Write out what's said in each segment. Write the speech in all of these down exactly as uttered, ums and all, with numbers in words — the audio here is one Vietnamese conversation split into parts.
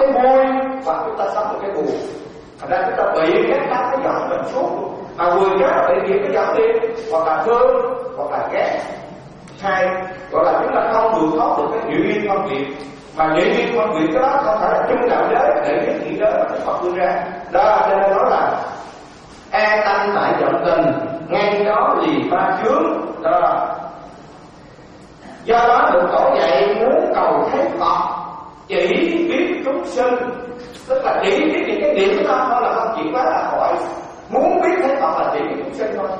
cái vui và chúng ta sống một cái buồn. Thành ra chúng ta bị cái đám cái giận mình suốt, mà vừa chết bị gì cái giận đi, hoặc là thương, hoặc là ghét, hay gọi là chúng ta không được thoát được cái nhị duyên phân biệt. Mà nhị duyên phân biệt đó không phải là chung đạo giới để nhất nhị giới mà Đức Phật đưa ra. Đó cho nên nói là an tâm tại vọng tình, ngay đó lìa ba chướng. Đó. Do đó được tổ dạy muốn cầu thấy Phật, chỉ biết chúng sinh, tức là chỉ biết những cái điểm đó thôi, là không chuyện quá là hỏi. Muốn biết thấy Phật là chỉ biết chúng sinh thôi.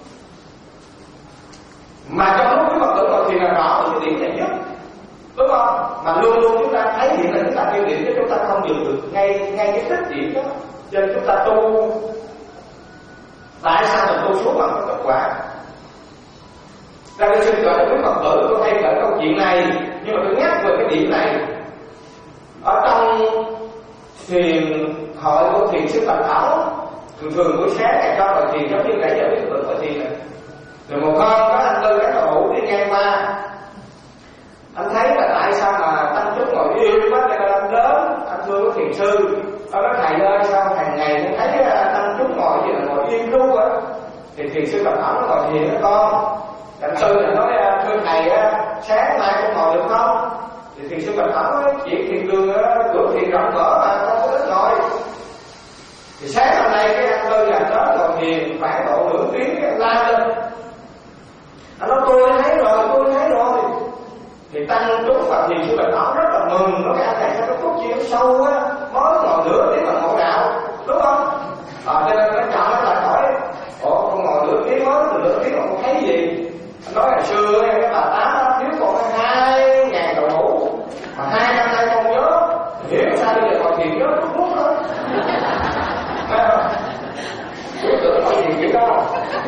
Mà trong lúc quý Phật tử ngồi thiền là rõ cái điểm này nhất, đúng không? Mà luôn luôn chúng ta thấy hiện là chúng ta tiêu điểm chứ chúng ta không dừng được ngay ngay cái tích điểm đó. Cho nên chúng ta tu, tại sao mình tu xuống mà không có kết quả? Ra tôi xin gọi là quý Phật tử, tôi hay kể câu chuyện này, nhưng mà tôi nhắc về cái điểm này. Ở trong thiền hội của thiền sư Bạch Ổng, thường thường buổi sáng ngày cho bài thiền giống như nãy giờ quý Phật tử bài thiền này. Rồi một hôm có anh Tư cái đầu hũ đi ngang qua, anh thấy là tại sao mà tăng chúng ngồi yên quá, cho nên anh đến, anh thưa với thiền sư, anh nói thầy ơi sao hàng ngày tôi thấy tăng chúng ngồi gì là ngồi yên ru á. Thì thiền sư Bạch Ổng ngồi thiền đó con. Anh Tư là nói thưa thầy sáng mai con ngồi được không? Thì thiền sư Bạch Ổng nói chuyện thiền đường cửa thiền rộng mở mà không có đến ngồi. Thì sáng hôm nay cái anh Tư là đó ngồi thiền khoảng độ nửa tiếng cái la lên. Anh nói tôi thấy rồi, tôi thấy rồi. Thì tăng chúng và thiền sư Bạch Ổng rất là mừng, nói cái anh này sao có phút chia sâu á, mới ngồi nửa tiếng mà ngộ đạo, đúng không? À, cho nên nó chọn nó lại hỏi, ủa con ngồi nửa tiếng mới, từ nửa tiếng mà con thấy gì? Anh nói là xưa cái bà Tám thiếu con hai ngàn đầu hũ, mà hai năm nay con nhớ, hiểu sao bây giờ ngồi thiền nhớ chút phút thôi. Thấy không? Quý tưởng ngồi thiền kiểu đó.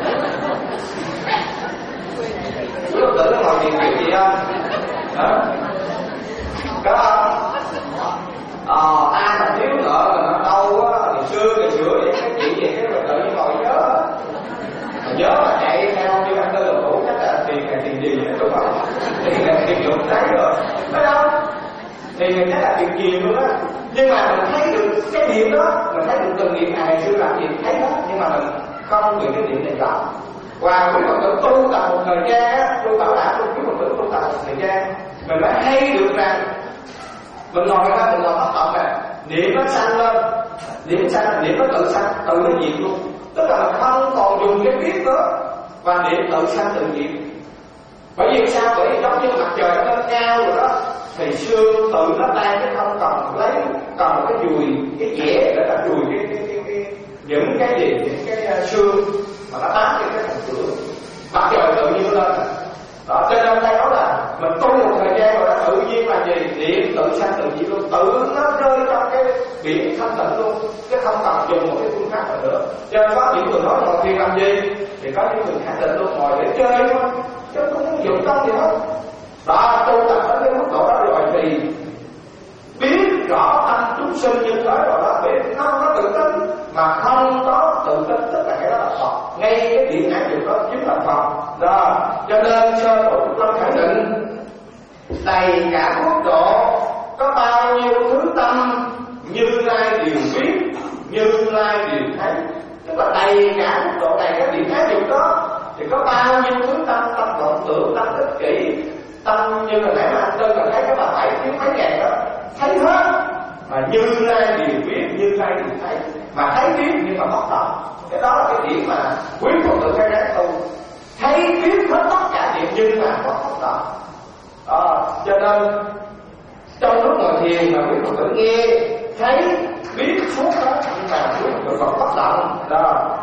Quý tưởng nó ngồi thiền kiểu gì không? Hả? Có không? Ờ, ai mà thiếu nợ là nó đau á, thì xưa ngày xưa vậy, cái chuyện gì cái mà tự nhiên ngồi nhớ. Mà nhớ mà chạy theo như anh Tư là đủ chắc là tiền là tiền gì đúng không? Tiền là tiền dụng đấy rồi, phải không? Thì mình chắc là tiền gì luôn á. Nhưng mà mình thấy được cái điểm đó, mình thấy được từng điểm này ngày xưa làm gì thấy đó, nhưng mà mình không bị cái điểm này rõ. Và quý Phật tử tu tập một thời gian á, tôi bảo đảm luôn quý Phật tử tu tập một thời gian, mình mới hay được rằng mình ngồi ra mình ngồi bất động nè, niệm nó sanh lên, niệm sanh là niệm nó tự sanh, tự nó diệt luôn. Tức là mình không còn dùng cái biết nữa, và niệm tự sanh tự diệt. Bởi vì sao? Bởi vì giống như mặt trời nó lên cao rồi đó, thì xương tự nó tan chứ không cần lấy cần cái dùi cái dẻ để là dùi cái, cái, cái, cái những cái gì những cái xương mà nó bám trên cái thành cửa. Mặt trời tự nhiên nó lên đó, cho nên đây nói là mình tu một thời gian rồi đã tự nhiên là gì? Niệm tự sanh tự diệt luôn, tự nó rơi trong cái biển thanh tịnh luôn, chứ không cần dùng một cái phương pháp nào nữa. Cho nên có những người nói ngồi thiền làm gì, thì có những người khẳng định luôn ngồi để chơi thôi, chứ không muốn dụng công gì hết. Đó, tu tập đến cái mức độ đó rồi thì biết rõ tâm chúng sinh như thế rồi đó, biết nó có tự tính mà không có tự tính, tức là cái đó là Phật. Ngay cái điểm áp dụng đó chính là Phật. Đó, cho nên sơ tổ Trúc Lâm khẳng định đầy cả mức độ, có bao nhiêu thứ tâm Như Lai đều biết, Như Lai đều thấy. Tức là đầy cả mức độ này cái điểm áp dụng đó thì có bao nhiêu thứ tâm, tâm vọng tưởng, tâm ích kỷ, tâm như là nãy mà anh Tư là thấy cái bà bảy thiếu mấy ngàn đó, thấy hết. Mà Như Lai đều biết, Như Lai đều thấy, mà thấy biết nhưng mà bất động. Cái đó là cái điểm mà quý Phật tử phải ráng tu, thấy biết hết tất cả điểm nhưng mà bất động. Đó, cho nên trong lúc ngồi thiền mà quý Phật tử nghe thấy biết suốt đó, nhưng mà quý Phật tử còn bất động. Đó.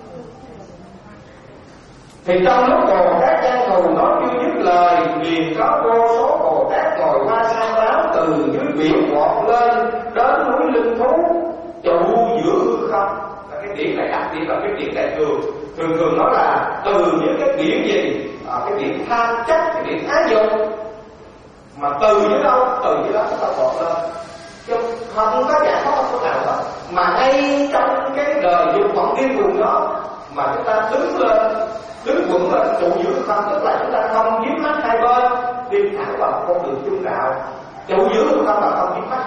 Thì trong lúc Bồ Tát Giang Thù nói chưa dứt lời, liền có vô số Bồ Tát ngồi qua sang báo từ dưới biển vọt lên đến núi Linh Thú trụ giữa hư không. Và cái điểm này đặc biệt là cái điểm đại thường, thường thường nói là từ những cái điểm gì, à, cái điểm tham chấp, cái điểm ái dục, mà từ dưới đâu, từ dưới đó chúng ta vọt lên, chứ không có giải thoát chỗ nào hết. Mà ngay trong cái đời dục vọng điên cuồng đó mà chúng ta đứng lên, đứng vững lên trụ giữa không, tức là chúng ta không dính mắt hai bên, đi thẳng vào con đường trung đạo. Trụ giữa không là không dính mắt hai bên,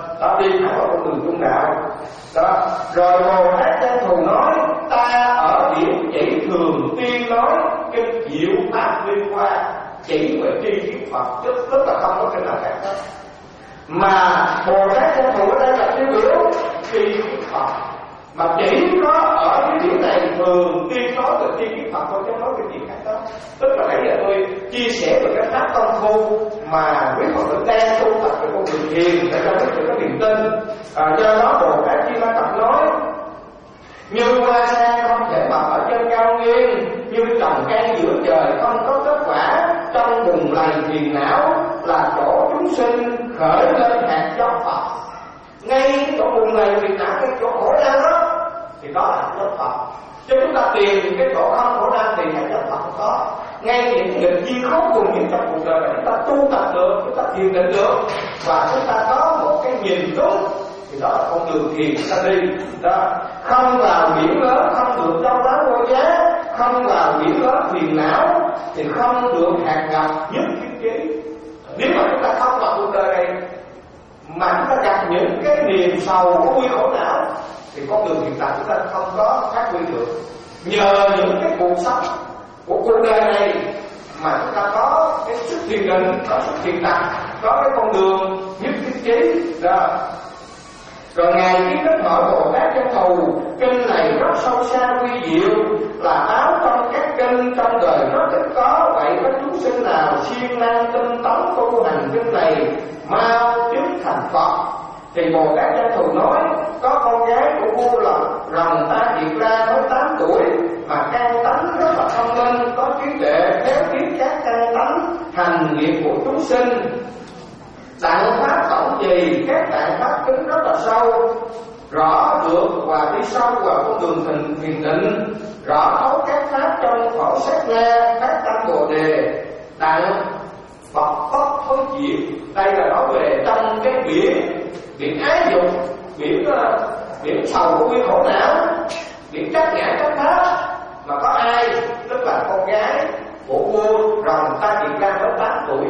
đó, đi thẳng vào con đường trung đạo đó. Rồi Bồ Tát Văn Thù nói: ta ở biển chỉ thường tiên nói kinh diệu pháp liên hoa, chỉ về tri kiến Phật, tức, tức là không có kinh nào khác hết. Mà Bồ Tát Văn Thù ở đây là tiêu biểu tri kiến Phật, mà chỉ có ở cái điểm này thường tiên nói về tri kiến Phật thôi, chứ nói cái gì khác đó. Tức là nãy giờ tôi chia sẻ về cái pháp công phu mà quý Phật tử đang tu tập cái con đường thiền để cho quý vị có niềm tin. À, do đó Bồ Tát Chi Ma Tập nói: như hoa sen không thể mọc ở trên cao nguyên, như trồng cây giữa trời không có kết quả, trong bùn lầy phiền não là chỗ chúng sinh khởi lên hạt giống Phật. Ngay cái chỗ bùn lầy phiền não, cái chỗ khổ đau đó thì đó là hạt giống Phật. Chứ chúng ta tìm cái chỗ không khổ đau thì hạt giống Phật không có. Ngay những nghịch duyên khốn cùng những trong cuộc đời này chúng ta tu tập được, chúng ta thiền định được, và chúng ta có một cái nhìn đúng, thì đó là con đường thiền chúng ta đi đó. Không vào biển lớn không được châu báu vô giá, không vào biển lớn phiền não thì không được hạt gặp nhất kiến trí. Nếu mà chúng ta không vào cuộc đời này mà chúng ta gặp những cái niềm sầu vui khổ não thì con đường hiện tại chúng ta không có phát huy được. Nhờ những cái cuộc sống của cuộc đời này mà chúng ta có cái sức thiền định, có sức thiền tập, có cái con đường nhất thiết trí đó. Rồi ngài kiến thức hỏi Bồ Tát Văn Thù: kinh này rất sâu xa quy diệu, là báo trong các kinh trong đời rất ít có, vậy có chúng sinh nào siêng năng tinh tấn tu hành kinh này mau chứng thành Phật? Thì Bồ Tát Văn Thù nói: có con gái của vua là rồng ta Diệt ra mới tám tuổi, mà căn tánh rất là thông minh, có trí tuệ, khéo biết các căn tánh hành nghiệp của chúng sinh. Tạng pháp tổng trì, các tạng pháp kính rất là sâu, rõ được và đi sâu vào con đường thiền thiền định, rõ thấu các pháp trong khổ sát na, các tâm bồ đề. Tạng Phật pháp thối diệu, đây là nói về trong cái biển biển ái dục, biển biển sầu của nguyên khổ não, biển chấp ngã chấp pháp, mà có ai, tức là con gái của vua rồng ta Diệt ra mới tám tuổi.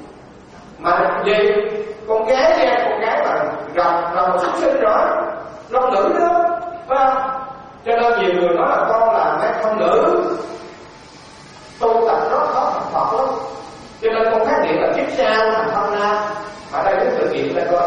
Mà gì con gái nha, con gái mà rồng rồng xuất sinh rồi, long nữ đó, phải không? Cho nên nhiều người nói là con là mấy không nữ, tu tập rất khó thành Phật lắm. Cho nên con phát hiện là kiếp sau thành không nam. Ở đây cái sự kiện đây coi.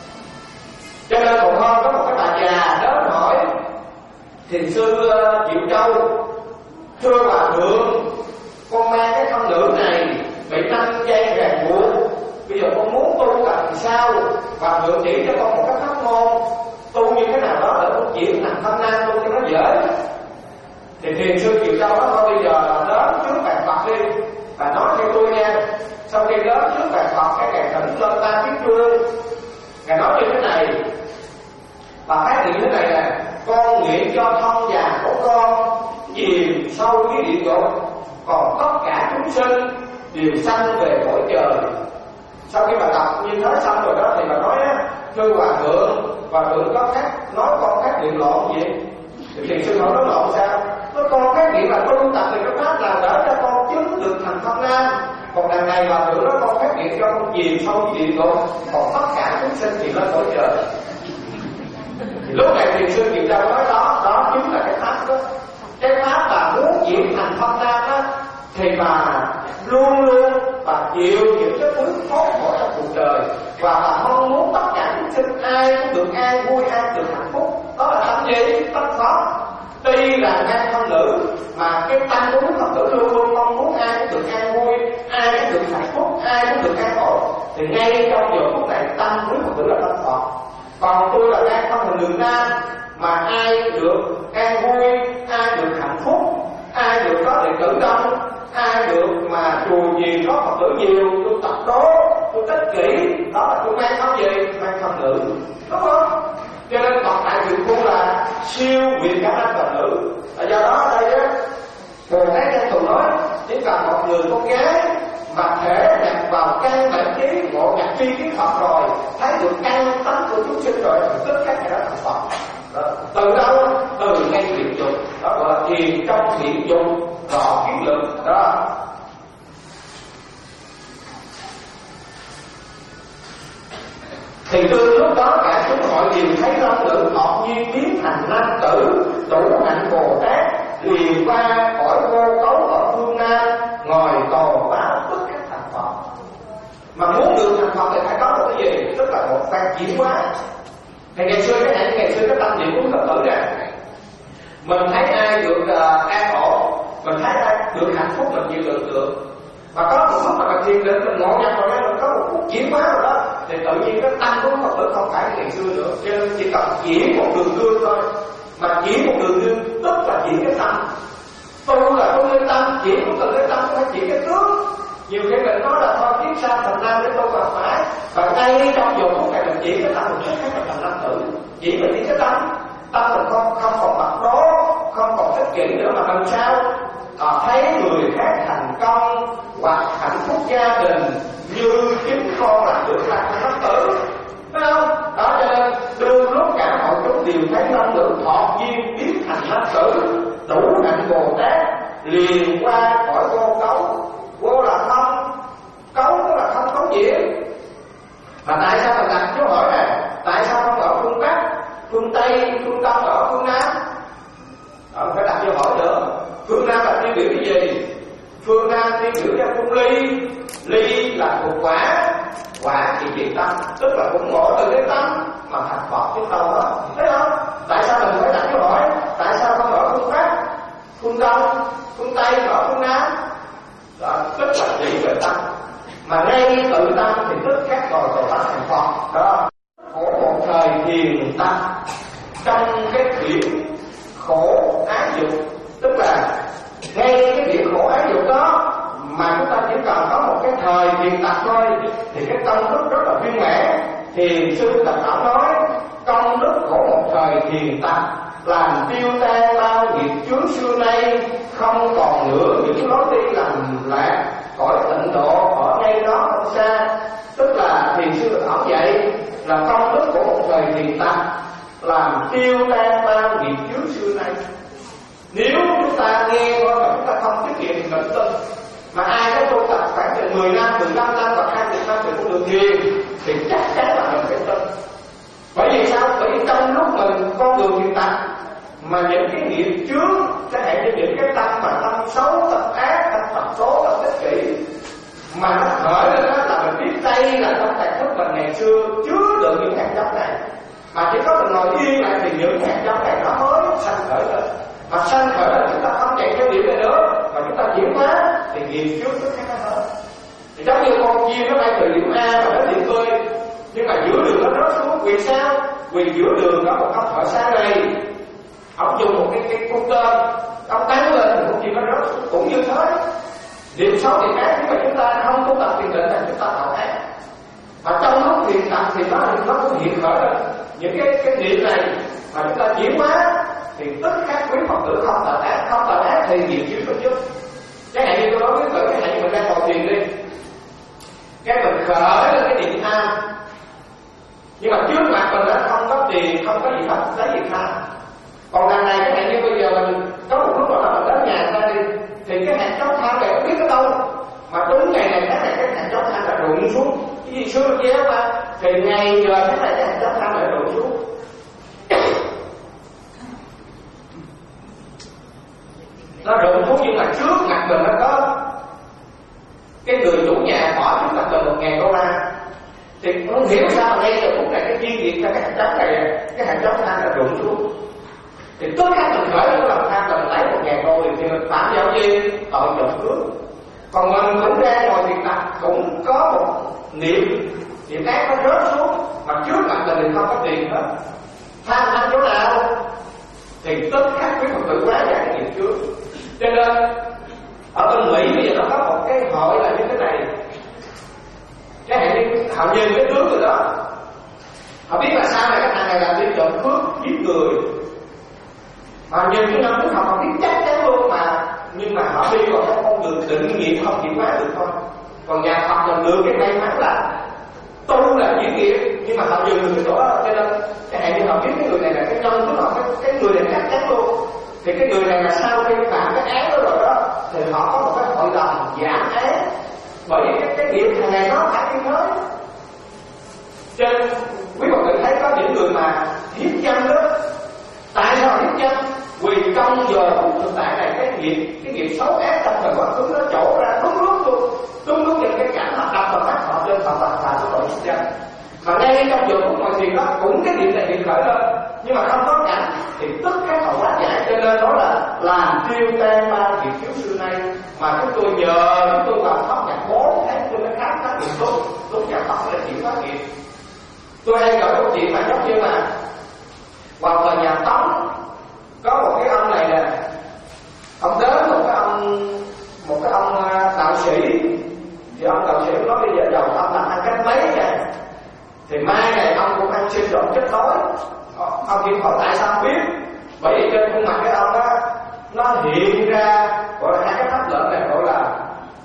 Cho nên một hôm có một cái bà già đến hỏi thiền sư uh, Diệu Châu: thưa hòa thượng, con mang cái thân nữ này bị năm dây ràng buộc, bây giờ con muốn tu tập làm sao? Hòa thượng chỉ cho con một cái pháp môn tu như thế nào đó để con chuyển thành thân nam tu cho nó dễ. Thì thiền sư Diệu Châu nói: thôi bây giờ là đến trước bàn Phật đi, và nói theo tôi nha. Sau khi đến trước bàn Phật, cái ngài thỉnh lên ba tiếng chuông, ngài nói như thế này: bà phát hiện thế này nè, con nguyện cho thân già của con chìm sâu với địa ngục, còn tất cả chúng sinh đều sanh về cõi trời. Sau khi bà tập như thế xong rồi đó thì bà nói á: thưa hòa thượng, hòa thượng có khác nói con khác niệm lộn gì? Thì thiền sư hỏi nói lộn sao? Nói con khác niệm là tu tập thì cái pháp là để cho con chứng được thành thân nam, còn đằng này hòa thượng nói con khác niệm cho con chìm sâu với địa ngục, còn tất cả chúng sinh thì lên cõi trời. Thì lúc này thiền sư Diệu Châu nói đó, đó chính là cái pháp đó. Cái pháp là muốn chuyển thành thân nam á, thì bà luôn luôn bà chịu những cái thứ khốn khổ trong cuộc đời, và bà mong muốn tất cả chúng sinh ai cũng được an vui, ai được hạnh phúc. Đó là tâm gì? Tâm Phật. Tuy là nam thân nữ mà cái tâm của Đức Phật tử luôn luôn mong muốn ai cũng được an vui, ai cũng được hạnh phúc, ai cũng được an ổn. Thì ngay trong giờ phút này tâm của Đức Phật tử là tâm Phật. Còn tôi là đang không thành người nam, mà ai được an vui, ai được hạnh phúc, ai được có đệ tử đông, ai được mà chùa gì có Phật tử nhiều, tôi tập tố, tôi tích kỷ, đó là tôi mang thân gì? Mang thân nữ, đúng không? Cho nên Phật tại Thượng Phu là siêu việt cả nam và nữ. Và do đó ở đây á, Bồ Tát Văn Thù nói chỉ cần một người con gái mà thể nhập vào căn bản trí ngộ nhập tri kiến Phật rồi, thấy được căn tánh của chúng sinh rồi, thì tất cả cái đó thành Phật. Đó. Từ đâu? Từ ngay thiện dục. Đó gọi là thiền trong thiện dục, rõ kiến lực. Đó. Thì Thì từ lúc đó cả chúng hội đều thấy long nữ thọ nhiên biến thành nam tử, đủ hạnh Bồ Tát, liền qua khỏi vô cấu ở phương Nam, ngồi cầu báo tất cả thành Phật. Mà muốn được thành Phật thì phải có một cái gì? Tức là một phen chuyển hóa. Thì ngày xưa cái này, ngày xưa cái tâm niệm của Phật tử nè, mình thấy ai được uh, an ổn, mình thấy ai được hạnh phúc, mình chịu đựng được. Mà có một phút mà mình thiền định, mình ngộ nhập vào đó, mình có một phút chuyển hóa rồi đó, thì tự nhiên cái tâm của Phật tử không phải ngày xưa nữa. Cho nên chỉ cần chuyển một đường cương thôi. Mà chuyển một đường cương tức là chuyển cái tâm. Tu là tu lên tâm, chuyển cũng từ cái tâm, không phải chuyển cái tướng. Nhiều khi mình nói là thôi kiếp sau thành nam để tu mà phải. Và ngay trong giờ phút này mình chuyển cái tâm, mình rất khác thành nam tử. Chuyển mình chuyển cái tâm, tâm mình không không còn mặt đố, không còn ích kỷ nữa, mà làm sao à, thấy người khác thành công hoặc hạnh phúc gia đình như chính con là được làm nam tử, phải không? Đó, cho nên đương lúc cả mọi chúng đều thấy long nữ thọ nhiên biến thành nam tử, đủ hạnh Bồ Tát, liền qua khỏi vô cấu. Vô là không, cấu tức là không cấu diễn. Mà tại sao mình đặt dấu hỏi này? Tại sao không ở phương Bắc, phương Tây, phương Đông, ở phương Nam? Đó, phải đặt dấu hỏi nữa. Phương Nam là tiêu biểu cái gì? Phương Nam tiêu biểu cho phương ly. Ly là thuộc quả, quả thì gì tâm, tức là cũng ngộ từ cái tâm mà thành Phật chứ đâu đó, thấy không? Tại sao mình phải đặt dấu hỏi? Tại sao không ở phương Bắc, phương Đông, phương Tây mà ở phương Nam? Đó, tức là chỉ về tâm. Mà ngay tự tâm thì tức khác rồi rồi ta thành Phật. Đó, khổ một thời thiền tâm, trong cái điểm khổ ái dục, tức là ngay cái điểm khổ ái dục đó mà chúng ta chỉ cần có một cái thời thiền tập thôi thì cái công đức rất là viên mãn. Thiền sư Tập Bảo nói công đức của một thời thiền tập làm tiêu tan bao nghiệp chướng xưa nay, không còn nữa những lối đi lầm lạc, cõi tịnh độ ở ngay đó không xa. Tức là thiền sư Tập Bảo vậy là công đức của một thời thiền tập làm tiêu tan bao nghiệp chướng xưa nay. Nếu chúng ta nghe thôi mà chúng ta không tiết kiệm thì mình tin. Mà ai có tu tập khoảng từ mười năm, mười lăm năm và hai mươi năm thì cũng được thiền thì chắc chắn là mình phải tin. Bởi vì sao? Bởi vì trong lúc mình con đường hiện tại mà những cái nghiệp chướng, chẳng hạn như những cái tâm mà tâm xấu, tâm ác, tâm tật số, tâm ích kỷ mà nó khởi lên đó là mình biết đây là trong tài thức mình ngày xưa chứa đựng những hạt giống này. Mà chỉ có mình ngồi yên lại thì những hạt giống này nó mới sanh khởi lên. Mà sanh khởi lên chúng ta không chạy theo điểm này nữa mà chúng ta chuyển hóa thì nghiệp trước tất cả hơn. Thì giống như con chim nó bay từ điểm A mà đến điểm B, nhưng mà giữa đường nó rớt xuống. Vì sao? Vì giữa đường có một ông thợ xa này, ông dùng một cái cái cung tên, ông tán lên thì con chim nó rớt xuống. Cũng như thế, điểm xấu thì ác, nhưng mà chúng ta không tu tập thiền định là chúng ta tạo ác. Mà trong lúc thiền tập thì nó nó cũng hiện khởi lên những cái cái điểm này mà chúng ta chuyển hóa thì tất cả quý Phật tử không tạo ác, không tạo ác thì nghiệp chướng có chút. Chẳng hạn như tôi nói với quý vị, chẳng hạn như mình đang ngồi thiền đi, cái mình khởi lên cái niệm tham, nhưng mà trước mặt mình đã không có tiền, không có gì hết, lấy gì tham. Còn đằng này, chẳng hạn như bây giờ mình có một lúc nào mình đến nhà người ta đi, thì cái hạt giống tham này không biết ở đâu, mà đúng ngày này cái này cái hạt giống tham là rụng xuống. Cái gì xưa kia mà thì ngày giờ cái này cái hạt giống tham lại rụng xuống. Nó rụng xuống nhưng mà trước mặt mình nó có cái người chủ nhà bỏ trước mặt mình một ngàn đô la, thì không hiểu sao mà ngay từ phút này cái duyên việc cho cái hạt giống này, cái hạt giống tham là rụng xuống. Thì tất cả mình khởi cái lòng tham là mình lấy một ngàn đô thì mình phạm vào gì? Tội trộm cướp. Còn mình cũng ra ngồi thiền tập cũng có một niệm niệm ác nó rớt xuống mà trước mặt mình thì không có tiền hết. Tham tham chỗ nào? Thì tất cả quý Phật tử quá giải cái nghiệp trước. Cho nên ở bên Mỹ bây giờ nó có một cái hội là như thế này. Cái hạn như họ nhìn cái tướng rồi đó, họ biết là sao này cái thằng này là đi trộm cướp giết người, mà nhìn cái năm trước họ không biết chắc chắn luôn mà, nhưng mà họ đi vào cái con đường định nghiệp không chịu hóa được thôi. Còn nhà Phật mình được cái may mắn là tu là chuyển nghiệp, nhưng mà họ dừng được cái chỗ đó. Cho nên cái hạn như họ biết cái người này là cái nhân của họ, cái, cái người này chắc chắn luôn. Thì cái người này là sau khi phạm cái án đó rồi đó thì họ có một cái hội đồng giảm án, bởi vì cái, cái nghiệp thằng này nó phải như thế. Cho nên hiếp dâm đó. Tại sao hiếp dâm? Vì trong giờ phút thực tại này cái nghiệp cái nghiệp xấu ác trong thời quá khứ nó trổ ra đúng lúc luôn, đúng lúc những cái cảnh mà đập vào mắt họ trên họ và là cái tội hiếp dâm. Mà ngay trong giờ phút ngồi thiền đó cũng cái nghiệp này hiện khởi lên, nhưng mà không có cảnh thì tức cái hậu quá giải. Cho nên đó là làm tiêu tan ba nghiệp chướng xưa nay. Mà chúng tôi nhờ chúng tôi vào pháp nhạc bốn tháng tôi mới khám phá nghiệp tốt, lúc nhạc pháp là chịu phá nghiệp. Tôi hay gọi câu chuyện mà giống như là vào thời nhà Tống có một cái ông này nè, ông đến một cái ông một cái ông đạo sĩ, thì ông đạo sĩ nói bây giờ chồng ông làm ăn cách mấy nha, thì mai này ông cũng ăn xin trộm chết đói. Ông chỉ hỏi tại sao không biết, bởi vì trên khuôn mặt cái ông đó nó hiện ra gọi là hai cái pháp lợn này, gọi là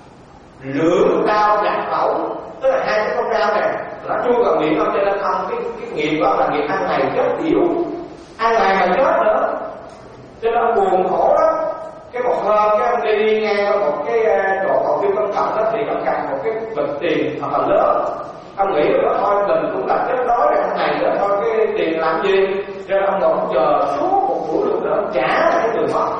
lưỡng đao nhập khẩu, tức là hai cái con dao này nó chui vào miệng ông, cho nên ông cái cái nghiệp đó là nghiệp ăn mày chết điểu, ăn mày mà chết nữa, cho nên ông buồn khổ lắm. Cái một hôm cái ông đi ngang qua một cái chỗ cầu tiêu công cộng đó, thì ông cầm một cái bịch tiền thật là lớn. Ông nghĩ là thôi mình cũng là chết đói rồi hôm này nữa thôi, cái tiền làm gì, cho nên ông ngồi chờ suốt một buổi luôn nữa trả lại cái người mất.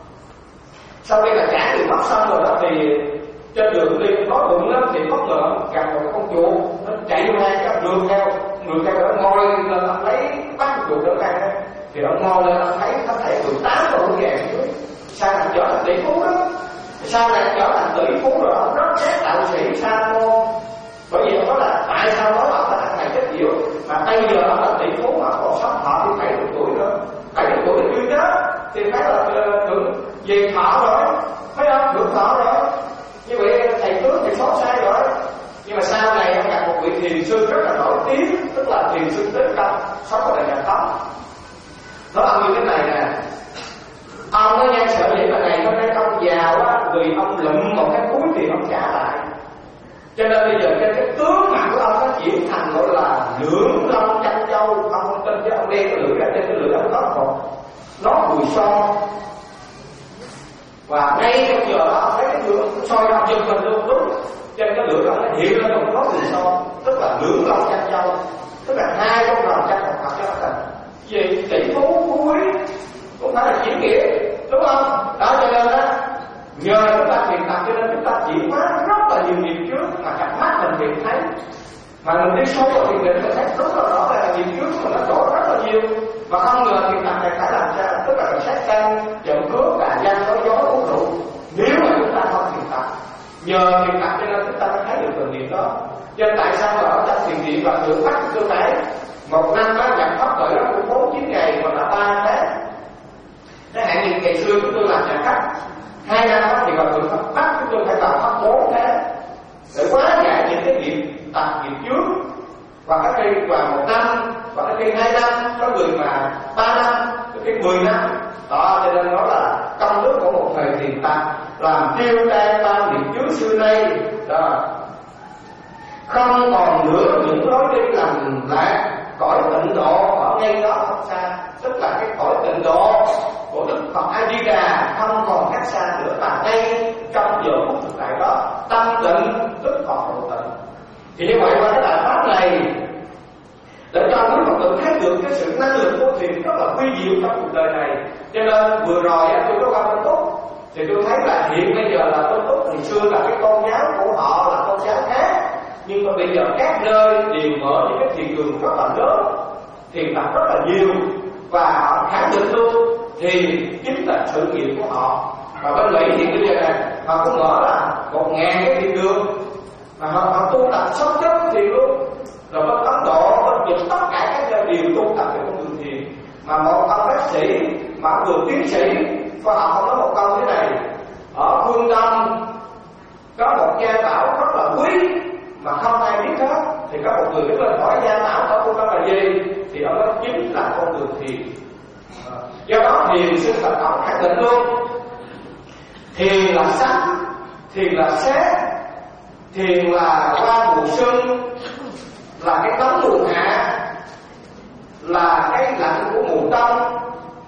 Sau khi là trả người mất xong rồi đó, thì trên đường đi có bụng lắm, thì bất ngờ ông gặp một con chuột nó chạy vô ngay, cái đường theo người theo đó ngồi lên ông lấy bắt chuột đỡ ăn đó. Thì ông ngồi lên ông thấy có thể mười tám độ vàng dưới, sao lại trở thành tỷ phú đó, sao lại trở thành tỷ phú rồi ông rất xét đạo sĩ sa môn. Bởi vì ông nói là tại sao nói ông là ăn này chết nhiều, mà bây giờ ông là tỷ phú mà còn sống thọ thì bảy mươi tuổi nữa, bảy mươi tuổi thì chưa chết thì phải là hưởng về thọ rồi, phải không, hưởng thọ rồi. Như vậy thầy tướng thì xót sai rồi. Nhưng mà sau này ông gặp một vị thiền sư rất là nổi tiếng, tức là thiền sư Tích Công, sống ở đại nhà Tống. Nó ông như thế này nè, ông nói nha, sợ dĩ mà ngày hôm nay ông giàu á, vì ông lụm một cái túi tiền ông trả lại, cho nên bây giờ trên cái tướng mặt của ông nó chuyển thành gọi là lưỡng long tranh châu. Ông không tin chứ ông đeo cái lưỡi ra, trên cái lưỡi ông có một nó mùi son, và ngay trong giờ đó ông thấy cái lưỡi soi ra giật mình luôn, đúng trên cái lưỡi đó nó hiện lên một có mùi son, tức là lưỡng long tranh châu, tức là hai con rồng tranh một mặt cho nó thành gì tỷ phú phú quý, cũng phải là chuyển nghĩa, đúng không? Đó cho nên á, nhờ chúng ta thiền tập cho nên chúng ta chuyển hóa rất là nhiều nghiệp trước mà cặp mắt mình thì thấy, mà mình đi sâu vào thiền định mình thấy rất là rõ là nghiệp trước mà nó đổ rất là nhiều. Và không ngờ thiền tập này phải làm sao, tức là mình sát canh trộm cướp tà dâm nói dối uống rượu. Nếu mà chúng ta không thiền tập, nhờ thiền tập cho nên chúng ta mới thấy được từng nghiệp đó. Cho nên tại sao mà ở trong thiền viện và thượng phát tôi thấy một năm á nhập pháp tội đó cũng bốn chín ngày hoặc là ba tháng. Thế hạn như ngày xưa chúng tôi làm nhà khách hai năm đó, thì vào thượng pháp bắt chúng tôi phải vào pháp bốn tháng để quá giải những cái nghiệp tập nghiệp trước. Và các khi vào một năm, và các khi hai năm, có người mà ba năm, có khi mười năm. Đó cho nên nó là công đức của một thời thiền tập, làm tiêu tan ba nghiệp trước xưa nay. Đó, không còn nữa những lối đi lầm lạc, cõi tịnh độ ở ngay đó không xa, tức là cái cõi tịnh độ của Đức Phật A Di Đà không còn cách xa nữa, mà ngay trong giờ phút thực tại đó tâm tịnh Đức Phật độ tịnh. Thì như vậy qua cái đại pháp này để cho quý Phật tử thấy được cái sự năng lực của thiền rất là quy diệu trong cuộc đời này. Cho nên vừa rồi tôi có qua Tân Túc thì tôi thấy là hiện bây giờ là Tân Túc thì xưa là cái tôn giáo của họ là tôn giáo khác, nhưng mà bây giờ các nơi đều mở những cái thiền đường rất là lớn, thiền tập rất là nhiều, và họ khẳng định luôn thiền chính là sự nghiệp của họ. Và bên Mỹ thì bây giờ này họ cũng mở là một ngàn cái thiền đường mà họ, họ tu tập sống chất thiền luôn. Rồi bên Ấn Độ, bên Nhật, tất cả các nơi đều tu tập cái con đường thiền. Mà một ông bác sĩ mà ông vừa tiến sĩ khoa học, không nói một câu thế này: ở phương Đông có một gia bảo rất là quý mà không ai biết hết, thì có một người đứng lên hỏi gia bảo ở phương Đông là gì, thì ông nói chính là con đường thiền. Do đó thiền sư Phật ông khẳng định luôn, thiền là sánh, thiền là xét, thiền là qua mùa xuân, là cái nóng mùa hạ, là cái lạnh của mùa đông,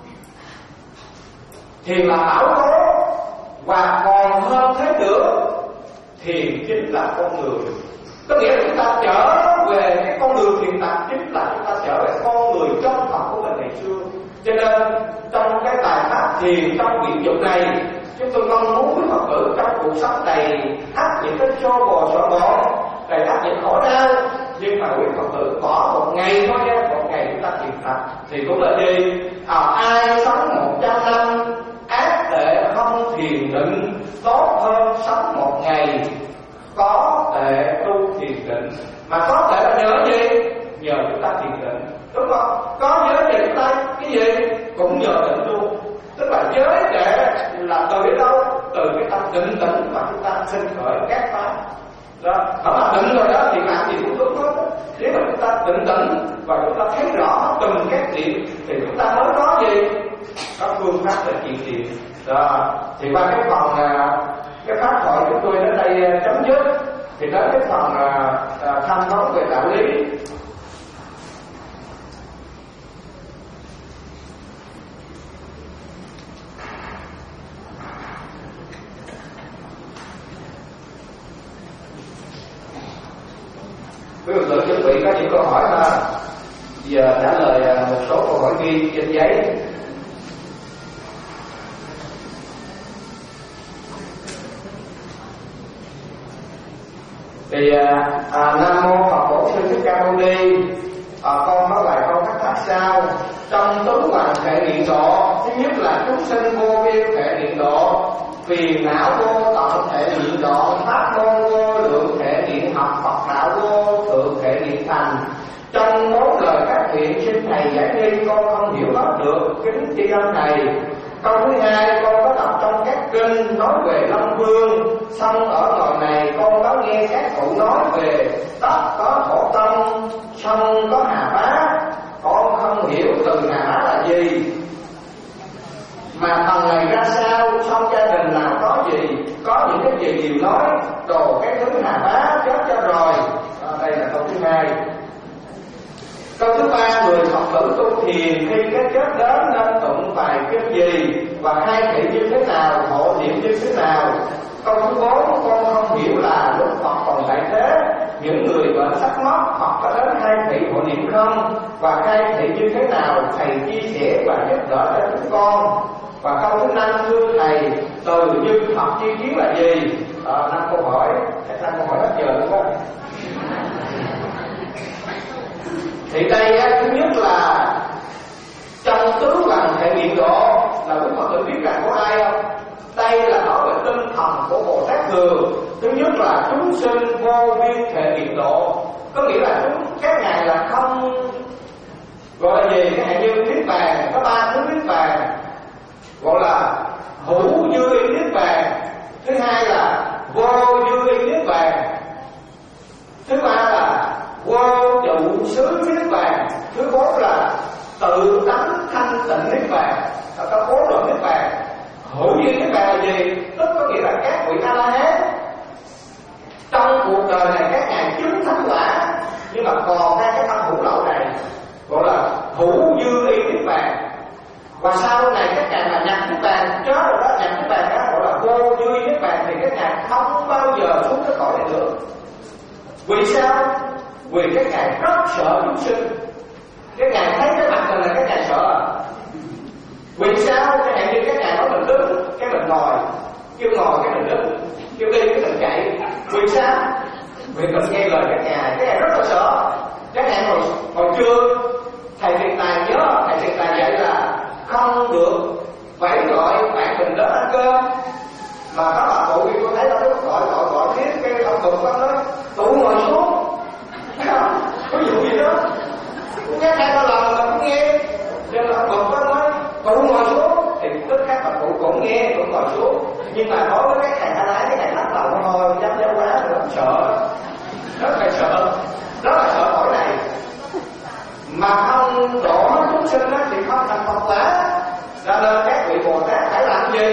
thiền là bảo tố, và còn hơn thế nữa, thiền chính là con người. Có nghĩa là chúng ta trở về cái con đường thiền tập, chính là chúng ta trở về con người trong Phật ngày xưa. Cho nên trong cái bài pháp thiền trong viện dục này, chúng tôi mong muốn quý Phật tử trong cuộc sống đầy áp những cái xô bồ xô bồ, đầy áp những khổ đau, nhưng mà quý Phật tử bỏ một ngày thôi nha, một ngày chúng ta thiền tập thì cũng là gì? À, ai sống một trăm năm ác tệ không thiền định, tốt hơn sống một ngày có tệ tu thiền định. Mà có tệ là nhờ gì? Nhờ chúng ta thiền định, đúng không? Có giới thì chúng ta cái gì cũng nhờ định luôn. Tức là giới để là từ đâu? Từ cái tâm định tĩnh mà chúng ta sinh khởi các pháp. Đó, mà định rồi đó thì làm gì cũng đúng hết. Nếu mà chúng ta định tĩnh và chúng ta thấy rõ từng các điểm thì chúng ta mới có gì? Có phương pháp để trị thiện. Đó, thì qua cái phần cái pháp thoại chúng tôi đến đây chấm dứt, thì đến cái phần tham vấn về đạo lý. Quý vị tự chuẩn bị có những câu hỏi ha. Giờ trả lời một số câu hỏi ghi trên giấy. Thì à, Nam mô Phật Bổn Sư Thích Ca Mâu Ni. À, con có vài câu thắc mắc sau. Trong tứ hoàng thể điện độ, thứ nhất là chúng sinh vô biên thể điện độ, phiền não vô tận thể điện độ, pháp môn vô lượng thể điện học, Phật đạo vô thượng thể điện thành. Trong bốn lời các thiện xin thầy giải nghi, con không hiểu hết được, kính tri ân thầy. Câu thứ hai, con có đọc trong các kinh nói về Long Vương, xong ở ngoài này con có nghe các cụ nói về đất có thổ tông, sông có hà bá, con không hiểu từ hà bá là gì, mà phần này ra sao, xong gia đình nào có gì, có những cái gì đều nói, đồ cái thứ hà bá chết cho rồi. À, đây là câu thứ hai. Câu thứ ba, người Phật tử tu thiền khi cái chết đến nên tụng bài kinh gì và khai thị như thế nào, hộ niệm như thế nào. Câu thứ bốn, con không hiểu là lúc Phật còn tại thế, những người bệnh sắp mất Phật có đến khai thị hộ niệm không, và khai thị như thế nào, thầy chia sẻ và giúp đỡ cho chúng con. Và câu thứ năm, thưa thầy, từ như Phật chi kiến là gì? À, năm câu hỏi, năm câu hỏi hết giờ luôn đó. Thì đây á, thứ nhất là trong tứ hoàng thể điện độ là quý Phật tử biết rằng có ai không? Đây là nói về tinh thần của Bồ Tát Thường. Thứ nhất là chúng sinh vô biên thể điện độ, có nghĩa là chúng các ngài là không gọi là gì, cái như niết bàn có ba thứ niết bàn, gọi là hữu dư y niết bàn, thứ hai là vô dư y niết bàn, thứ ba là vô trụ xứ niết bàn, thứ bốn là tự tánh thanh tịnh niết bàn. Có bốn loại niết bàn. Hữu duyên niết bàn là gì? Tức có nghĩa là các vị A La Hán trong cuộc đời này các ngài chứng thánh quả, nhưng mà còn hai cái tâm hữu lậu này gọi là hữu dư y niết bàn. Và sau này các ngài mà nhập niết bàn chết rồi đó, nhập niết bàn đó gọi là vô dư y niết bàn, thì các ngài không bao giờ xuống cái cõi này nữa. Vì sao? Vì các ngài rất sợ chúng sinh. Các ngài thấy cái mặt mình là các ngài sợ. Vì sao? Cái ngài như các ngài nói mình đứng, cái mình ngồi, kêu ngồi cái mình đứng, kêu đi cái mình chạy. Vì sao? Vì mình nghe lời các ngài, các ngài rất là sợ. Các ngài hồi, hồi trưa thầy Thiện Tài nhớ, thầy Thiện Tài dạy là không được phải gọi bạn mình đến ăn cơm. Mà các bà cụ thì tôi thấy nó gọi gọi gọi thiết cái ông Tùng con nói tụ ngồi xuống. Có vụ gì đó nghe hai ba lần mà cũng nghe, cho nên ông Tùng có nói tụ ngồi xuống thì tức các bà cụ cũng nghe cũng ngồi xuống. Nhưng mà đối với các thầy A La cái này lắc đầu thôi, dám dám quá thì rất sợ, rất là sợ, rất là sợ cõi này. Mà không độ hết chúng sinh đó, thì không thành Phật quả. Cho nên các vị Bồ Tát phải làm gì?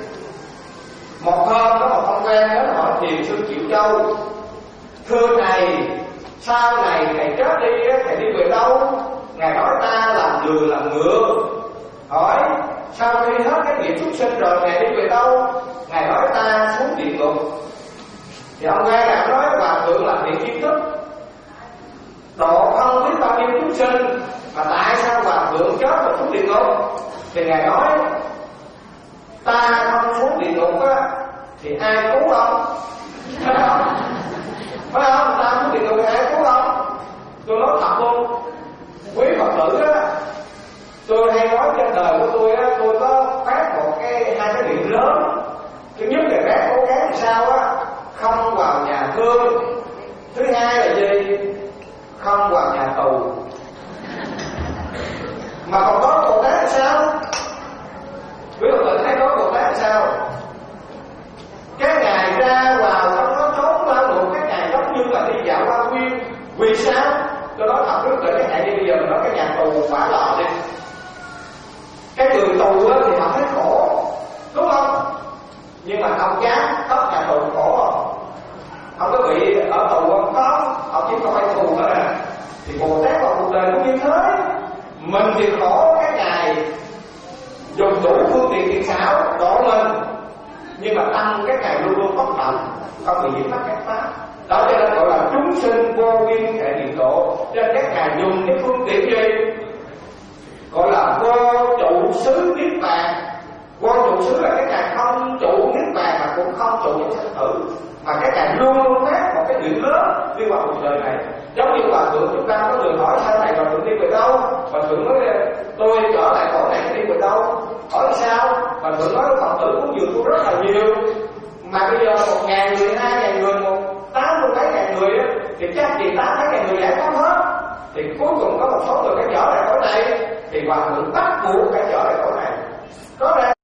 Một hôm có một ông quen đến hỏi Thiền sư Triệu Châu: thưa thầy, sau này thầy chết đi, thầy đi về đâu? Ngài nói ta làm đường làm ngựa. Hỏi sau khi hết cái nghiệp xuất sinh rồi ngài đi về đâu? Ngài nói ta xuống địa ngục. Thì ông quen ngài nói hòa thượng là thiện tri thức, độ không biết bao nhiêu chúng sinh, Mà tại sao Hòa Thượng chết và xuống địa ngục? Thì Ngài nói ta không xuống địa ngục á thì ai cứu không? Phải không? Phải không? Ta xuống địa ngục thì ai cứu không? Tôi nói thật luôn, quý Phật tử á, tôi hay nói trên đời của tôi á, tôi có phát một cái hai cái điểm lớn. Thứ nhất là ráng cố gắng làm sao á không vào nhà thương. Thứ hai là gì? Không vào nhà tù. Mà còn có Bồ Tát là sao? Quý Phật tử thấy có Bồ Tát là sao? Cái ngày ra vào trong nó trốn lao ngục, cái ngày giống như là đi dạo hoa viên. Vì sao? Tôi nói thật rất là cái ngày như bây giờ mình nói cái nhà tù quả lò đi. Cái người tù á thì họ thấy khổ, đúng không? Nhưng mà ông dám tóc nhà tù khổ không? Không có bị ở tù không có, họ chỉ coi tù thôi à. Thì Bồ Tát vào cuộc đời cũng như thế. Mình thì khổ cái ngày dùng đủ phương tiện thiện xảo độ mình, nhưng mà tâm cái ngày luôn luôn bất động, không bị nhiễm mắc các pháp. Đó cho nên gọi là chúng sinh vô biên hệ niệm độ. Trên các ngài dùng cái phương tiện gì? Gọi là vô trụ xứ niết bàn. Vô trụ xứ là cái ngài không trụ niết bàn mà cũng không trụ những sinh tử, mà cái ngài luôn luôn phát một cái điểm lớn đi qua cuộc đời này. Giống như Hòa Thượng chúng ta có người hỏi sau này Hòa Thượng đi về đâu? Hòa Thượng nói tôi trở lại cõi này đi về đâu? Hỏi sao? Hòa Thượng nói Phật tử cũng dường tôi rất là nhiều. Mà bây giờ một ngàn người, hai ngàn người, một tám mươi mấy ngàn người á, thì chắc gì tám mấy ngàn người giải thoát hết. Thì cuối cùng có một số người phải trở lại cõi này, thì Hòa Thượng bắt buộc phải trở lại cõi này. Có ra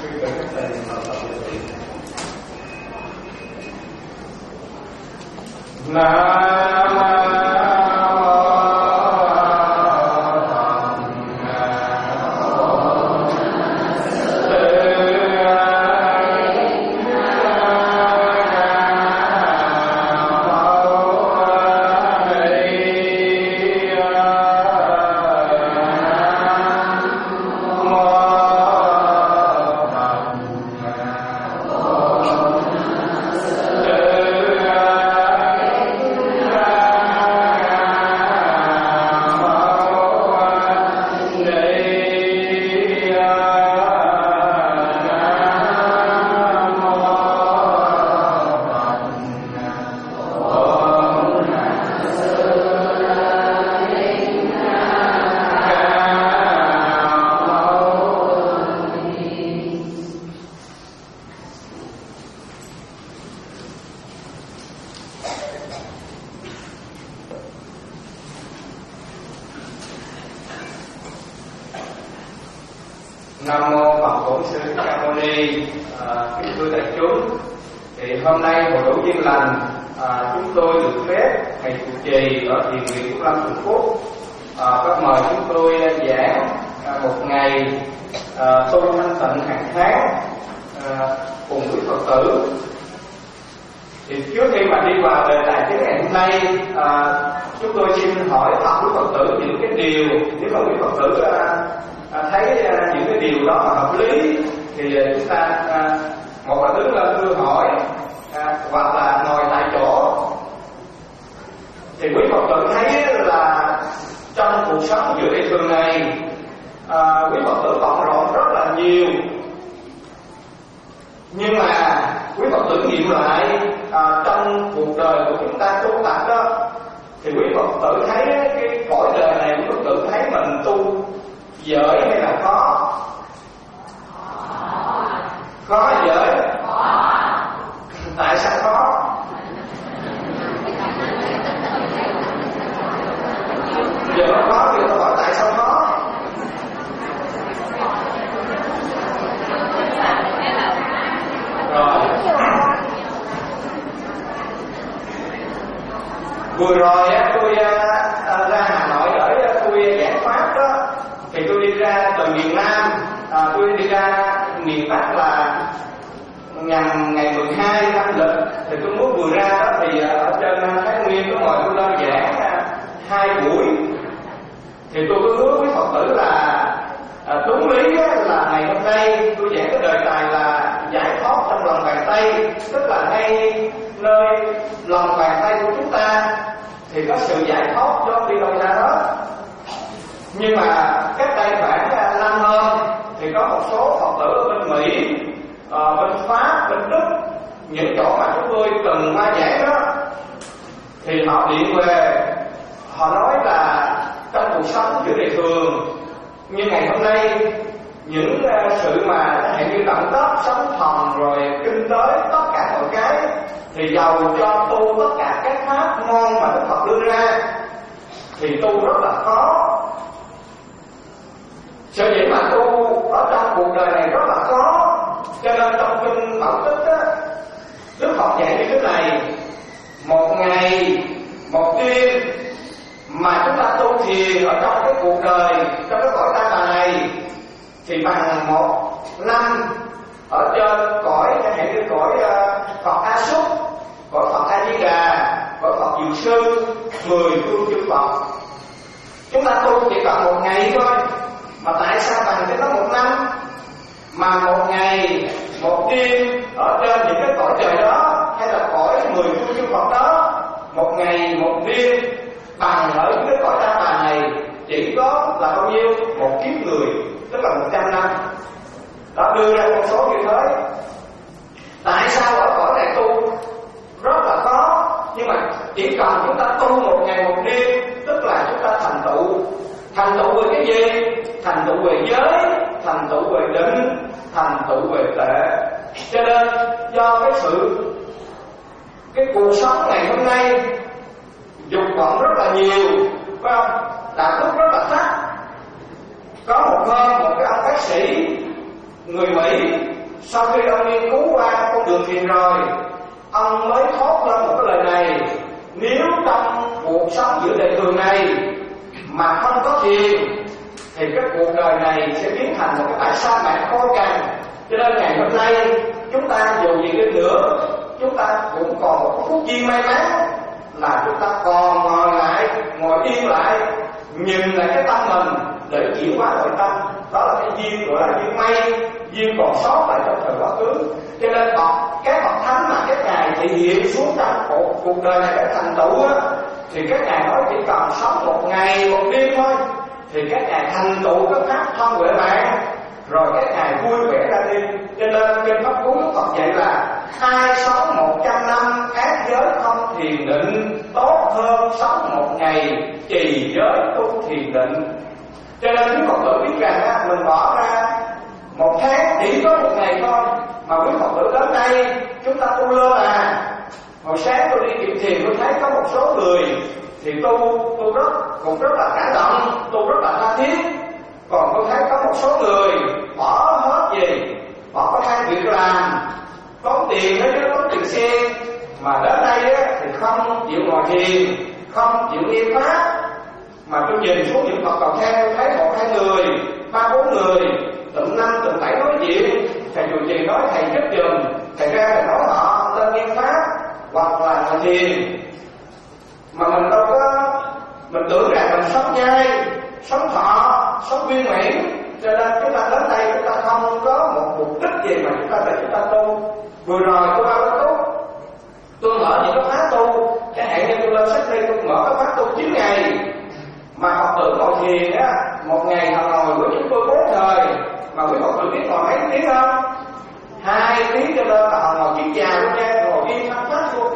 Nam mô Phật Bổn Sư Thích Ca Mâu Ni. À, kính thưa đại chúng, thì hôm nay hội Đủ Duyên Lành à, chúng tôi được phép thầy trụ trì ở thiền viện Phúc Lâm Thường Phúc à, có mời chúng tôi giảng à, một ngày à, tu thanh tịnh hàng tháng à, cùng với Phật tử. Thì trước khi mà đi vào đề tài cái ngày hôm nay, à, chúng tôi xin hỏi thật với Phật tử những cái điều, nếu mà quý Phật tử à, à, thấy à, những cái điều đó mà hợp lý thì à, chúng ta à, một là đứng lên thưa hỏi à, hoặc là ngồi tại chỗ. Thì quý Phật tử thấy là trong cuộc sống giữa đời thường này, à, quý Phật tử bận rộn rất là nhiều, nhưng mà quý Phật tử nghiệm lại à, trong cuộc đời của chúng ta tu tập đó, thì quý Phật tử thấy cái cõi đời này, quý Phật tử thấy mình tu dễ hay là khó? Khó hay dễ? Tại sao khó? Giờ nó khó thì tôi hỏi tại sao khó? Rồi. Vừa rồi á, tôi à, ra Hà Nội để tôi giảng pháp đó, thì tôi đi ra từ miền Nam, à, tôi đi ra miền Bắc là nhằm ngày mười hai âm lịch. Thì tôi muốn vừa ra đó thì ở trên Thái Nguyên có mời tôi lên giảng hai buổi. Thì tôi có hứa với Phật tử là à, đúng lý là ngày hôm nay tôi giảng cái đề tài là giải thoát trong lòng bàn tay, tức là ngay nơi lòng bàn tay của chúng ta thì có sự giải thoát cho đi đâu ra đó. Nhưng mà cách đây khoảng năm hôm thì có một số Phật tử ở bên Mỹ, ở bên Pháp, bên Đức, những chỗ mà chúng tôi từng qua giảng đó, thì họ điện về, họ nói là trong cuộc sống giữa đời thường như ngày hôm nay, những sự mà hệ như động đất, sóng thần rồi kinh tế, tất cả mọi cái, thì giàu cho tu tất cả các pháp môn mà Đức Phật đưa ra thì tu rất là khó. Sở dĩ mà tu ở trong cuộc đời này rất là khó, cho nên trong kinh Bảo Tích á, Đức Phật dạy như thế này: một ngày, một đêm mà chúng ta tu thiền ở trong cái cuộc đời, trong cái cõi ta bà này, thì bằng một năm ở trên cõi chẳng hạn như cõi uh, Phật A Xúc, cõi Phật A Di Đà, cõi Phật Diệu Sư, mười phương chư Phật. Chúng ta tu chỉ cần một ngày thôi, mà tại sao bằng cho nó một năm? Mà một ngày, một đêm ở trên những cái cõi trời đó, hay là cõi mười phương chư Phật đó, một ngày, một đêm bằng ở những cái cõi ta bà này chỉ có là bao nhiêu? Một kiếp người, tức là một trăm năm. Đó, đưa ra con số như thế. Tại sao ở cõi này tu rất là khó, nhưng mà chỉ cần chúng ta tu một ngày một đêm, tức là chúng ta thành tựu. Thành tựu về cái gì? Thành tựu về giới, thành tựu về định, thành tựu về tuệ. Cho nên do cái sự cái cuộc sống ngày hôm nay dục vọng rất là nhiều, phải không? Đạo đức rất là thấp. Có một hôm một cái ông bác sĩ người Mỹ sau khi ông nghiên cứu qua con đường thiền rồi, ông mới thốt lên một cái lời này: nếu trong cuộc sống giữa đời thường này mà không có thiền thì cái cuộc đời này sẽ biến thành một cái bãi sa mạc khô cằn. Cho nên ngày hôm nay chúng ta dù gì đi nữa, chúng ta cũng còn một phút giây may mắn là chúng ta còn ngồi lại, ngồi yên lại, nhìn lại cái tâm mình để chuyển hóa nội tâm. Đó là cái duyên gọi là duyên may, duyên còn sót lại trong thời quá khứ. Cho nên các bậc thánh mà các ngài thể hiện xuống trong cuộc, cuộc đời này để thành tựu á, thì các ngài nói chỉ cần sống một ngày một đêm thôi thì các ngài thành tựu cái pháp thân huệ mạng, rồi các ngài vui vẻ ra đi. Cho nên kinh pháp cú Đức Phật dạy là ai sống một trăm năm ác giới không thiền định tốt hơn sống một ngày trì giới tu thiền định. Cho nên quý Phật tử biết rằng á, mình bỏ ra một tháng chỉ có một ngày thôi mà quý Phật tử đến đây chúng ta tu lơ là. Hồi sáng tôi đi kiểm thiền tôi thấy có một số người thì tu tu rất cũng rất là cảm động, tu rất là tha thiết. Còn tôi thấy có một số người bỏ hết gì, bỏ có hai việc làm, tốn tiền đấy chứ, tốn tiền xe, mà đến đây á, thì không chịu ngồi thiền, không chịu nghe pháp. Mà tôi nhìn xuống những Phật cầu thang tôi thấy một hai người, ba bốn người, tụm năm tụm bảy nói chuyện. Thầy chủ trì nói thầy giúp giùm, thầy ra thầy nói họ lên nghe pháp hoặc là ngồi thiền. Mà mình đâu có, mình tưởng rằng mình sống nhai, sống thọ, sống viên mãn. Cho nên chúng ta đến đây chúng ta không có một mục đích gì mà chúng ta để chúng ta tu. Vừa rồi tôi bao cái tốt, tôi mở những cái khóa tu, chẳng hạn như tôi lên sách đây tôi mở cái khóa tu chín ngày. Mà Phật tử ngồi thiền á, một ngày họ ngồi của chúng tôi bốn thời. Mà quý Phật tử biết ngồi mấy tiếng không? Hai tiếng, cho nên là họ ngồi kiểm tra luôn nha, ngồi yên thăm pháp luôn.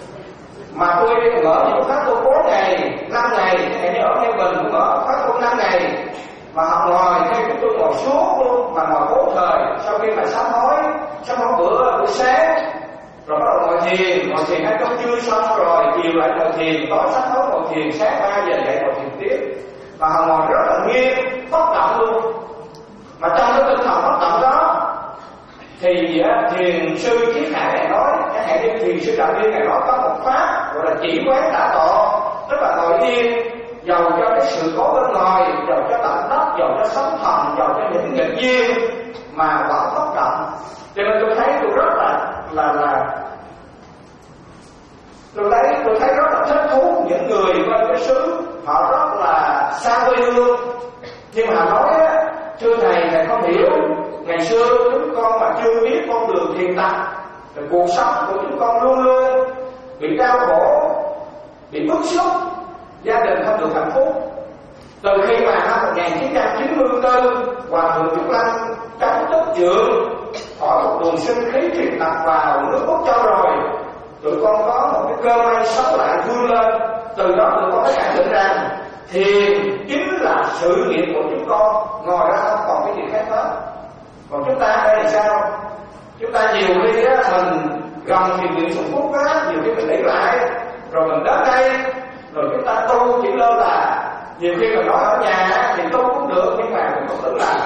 Mà tôi mở những khóa tu bốn ngày, năm ngày, hay như ở Thái Bình tôi mở khóa tu năm ngày. Mà họ ngồi theo chúng tôi ngồi suốt luôn, mà ngồi bốn thời. Sau khi mà sám hối, sám hối bữa buổi sáng, rồi bắt đầu ngồi thiền, ngồi thiền ăn cơm trưa xong rồi chiều lại ngồi thiền, tối sám hối ngồi thiền, sáng ba giờ dậy ngồi thiền tiếp. Và họ ngồi rất là nghiêm, bất động luôn. Mà trong cái tinh thần bất động đó thì thiền sư Chiết Khải này nói, chẳng hạn như thiền sư Đạo Viên này nói có một pháp gọi là chỉ quán đả tọa, tức là ngồi yên, dầu cho cái sự cố bên ngoài, dầu cho tận đất, dầu cho sóng thần, dầu cho những nghịch duyên mà vẫn bất động. Cho nên tôi thấy tôi rất là là là tôi thấy tôi thấy rất là thích thú những người bên cái xứ họ rất là xa quê hương, nhưng mà nói á, thưa thầy thầy không hiểu, ngày xưa chúng con mà chưa biết con đường thiền tập thì cuộc sống của chúng con luôn luôn bị đau khổ, bị bức xúc, gia đình không được hạnh phúc. Từ khi mà năm một nghìn chín trăm chín mươi tư Hòa thượng Trúc Lâm chống tức trượng khỏi một luồng sinh khí thiền tập vào nước Úc Châu rồi, tụi con có một cái cơ may sống lại vươn lên. Từ đó tụi con mới khẳng định rằng thiền chính là sự nghiệp của chúng con, ngoài ra không còn cái gì khác hết. Còn chúng ta đây thì sao? Chúng ta nhiều khi á, mình gần thiền viện Sùng Phúc á, nhiều khi mình lấy lại, rồi mình đến đây, rồi chúng ta tu chỉ lơ là. Nhiều khi mình nói ở nhà á, thì tu cũng được, nhưng mà cũng không tưởng là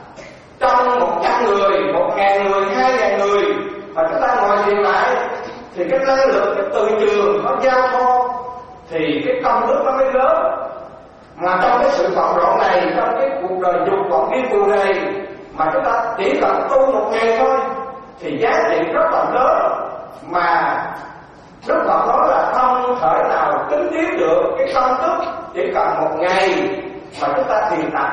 trong một trăm người, một ngàn người, hai ngàn người mà chúng ta ngồi thiền lại thì cái năng lượng, cái từ trường nó giao thoa thì cái công đức nó mới lớn. Mà trong cái sự bận rộn này, trong cái cuộc đời dục vọng điên cuồng này, mà chúng ta chỉ cần tu một ngày thôi thì giá trị rất là lớn. Mà Đức Phật nói là không thể nào tính tiếp được cái công đức chỉ cần một ngày mà chúng ta thiền tập.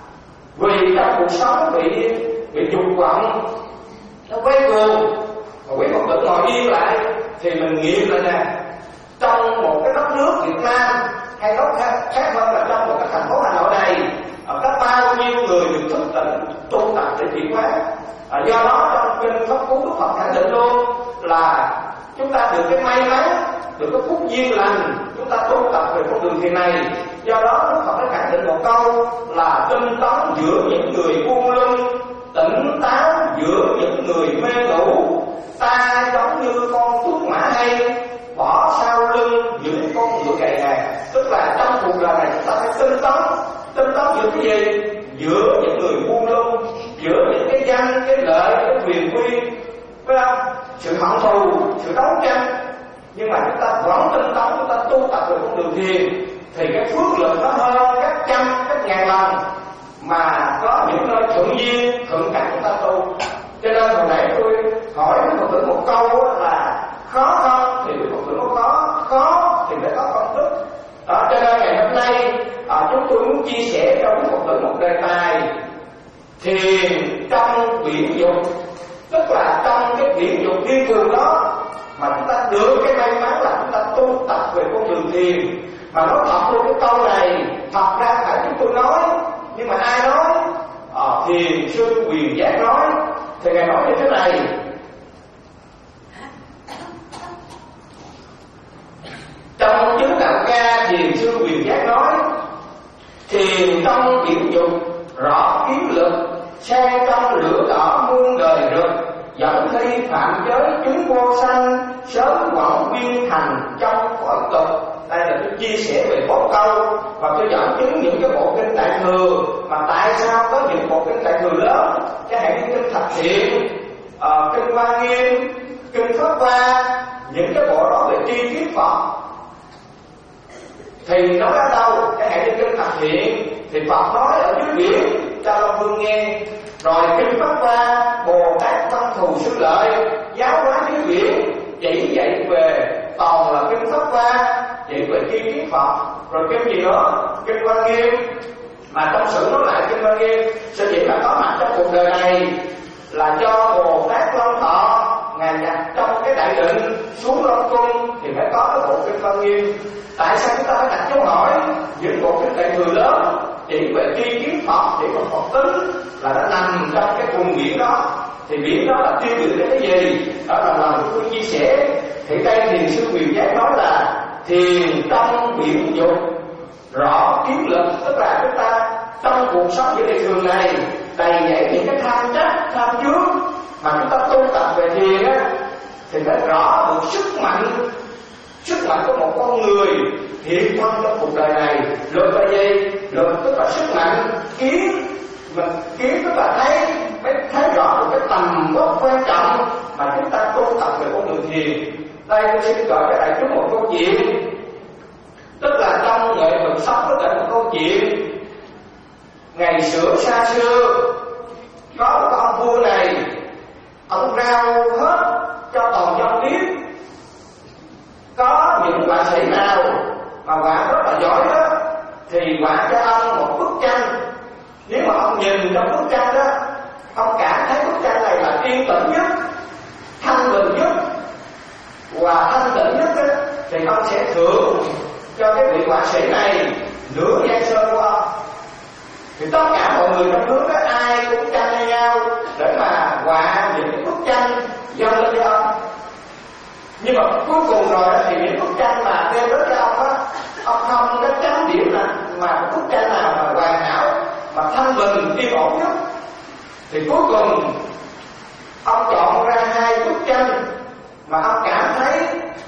Vì trong cuộc sống bị bị dục vọng nó quay cuồng, mà quý Phật tử ngồi yên lại thì mình nghiệm lại nè, trong một cái đất nước Việt Nam hay nói khác, khác hơn là trong một cái thành phố Hà Nội này, có bao nhiêu người được thức tỉnh tu tập để chuyển hóa. À, do đó trong kinh Pháp Cú Đức Phật khẳng định luôn là chúng ta được cái may mắn, được cái phúc duyên lành, chúng ta tu tập về con đường thiền này. Do đó Đức Phật đã khẳng định một câu là tinh tấn giữa những người buông lung, tỉnh táo giữa những người mê ngủ. Ta giống như con tuốt mã hay, bỏ sau lưng những con ngựa gầy nè. Tức là trong cuộc đời này chúng ta phải tinh tấn. Tinh tấn giữa cái gì? Giữa những người buông lung, giữa những cái danh, cái lợi, cái quyền quy, phải không? Sự hận thù, sự đấu tranh. Nhưng mà chúng ta vẫn tinh tấn, chúng ta tu tập về con đường thiền, thì cái phước lực nó hơn các trăm, các ngàn lần mà có những nơi thuận duyên, thuận cảnh chúng ta tu. Cho nên hồi nãy tôi hỏi Đức Phật tử một câu là khó không thì Đức Phật tử nó có, khó thì phải có công đức. Đó, cho nên ngày hôm nay à, chúng tôi muốn chia sẻ cho Đức Phật tử một đề tài thiền trong biển dục, tức là trong cái biển dục điên cuồng đó mà chúng ta được cái may mắn là chúng ta tu tập về con đường thiền. Mà nói thật luôn, cái câu này thật ra phải chúng tôi nói, nhưng mà ai nói? À, Thiền sư Quyền Giác nói. Thì Ngài nói như thế này: trong chứng đạo ca, Thiền sư Quyền Giác nói, thiền trong biển dục rõ kiến lực, sang trong lửa đỏ muôn đời rực, dẫn thi phạm giới chúng vô sanh, sớm quẩn viên thành trong cõi cực. Đây là tôi chia sẻ về bốn câu và tôi dẫn chứng những cái bộ kinh Đại Thừa mà tại sao có những bộ kinh Đại Thừa lớn, chẳng hạn như kinh Thập Thiện, uh, kinh Hoa Nghiêm, kinh Pháp Hoa, những cái bộ đó về tri kiến Phật. Thì nói ở đâu? Chẳng hạn như kinh Thập Thiện thì Phật nói ở dưới biển cho Long Vương nghe. Rồi kinh Pháp Hoa, Bồ Tát Văn Thù Sư Lợi giáo hóa dưới biển, chỉ dạy về toàn là kinh Pháp Hoa, chỉ về tri kiến Phật. Rồi kinh gì nữa? Kinh Hoa Nghiêm. Mà trong sự nói lại kinh Hoa Nghiêm, sở dĩ mà có mặt trong cuộc đời này là do Bồ Tát Long Thọ Ngài nhập trong cái đại định xuống Long Cung thì phải có cái bộ kinh Hoa Nghiêm. Tại sao chúng ta phải đặt dấu hỏi những bộ kinh Đại Thừa lớn chỉ về tri kiến Phật, chỉ về Phật tính là nó nằm trong cái vùng biển đó? Thì biển đó là tiêu biểu đến cái gì? Đó là lần tôi chia sẻ. Thì đây Thiền sư Quyền Giác nói là thiền trong biển dục rõ kiến lực, tức là chúng ta trong cuộc sống như đời thường này đầy dẫy những cái tham chấp, tham chướng, mà chúng ta tu tập về thiền á thì phải rõ được sức mạnh, sức mạnh của một con người hiện thân trong cuộc đời này. Lực là gì? Lực tức là sức mạnh. Kiến, mình kiến tức là thấy, phải thấy rõ được cái tầm gốc quan trọng mà chúng ta tu tập về con đường thiền. Đây tôi xin gửi cho đại chúng một câu chuyện, tức là trong nghệ thuật sống tức là một câu chuyện ngày xưa xa xưa. Có một ông vua này, ông rao hết cho toàn dân biết, có những họa sĩ nào mà họa rất là giỏi đó thì họa cho ông một bức tranh. Nếu mà ông nhìn trong bức tranh đó, ông cảm thấy bức tranh này là yên tĩnh nhất, thanh bình nhất và thanh tịnh nhất đó, thì ông sẽ thưởng cho cái vị họa sĩ này nửa giang sơn của ông. Thì tất cả mọi người trong nước đó ai cũng tranh với nhau để mà họa những cái bức tranh dâng lên cho ông. Nhưng mà cuối cùng rồi thì những bức tranh mà đem đến cho ông á, ông không có chấm điểm là mà bức tranh nào mà hoàn hảo, mà thanh bình yên ổn nhất. Thì cuối cùng ông chọn ra hai bức tranh mà ông cảm thấy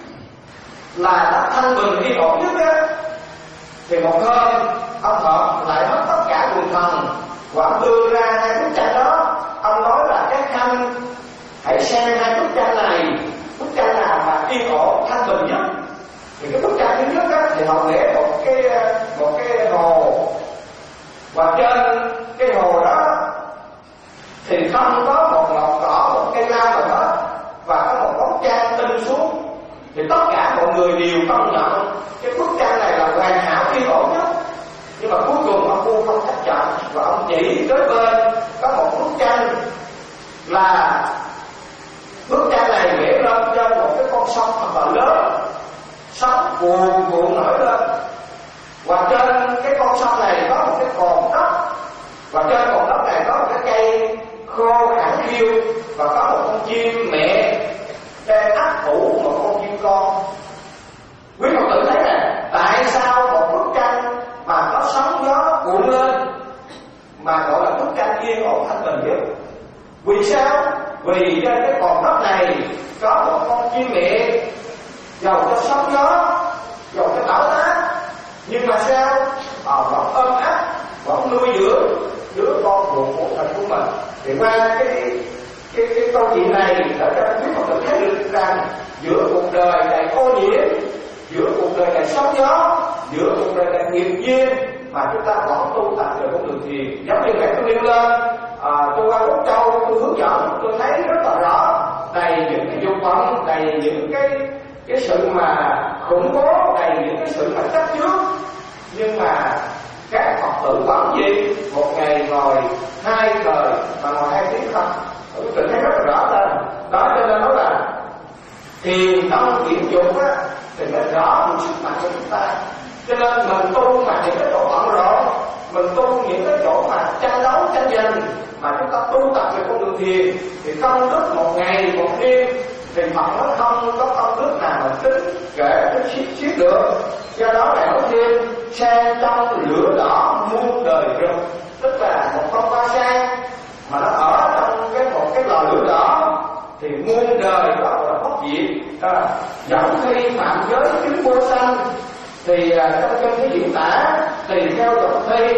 là nó thanh bình yên ổn nhất á. Thì một hôm ông hợp lại mất tất cả quần thần và ông đưa ra hai bức tranh đó. Ông nói là các khanh hãy xem hai bức tranh này, bức tranh nào mà yên ổn thanh bình nhất. Thì cái bức tranh thứ nhất á, thì họ vẽ một cái một cái hồ, và trên cái hồ đó thì không có một ngọn cỏ, một cây lao nào hết, và có một bóng trăng tinh xuống. Thì tất cả mọi người đều công nhận cái bức tranh này là hoàn hảo yên ổn nhất. Nhưng mà cuối cùng ông vua không chấp nhận, và ông chỉ tới bên có một bức tranh là bức tranh này vẽ lên trên một cái con sông thật là lớn, sóng cuồn cuộn nổi lên, và trên cái con sông này có một cái cồn đất, và trên cồn đất này có một cái cây khô hẳn hiu, và có một con chim mẹ đang ấp ủ một con chim con. Quý Phật tử thấy nè, tại sao một bức tranh mà có sóng gió cuộn lên mà gọi là bức tranh yên ổn thanh bình nhất? Vì sao? Vì trên cái cồn đất này có một con chim mẹ dầu cho sóng gió, dầu cho bão táp, nhưng mà sao? À, vẫn ôm ấp, vẫn nuôi dưỡng đứa con ruột của thành của mình. Thì qua cái cái cái câu chuyện này để cho quý Phật tử thấy được rằng giữa cuộc đời đầy ô nhiễm, giữa cuộc đời đầy sóng gió, giữa cuộc đời đầy nghiệp duyên mà chúng ta vẫn tu tập về con đường thiền. Giống như ngày tôi nêu lên, à, tôi qua Úc Châu tôi hướng dẫn, tôi thấy rất là rõ, đầy những cái dục vọng, đầy những cái cái sự mà khủng bố, đầy những cái sự mà chấp trước. Nhưng mà các Phật tử vẫn gì một ngày ngồi hai thời mà ngồi hai tiếng không, tôi tự thấy rất là rõ ràng. Đó cho nên nói là thiền tâm kiện dục á thì nó rõ được sức mạnh của chúng ta. Cho nên mình tu mà những cái chỗ bận rộn, mình tu những cái chỗ mà tranh đấu tranh giành, mà chúng ta tu tập về con đường thiền thì công đức một ngày một đêm thì Phật nó không có công đức nào mà tính kể tính xiết xiết được. Do đó lại nói thêm sang trong lửa đỏ muôn đời rừng, tức là một con hoa sen mà nó ở trong cái một cái lò lửa đỏ thì muôn đời đó là bất diệt. À, giống khi phạm giới chứng vô sanh thì à, trong kinh cái diễn tả tùy theo dòng thi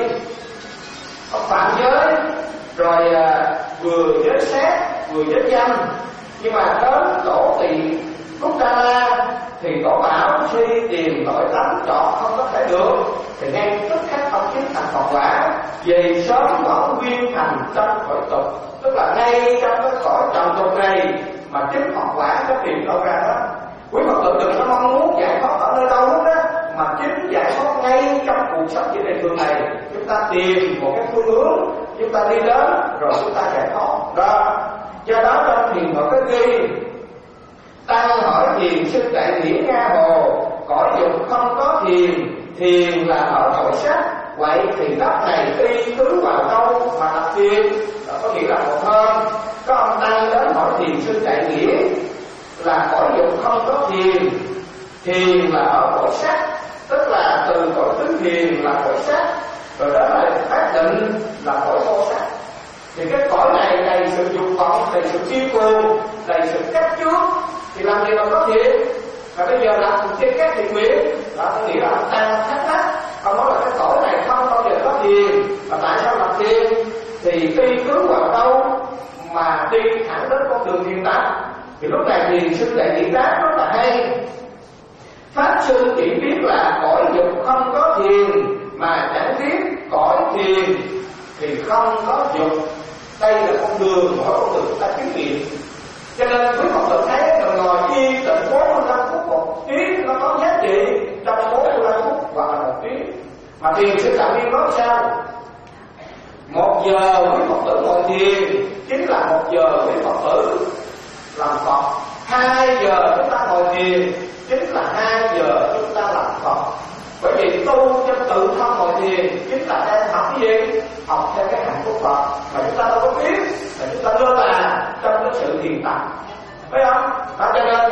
ông phạm giới rồi à, vừa giới sát vừa giới danh, nhưng mà đến tổ tỳ Cúc Đa La thì tổ bảo suy tìm nội tánh chọn không có thể được, thì ngay tức khắc ông chứng thành Phật quả, về sớm vẫn viên thành trong cõi tục. Tức là ngay trong cái cõi trần tục này mà chứng Phật quả có tìm đâu ra đó. Quý Phật tử đừng có mong muốn giải thoát ở nơi đâu hết á, mà chính giải thoát ngay trong cuộc sống trên đời thường này. Chúng ta tìm một cái phương hướng, chúng ta đi đến rồi chúng ta giải thoát đó. Do đó trong thiền họ có ghi tăng hỏi thiền sư đại nghĩa Nga Hồ, cõi dục không có thiền, thiền là ở cõi sắc. Vậy thì đất này y cứ vào đâu mà lập thiền? Đó có nghĩa là một hôm có ông tăng đến hỏi thiền sư đại nghĩa là cõi dục không có thiền, thiền là ở cõi sắc, tức là từ cõi tứ thiền là cõi sắc, rồi đó là phát định là cõi vô sắc. Thì cái cõi này đầy sự dục vọng, đầy sự kiêu cuồng, đầy sự cách trước, thì làm gì mà có thiền? Và bây giờ làm một cái các thiện nguyện, đó có nghĩa là ông ta thắc mắc, ông nói là cái cõi này không bao giờ có thiền, mà tại sao làm thiền? Thì đi cứ vào đâu mà đi thẳng đến con đường thiền tập. Thì lúc này thiền sư đại diễn đáp rất là hay. Pháp sư chỉ biết là cõi dục không có thiền, mà chẳng biết cõi thiền thì không có dục. Đây là con đường, mỗi con đường chúng ta chứng nghiệm. Cho nên quý Phật tử thấy mình ngồi yên tĩnh bốn mươi lăm phút một tiếng nó có giá trị trong bốn mươi lăm phút hoặc là một tiếng. Mà thiền sư đạo viên nói sao? Một giờ quý Phật tử ngồi thiền chính là một giờ quý Phật tử làm Phật. Hai giờ chúng ta ngồi thiền chính là hai giờ chúng ta làm Phật. Bởi vì tu cho tự thân ngồi thiền chính là đang học cái gì? Học theo cái hạnh của Phật mà chúng ta đâu có biết, mà chúng ta lơ là trong cái sự thiền tập, phải không? Đó, cho nên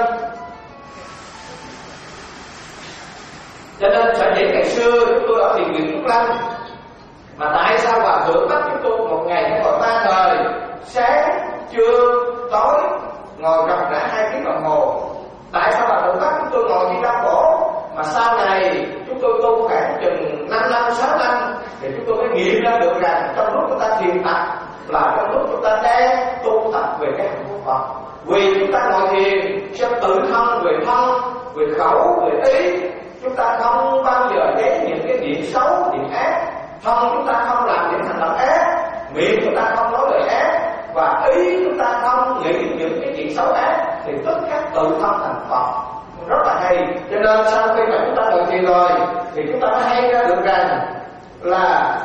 cho nên sở dĩ ngày xưa chúng tôi ở thiền viện Trúc Lâm, mà tại sao Hòa Thượng bắt chúng tôi một ngày phải ngồi ba thời, sáng, trưa, tối, ngồi ròng rã hai tiếng đồng hồ? Tại sao Hòa Thượng bắt chúng tôi ngồi đi đau khổ? Mà sau này chúng tôi tu khoảng chừng năm năm, sáu năm thì chúng tôi mới nghiệm ra được rằng trong lúc chúng ta thiền tập là trong lúc chúng ta đang tu tập về cái hạnh của Phật. Vì chúng ta ngồi thiền sẽ tự thân về thân, về khẩu, về ý, chúng ta không bao giờ ghét những cái niệm xấu, niệm ác. Thân chúng ta không làm những hành động ác, miệng chúng ta không nói lời ác, và ý chúng ta không nghĩ những cái chuyện xấu ác, thì tất cả tự thân thành Phật. Rất là hay. Cho nên sau khi mà chúng ta ngồi thiền rồi thì chúng ta mới hay ra được rằng là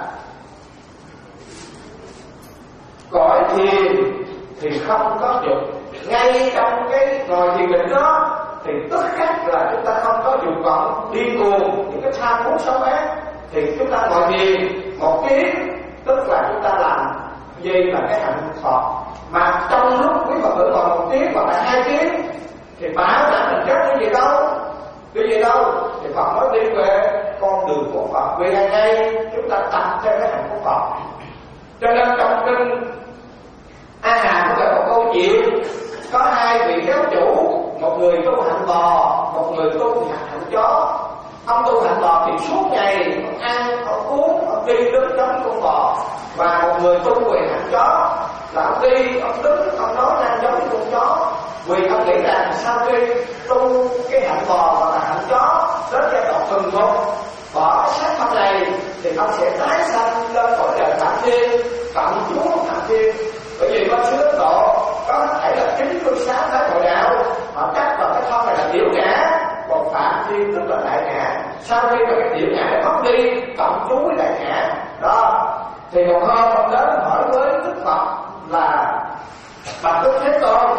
cõi thiền thì không có dục. Ngay trong cái ngồi thiền định đó thì tức khắc là chúng ta không có dục vọng điên cuồng, những cái tham muốn xấu ác. Thì chúng ta ngồi thiền một tiếng, tức là chúng ta làm gì là cái hạnh Phật. Mà trong lúc quý Phật tử ngồi một tiếng hoặc là hai tiếng thì bảo đảm mình chết cái gì đâu, cái gì đâu. Thì Phật nói đi về con đường của Phật, vì hàng ngày chúng ta tập theo cái hạnh của Phật. Cho nên trong kinh A Hàm có một câu chuyện, có hai vị giáo chủ, một người tu hạnh bò, một người tu hạnh chó. Ông tu hạnh bò thì suốt ngày ông ăn, ông uống, ông đi đến giống con bò, và một người tu về hạnh chó là ông đi, ông đứng, ông nói năng giống như con chó, vì ông nghĩ rằng sau khi tu cái hạnh bò và là hạnh chó đến giai đoạn thuần thục bỏ xác thân này thì ông sẽ tái sanh lên cõi đời Phạm Thiên, cộng chú Phạm Thiên. Bởi vì con sư Ấn Độ có thể là chín mươi sáu thái hội đạo, họ cắt vào cái thân này là tiểu ngã, còn Phạm Thiên tức là đại ngã. Sau khi mà cái tiểu ngã nó mất đi, cộng chú với đại ngã đó, thì một hôm ông đến hỏi với Đức Phật là: bạch Đức Thế Tôn,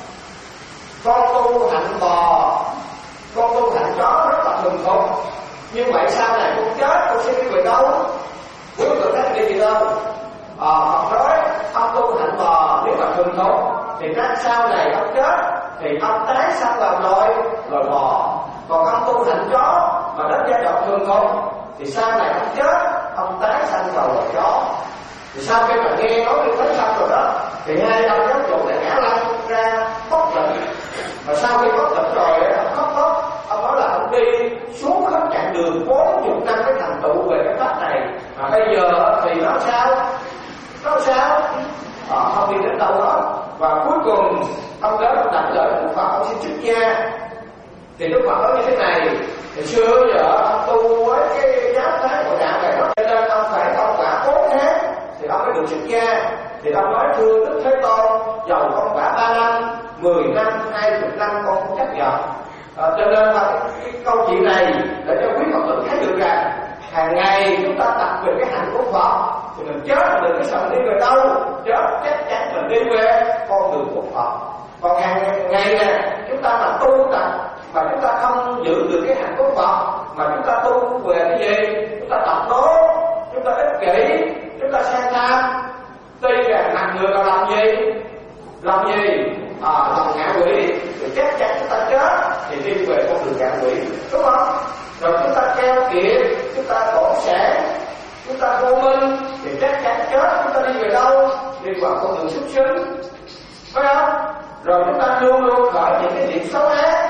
con tu hạnh bò, con tu hạnh chó rất là thuần thục, như vậy sau này con chết con sẽ đi về đâu? Quý vị thấy đi gì đâu? À, Phật nói ông tu hạnh bò nếu mà thuần thục thì chắc sau này ông chết thì ông tái sanh làm loài loài bò, còn ông tu hạnh chó mà đến giai đoạn thuần thục thì sau này ông chết ông tái sanh vào loài chó. Thì sau khi mà nghe nói như thế xong rồi đó thì hai ông giáo chủ lại ngã lăn ra khóc lịnh, mà sau khi khóc lịnh rồi ông khóc khóc ông nói là ông đi xuống khắp chặng đường bốn chục năm cái thành tựu về cái pháp này, mà bây giờ thì nó sao nó sao à, không đi đến đâu đó. Và cuối cùng ông đến ông đặt lời Đức Phật, ông xin xuất gia. Thì Đức Phật nói như thế này: thì xưa giờ ông tu với cái giáo thái hội đạo này đó, cho nên ông phải công quả bốn tháng thì ông mới được xuất gia. Thì ông nói: thưa Đức Thế Tôn, dầu công quả ba năm, mười năm, hai mươi năm con không chấp nhận. À, cho nên là cái, cái câu chuyện này để cho quý Phật tử thấy được rằng hàng ngày chúng ta tập về cái hạnh của Phật thì mình chết mình đừng có sợ đi về đâu, chết chắc chắn mình đi về con đường của Phật. Còn hàng ngày nè chúng ta mà tu tập mà chúng ta không giữ được cái hạnh của Phật, mà chúng ta tu về cái gì? Chúng ta tập đố, chúng ta ích kỷ, chúng ta sang tham, tuy rằng mặt người vào làm gì làm gì à, làm ngạ quỷ thì chắc chắn chúng ta chết thì đi về con đường ngạ quỷ, đúng không? Rồi chúng ta keo kiệt, chúng ta khổ sản, chúng ta vô minh thì chắc chắn chết chúng ta đi về đâu? Đi vào con đường súc sinh, phải không? Rồi chúng ta luôn luôn khởi những cái việc xấu ác,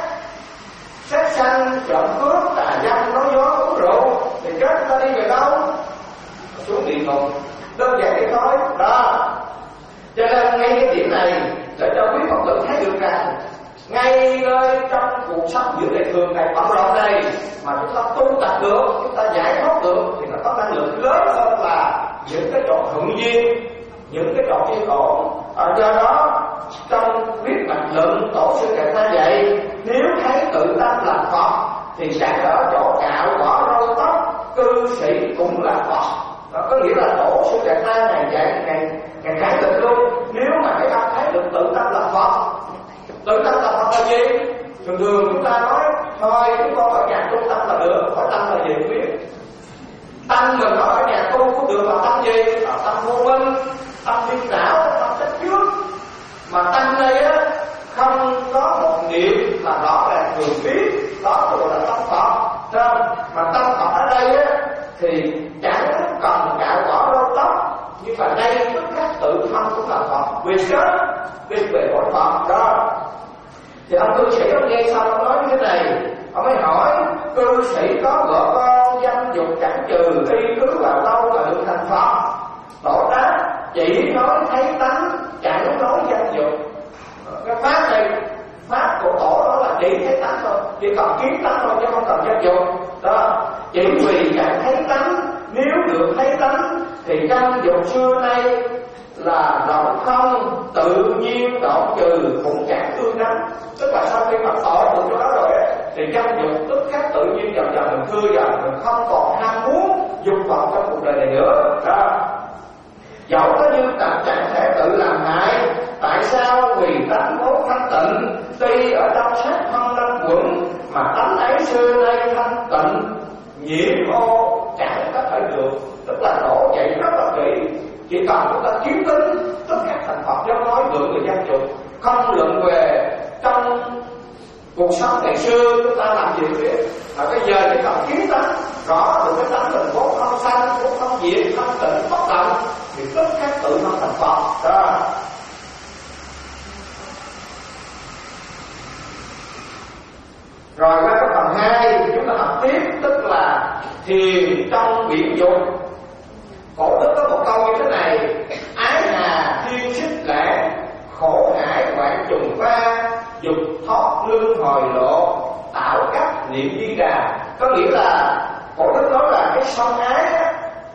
sát sanh, trộm cướp, tà dâm, nói dối, uống rượu thì chết chúng ta đi về đâu? Xuống địa ngục. Đơn giản vậy thôi đó. Cho nên ngay cái điểm này để cho quý Phật tử thấy được rằng ngay nơi trong cuộc sống giữa đời thường này, bận rộn này, mà chúng ta tu tập được, chúng ta giải thoát được thì nó có năng lượng lớn hơn là những cái chỗ thuận duyên, những cái chỗ yên ổn. Ở do đó trong viết mạch luận tổ sư Đại Ta dạy, nếu thấy tự tâm là Phật thì chẳng ở chỗ cạo bỏ râu tóc, cư sĩ cũng là Phật. Đó có nghĩa là tổ sư Đại Ta này dạy ngày ngày khẳng định luôn, nếu mà cái ông thấy được tự tâm là Phật. Tự tâm là Phật là gì? Thường thường chúng ta nói thôi chúng con ở nhà tu tâm là được, hỏi tâm là gì không biết. Tâm mình nói ở nhà tu cũng được, là tâm gì? Là tâm vô minh, tâm điên đảo, tâm chấp trước. Mà tâm đây á không có một niệm là rõ ràng thường biết, đó gọi là tâm Phật. Không? Mà tâm Phật ở đây á thì chẳng cần cạo bỏ râu tóc, nhưng mà đây tất cả tự thân cũng là Phật, vì chết đi về cõi Phật đó. Thì ông cư sĩ ông nghe xong ông nói như thế này, ông mới hỏi: cư sĩ có vợ con dâm dục chẳng trừ, đi cứ vào đâu mà được thành Phật? Tổ đáp: chỉ nói thấy tánh, chẳng nói dâm dục. Cái pháp này, pháp của tổ đó là chỉ thấy tánh thôi, chỉ cần kiến tánh thôi chứ không cần dâm dục đó. Chỉ vì chẳng thấy tánh, nếu được thấy tánh thì dâm dục xưa nay là rộng không, tự nhiên đoạn trừ cũng chẳng thương lắm. Tức là sau khi mà tỏ được chỗ đó rồi ấy, thì dâm dục tức khắc tự nhiên dần dần mình thưa dần, mình không còn ham muốn dục vọng trong cuộc đời này nữa đó. Dẫu có như tập chẳng thể tự làm hại, tại sao vì tánh vốn thanh tịnh, tuy ở trong sát thân lâm quẩn, mà tánh ấy xưa nay thanh tịnh, nhiễm ô chẳng có thể được. Tức là tổ dạy rất là kỹ, chỉ cần chúng ta kiến tính tất cả thành Phật giống nói lượng người dân dục, không luận về trong cuộc sống ngày xưa chúng ta làm gì biết. Mà bây giờ chỉ cần kiến tánh rõ được cái tánh mình vốn không sanh, vốn không diệt, không tịnh, bất động thì tất cả tự thân thành Phật đó. Rồi qua cái phần hai chúng ta học tiếp, tức là thiền trong biển dục. Cổ đức có một câu như thế này: ái hà thiên xích thoát luân hồi lộ, tạo cách niệm Di Đà. Có nghĩa là Cổ Đức nói là cái sông Ái á,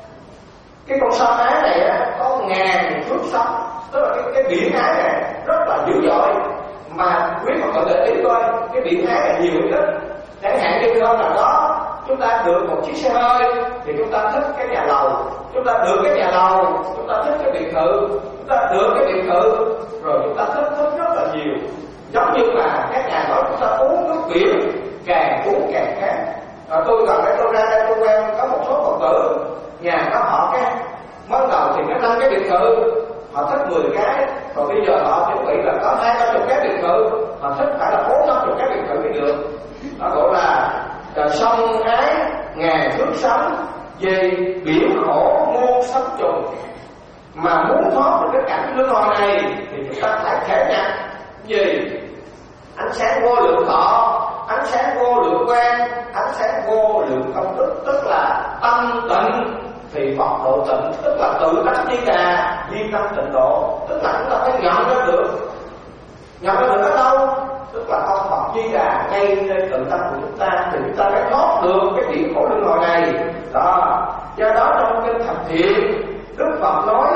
cái con sông Ái này á, có ngàn phước sóng, tức là cái, cái biển Ái này rất là dữ dội. Mà quý Phật tử để ý coi, cái biển Ái là nhiều ít. Chẳng hạn như hôm nào đó chúng ta được một chiếc xe hơi thì chúng ta thích cái nhà lầu, chúng ta được cái nhà lầu, chúng ta thích cái biệt thự, chúng ta được cái biệt thự, rồi chúng ta thích thích rất là nhiều. Giống như là các nhà nói chúng ta uống nước biển, càng uống càng khát. À, tôi gần đây tôi ra đây tôi quen có một số Phật tử nhà có họ cái mới đầu thì có năm cái biệt thự, họ thích mười cái, rồi bây giờ họ chuẩn bị là có hai ba chục cái biệt thự, họ thích phải là bốn năm chục cái biệt thự mới được. Nó gọi là sông Ái ngàn phước sóng, về biển khổ muôn sóng trùng. Mà muốn thoát được cái cảnh luân hồi này thì chúng ta phải thể nhận gì? Ánh sáng vô lượng thọ, ánh sáng vô lượng quan, ánh sáng vô lượng công đức, tức là tâm tịnh thì Phật độ tịnh, tức là tự tánh Di Đà di tâm tịnh độ, tức là chúng ta phải nhận ra được. Nhận ra được ở đâu? Tức là ông Phật Di Đà ngay trên tự tâm của chúng ta thì chúng ta mới thoát được cái biển khổ luân hồi này. Đó, do đó trong kinh Thập Thiện, Đức Phật nói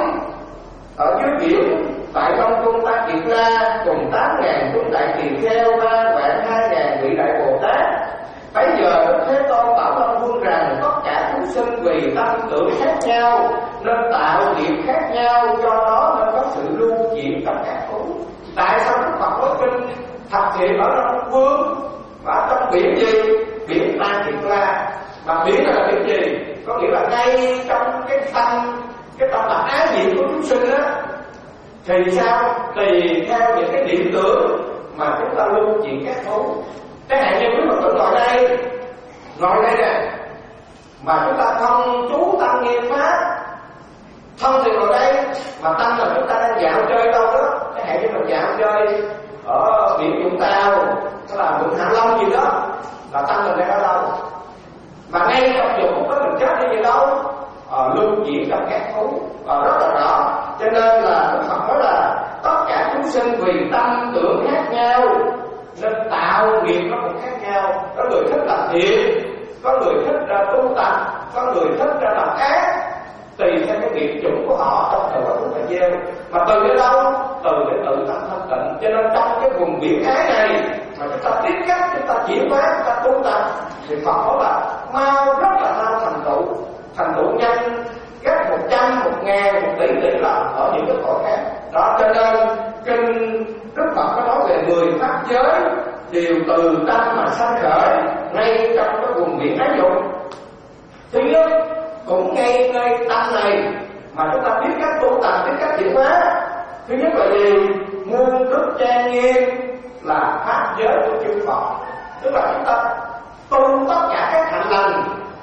ở dưới biển tại Long Cung Ta Kiệt La cùng tám ngàn chúng đại tỳ kheo, ba vạn hai ngàn vị đại Bồ Tát. Bây giờ Đức Thế Tôn bảo Long Vương rằng tất cả chúng sinh vì tâm tưởng khác nhau nên tạo nghiệp khác nhau, do đó nên có sự lưu chuyển trong các thú. Tại sao Đức Phật nói kinh Thập Thiện ở Long Vương và trong biển gì? Biển Ta Kiệt La. Mà biển này là biển gì? Có nghĩa là ngay trong cái tâm, cái tâm là ái niệm của chúng sinh đó. Thì sao? Tùy theo những cái niệm tưởng mà chúng ta lưu chuyển các thú. Cái hạn như quý Phật tử ngồi đây, ngồi đây nè, mà chúng ta không chú tâm nghe pháp, không thì ngồi đây mà tâm là chúng ta đang dạo chơi đâu đó. Cái hạn như mình dạo chơi ở biển Vũng Tàu, hay là Vịnh Hạ Long gì đó, là tâm mình đang ở đâu? Mà ngay trong giờ phút đó mình chết đi về đâu? Ờ, lưu chuyển trong các thú, ờ, rất là rõ. Cho nên là Đức Phật nói là tất cả chúng sinh vì tâm tưởng khác nhau nên tạo nghiệp nó cũng khác nhau. Có người thích làm thiện, có người thích ra tu tập, có người thích ra làm ác, tùy theo cái nghiệp chủng của họ trong thời quá khứ thời gian. Mà từ cái đâu? Từ cái tự tâm thanh tịnh. Cho nên trong cái vùng biển ái này mà chúng ta biết cách, chúng ta chuyển hóa, chúng ta tu tập thì Phật nói là mau, rất là mau thành tựu, thành tựu nhanh gấp một trăm, một ngàn, một tỷ tỷ lần ở những cái cõi khác. Đó, cho nên kinh Đức Phật có nói về mười pháp giới đều từ tâm mà sanh khởi ngay trong cái vùng biển ái dục. Thứ nhất cũng ngay ngay tâm này mà chúng ta biết cách tu tập, biết cách chuyển hóa. Thứ nhất là gì? Muôn đức trang nghiêm là pháp giới của chư Phật, tức là chúng ta tu tất cả các hạnh lành,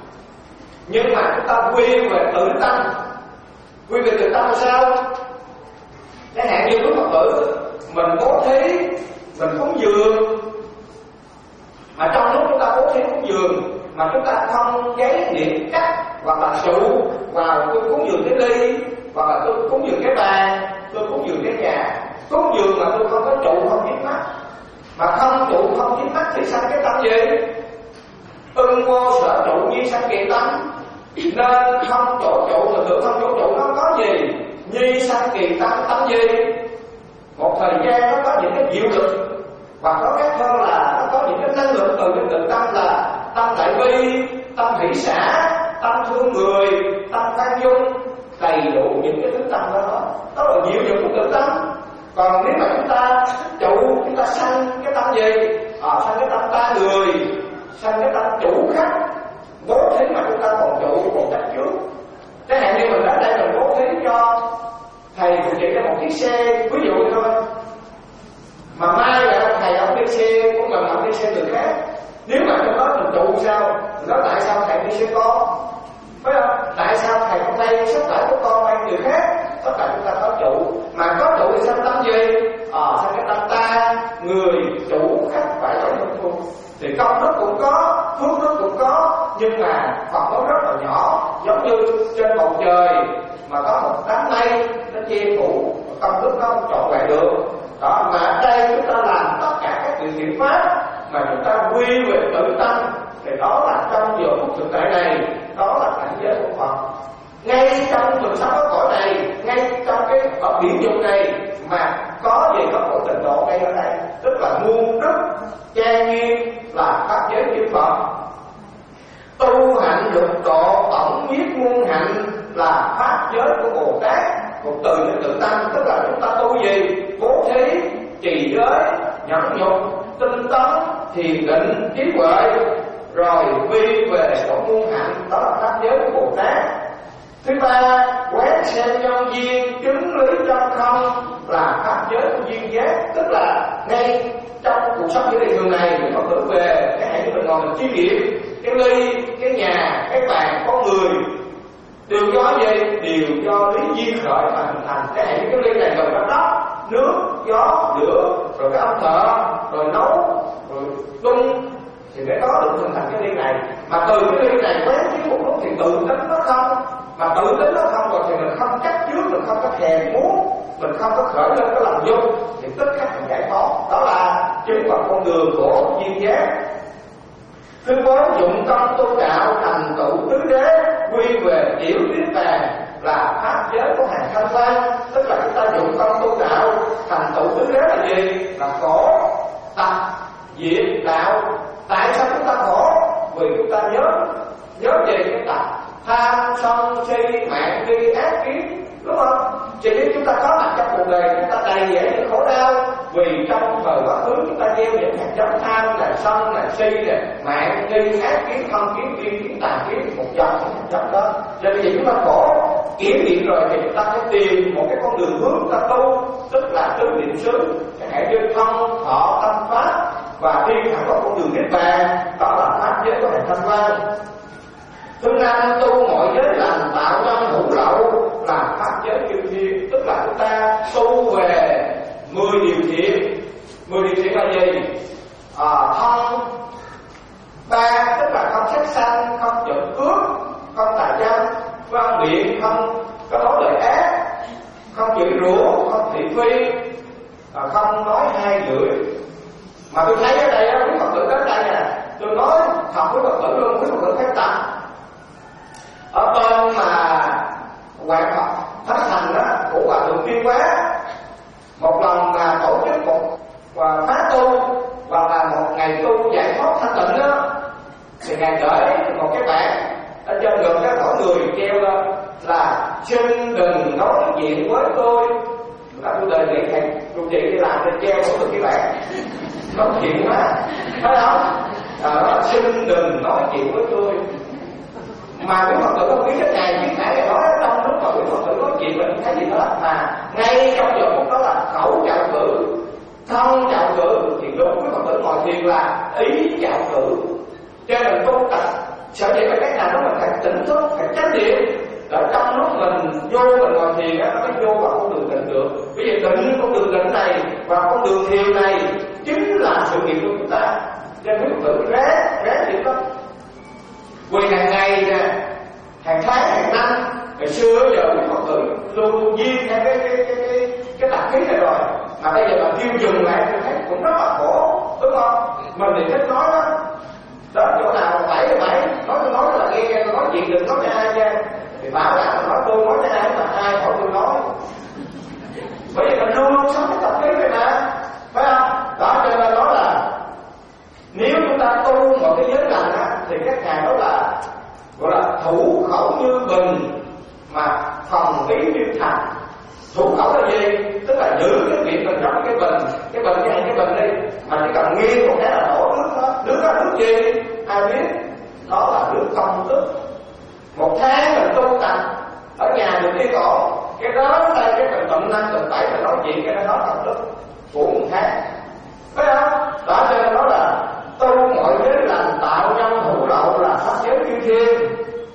nhưng mà chúng ta quy về tự tâm. Quy về tự tâm là sao? Chẳng hạn như quý Phật tử mình bố thí, mình cúng dường, mà trong lúc chúng ta bố thí cúng dường mà chúng ta không giấy niệm cắt hoặc là trụ vào tôi cúng dường cái ly, hoặc là tôi cúng dường cái bàn, tôi cúng dường cái nhà, cúng dường mà tôi không có trụ, không nhíp mắt, mà không trụ không nhíp mắt thì sanh cái tâm gì? Ưng vô sở trụ nhi sanh kỳ tâm. Nên không chỗ trụ là tưởng không chỗ trụ nó có gì? Nhi sanh kỳ tâm, tâm gì? Một thời gian nó có những cái diệu lực, và có các hơn là nó có những cái năng lượng từ cái tự tâm là tâm đại bi, tâm hỷ xả, tâm thương người, tâm khoan dung, đầy đủ những cái thứ tâm đó. Đó là diệu dụng của tự tâm. Còn nếu mà chúng ta trụ, chúng ta sanh cái tâm gì? À, sanh cái tâm ta người, sanh cái tâm chủ khách, bố thí mà chúng ta còn trụ còn chấp trước. Chẳng hạn như mình ở đây mình bố thí cho thầy phụ chị cho một chiếc xe, ví dụ thôi, mà mai là thầy ông đi xe của mình, ông đi xe người khác, nếu mà trong đó mình trụ sao? Mình nói tại sao thầy đi xe con, phải không? Tại sao thầy không vay sức lại của con vay người khác? Tất cả chúng ta có trụ, mà có trụ thì sanh tâm gì? Ờ, à, sanh cái tâm ta, người, chủ, khách phải trong công phu. Thì công đức cũng có, phước đức cũng có, nhưng mà Phật nó rất là nhỏ, giống như trên bầu trời mà có một đám mây nó che phủ, công đức nó không trọn vẹn được. Đó, mà ở đây chúng ta làm tất cả các việc thiện pháp mà chúng ta quy về tự tâm, thì đó là trong giờ phút thực tại này, đó là cảnh giới của Phật. Ngay trong mình sống ở cõi này, ngay trong cái ở biển dục này mà có gì có một trình độ ngay ở đây, tức là muôn đức trang nghiêm là pháp giới chư Phật. Tu hạnh lục độ tổng nhiếp muôn hạnh là pháp giới của Bồ Tát. Một từ đến tự tâm, tức là chúng ta tu gì? Bố thí, trì giới, nhẫn nhục, tinh tấn, thiền định, trí huệ, rồi quy về độ muôn hạnh, đó là pháp giới của Bồ Tát. Thứ ba, quét xem nhân duyên, chứng lý trong không là pháp giới của duyên giác, tức là ngay trong cuộc sống của đời thường này mình có tưởng về cái hạnh mình ngồi mình chiêm nghiệm cái ly, cái nhà, cái bàn, con người đều do gì? Đều do lý duyên khởi mà hình thành. Cái hạnh cái ly này gồm có đất, nước, gió, lửa, rồi cái âm thợ, rồi nấu, rồi tung, thì mới có được hình thành cái ly này. Mà từ cái ly này quét với một lúc thì tự tính nó không, mà tự tính nó không rồi thì mình không chắc trước, mình không có thèm muốn, mình không có khởi lên cái lòng dung, thì tất cả mình giải thoát. Đó là chứng vào con đường của duyên giác. Thứ bốn, dụng công tu đạo thành tựu tứ đế, quy về tiểu niết bàn là pháp giới của hàng thanh văn. Tức là chúng ta dụng công tu đạo thành tựu tứ đế là gì? Là khổ, tập, diệt, đạo. Tại sao chúng ta khổ? Vì chúng ta nhớ nhớ về cái tập tham, sân, si, mạng, nghi, ác kiến, đúng không? Chỉ nếu chúng ta có mặt trong cuộc đời, chúng ta đầy dẫy những khổ đau vì trong thời quá khứ chúng ta gieo những hạt giống tham, là sân, là si, là mạng, nghi, ác kiến, thân kiến, duyên kiến, tà kiến, một dòng những hạt giống đó. Cho nên chúng ta khổ, kiểm nghiệm rồi thì chúng ta phải tìm một cái con đường hướng chúng ta tu, tức là tứ niệm xứ, chẳng hạn như thân, thọ, tâm, pháp, và đi thẳng vào con đường niết bàn, đó là pháp giới của hành thanh văn. Thứ năm, tu mọi giới lành tạo nhân hữu lậu là pháp giới chư thiên, tức là chúng ta tu về mười điều thiện. Mười điều thiện là gì? À, thân ba, tức là không sát sanh, không trộm cướp, không tà dâm, văn miệng, không có nói lời ác, không chửi rủa, không thị phi, và không nói hai lưỡi. Mà tôi thấy ở đây quý Phật tử đến đây nè, tôi nói thật với Phật tử luôn, quý Phật tử phép tặng ở bên mà Hoàng Phật Thánh Thành đó của Hòa Thượng Tuyên Quá, một lần mà tổ chức một và phá tu và là một ngày tu giải thoát thanh tịnh đó, thì ngài gửi một cái bảng ở trên ngực cái mỗi người treo lên là xin đừng nói chuyện với tôi. Là tôi đề nghị thầy trụ trì đi làm để treo mỗi người cái bảng nói chuyện quá, phải không? À, xin đừng nói chuyện với tôi. Mà quý Phật tử không biết cái ngày viết ngài nói trong lúc mà quý Phật tử nói chuyện mình thấy gì hết, mà ngay trong giờ phút đó là khẩu chào cử, thân chào cử, thì lúc quý Phật tử ngồi thiền là ý chào cử. Cho nên tu tập sợ vậy phải cách nào đó mình phải tỉnh thức, phải chánh niệm. Ở trong lúc mình vô mình ngồi thiền á, nó mới vô vào con đường tịnh được. Bây giờ tịnh con đường tịnh này và con đường thiền này chính là sự nghiệp của chúng ta. Cho nên quý Phật tử ráng ráng điểm đó. Vì hàng ngày nè, hàng tháng, hàng năm, ngày xưa giờ quý Phật tử luôn luôn duyên theo cái cái cái cái cái tạp khí này rồi, mà bây giờ mà tiêu dừng lại tôi thấy cũng rất là khổ, đúng không? Mình thì thích nói đó, đó chỗ nào mà bảy thì bảy, nói tôi nói là nghe, tôi nói chuyện đừng nói cho ai nha, thì bảo đảm nói tôi nói cho ai mà ai hỏi tôi nói, bởi vì mình luôn luôn sống cái tạp khí này mà, phải không? Đó cho nên nói là nếu chúng ta tu một cái giới lành á, thì các ngài đó là gọi là thủ khẩu như bình mà phòng ý như thành. Thủ khẩu là gì? Tức là giữ cái miệng mình trong cái bình, cái bình cái cái bình đi, mà chỉ cần nghiêng một cái là đổ nước đó. Nước đó nước gì? Ai biết? Đó là nước công đức. Một tháng mình tu tập ở nhà mình đi cổ, cái đó đây cái mình tận năm tận bảy mình nói chuyện cái đó công đức của một tháng, phải không? Đó cho nên đó là tu mọi giới lành tạo nhân hữu lậu là pháp giới chư thiên.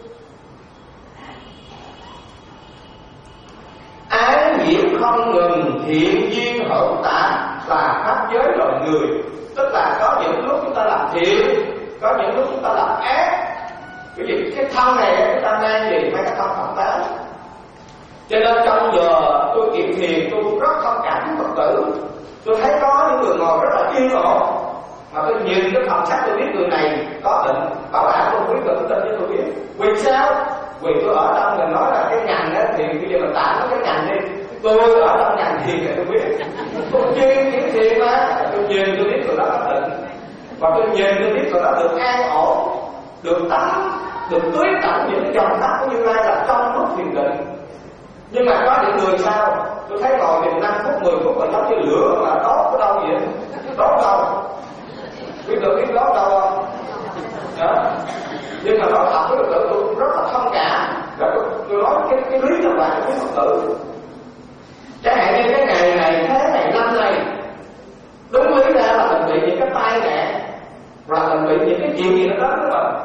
Ái nhiễm không ngừng thiện duyên hữu tạng là pháp giới loài người. Tức là có những lúc chúng ta làm thiện, có những lúc chúng ta làm ác. Cái gì cái thân này chúng ta mang gì mấy cái thân phận đó. Cho nên trong giờ tôi kiệm thiền tôi rất thông cảm với Phật tử. Tôi thấy có những người ngồi rất là yên ổn, mà tôi nhìn cái thần sắc tôi biết người này có bệnh, bảo đảm tôi quyết định tin cho tôi biết. Vì sao? Vì tôi ở trong mình nói là cái ngành đó thì bây giờ mình tạm nói cái ngành đi. Tôi ở trong ngành thiền thì tôi biết. Tôi chuyên kiếm thiền mà, tôi nhìn tôi biết người đó có bệnh, và tôi nhìn tôi biết người đó được an ổn, được tắm, được tưới tẩm những cái dòng thác của Như Lai là trong lúc thiền định. Nhưng mà có những người sao? Tôi thấy ngồi mình năm phút, mười phút mà giống như lửa mà đốt có đâu vậy? Đốt đâu? Quý tự biết đốt đâu không? Đó. Nhưng mà nói thật với Phật tử tôi rất là thông cảm. Và tôi, tôi nói cái, cái lý là bạn với Phật tử. Chẳng hạn như cái ngày này, thế này, năm này, đúng lý ra là mình bị những cái tai nạn, và mình bị những cái chuyện gì đó đó đúng không?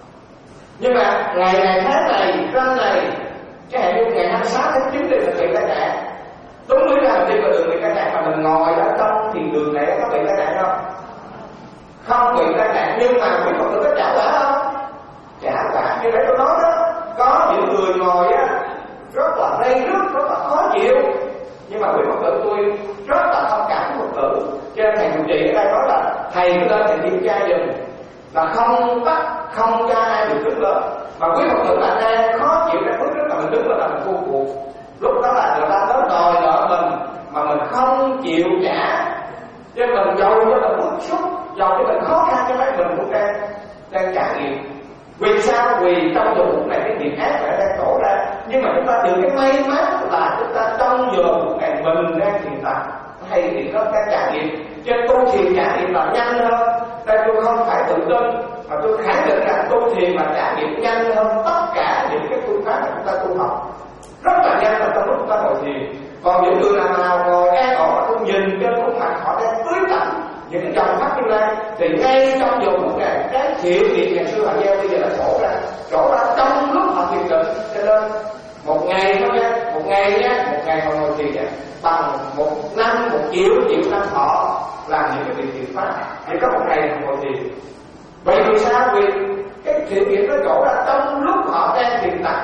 Nhưng mà ngày này, thế này, năm này, cái hạn như ngày hai mươi sáu tháng chín thì mình bị tai nạn. Đúng lý ra mình đi vào đường bị tai nạn, mà mình ngồi ở trong thì đường này có bị tai nạn không? Không bị tai nạn, nhưng mà quý Phật tử có trả quả không? Trả quả. Như đấy tôi nói đó, có những người ngồi á rất là gây rứt, rất là khó chịu, nhưng mà quý Phật tử tôi rất là thông cảm với Phật tử. Cho nên thầy trụ trì ở đây nói là thầy cứ lên thầy kiểm tra dùm, là không bắt, không cho ai được đứng lên. Mà quý Phật tử là đang khó chịu, đang bức rất là mình đứng lên là mình thua cuộc. Lúc đó là người ta tới đòi nợ mình mà mình không chịu trả, cho nên mình giàu cho mình bức xúc, giàu cho mình khó khăn cho mấy mình cũng đang đang trả nghiệp. Vì sao? Vì trong giờ phút này cái nghiệp ác lại đang đổ ra. Nhưng mà chúng ta được cái may mắn là chúng ta trong giờ phút này mình đang thiền tập hay thì nó đang trả nghiệp. Cho nên tu thiền trả nghiệp là nhanh hơn. Đây tôi không phải tự tin, mà tôi khẳng định rằng tu thiền mà trả nghiệp nhanh hơn tất cả những cái phương pháp mà chúng ta tu học. Rất là nhanh là trong lúc chúng ta ngồi thiền. Còn những người nào nào ngồi an ổn mà không nhìn trên khuôn mặt họ đang tưới tẩm những cái dòng pháp Như Lai, thì ngay trong giờ phút này cái thiện nghiệp ngày xưa họ gieo bây giờ đã trổ ra, trổ ra trong lúc họ thiền định. Cho nên một ngày thôi nha, một ngày nha, một ngày họ ngồi thiền nha, bằng một năm, một triệu, triệu năm họ làm những cái việc thiện pháp, thì có một ngày họ ngồi thiền. Vậy vì sao? Vì cái thiện nghiệp nó trổ ra trong lúc họ đang thiền tập.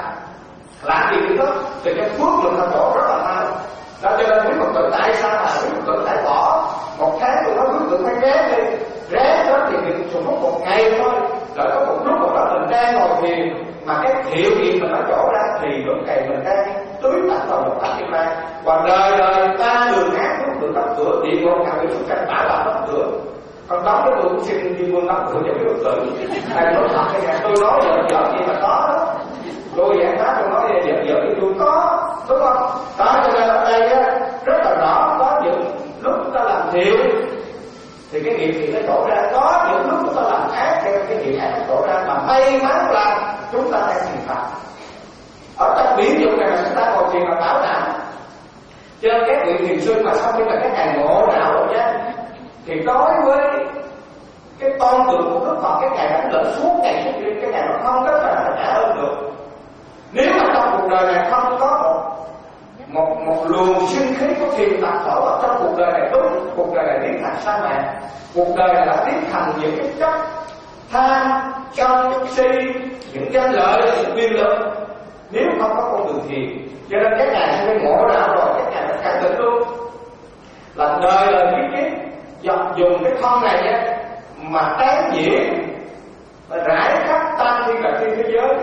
Làm gì đó thì cái phước lực nó trổ rất là mau. Đó cho nên quý Phật tử tại sao là quý Phật tử phải bỏ một tháng tôi nói quý Phật tử phải ráng đi, ráng đó thì mình chỉ có một ngày thôi. Rồi có một lúc một đó mình đang ngồi thiền mà cái thiệu nghiệp mình nó trổ ra thì lúc này mình đang tưới tặng vào một pháp Như Lai. Và đời đời ta đường ác quý Phật tử đóng cửa địa ngục nào bị xuất cảnh bảo là đóng cửa. Còn đóng cái tôi cũng xin đi buôn đóng cửa cho quý Phật tử. Thầy nói thật hay tôi nói giờ giờ gì mà có đó. Tôi giảng pháp tôi nói giờ giờ thì tôi có, đúng không? Đó cho nên ở đây á, rất là rõ, có những lúc chúng ta làm thiện thì cái nghiệp thì nó trổ ra, có những lúc chúng ta làm ác thì cái nghiệp ác nó trổ ra. Mà may mắn là chúng ta đang thiền tập. Ở trong biển dụng này là chúng ta ngồi thiền là bảo đảm. Cho nên các vị thiền sư mà sau khi mà các ngài ngộ đạo rồi nhá, thì đối với cái tôn tượng của Đức Phật, cái ngài đánh lỡ suốt ngày suốt đêm, cái ngài nó không có thể là trả ơn được. Nếu mà trong cuộc đời này không có một một một luồng sinh khí của thiền tập thở vào trong cuộc đời này, đúng cuộc đời này biến thành sa mạc, cuộc đời này đã biến thành những cái chất tham, sân, si, những danh lợi, những quyền lực. Nếu không có con đường thiền, cho nên các ngài sẽ ngộ đạo rồi, các ngài đã khẳng định luôn là đời đời kiếp kiếp dùng cái thân này á mà tán diễn và rải khắp tam thiên và thiên thế giới.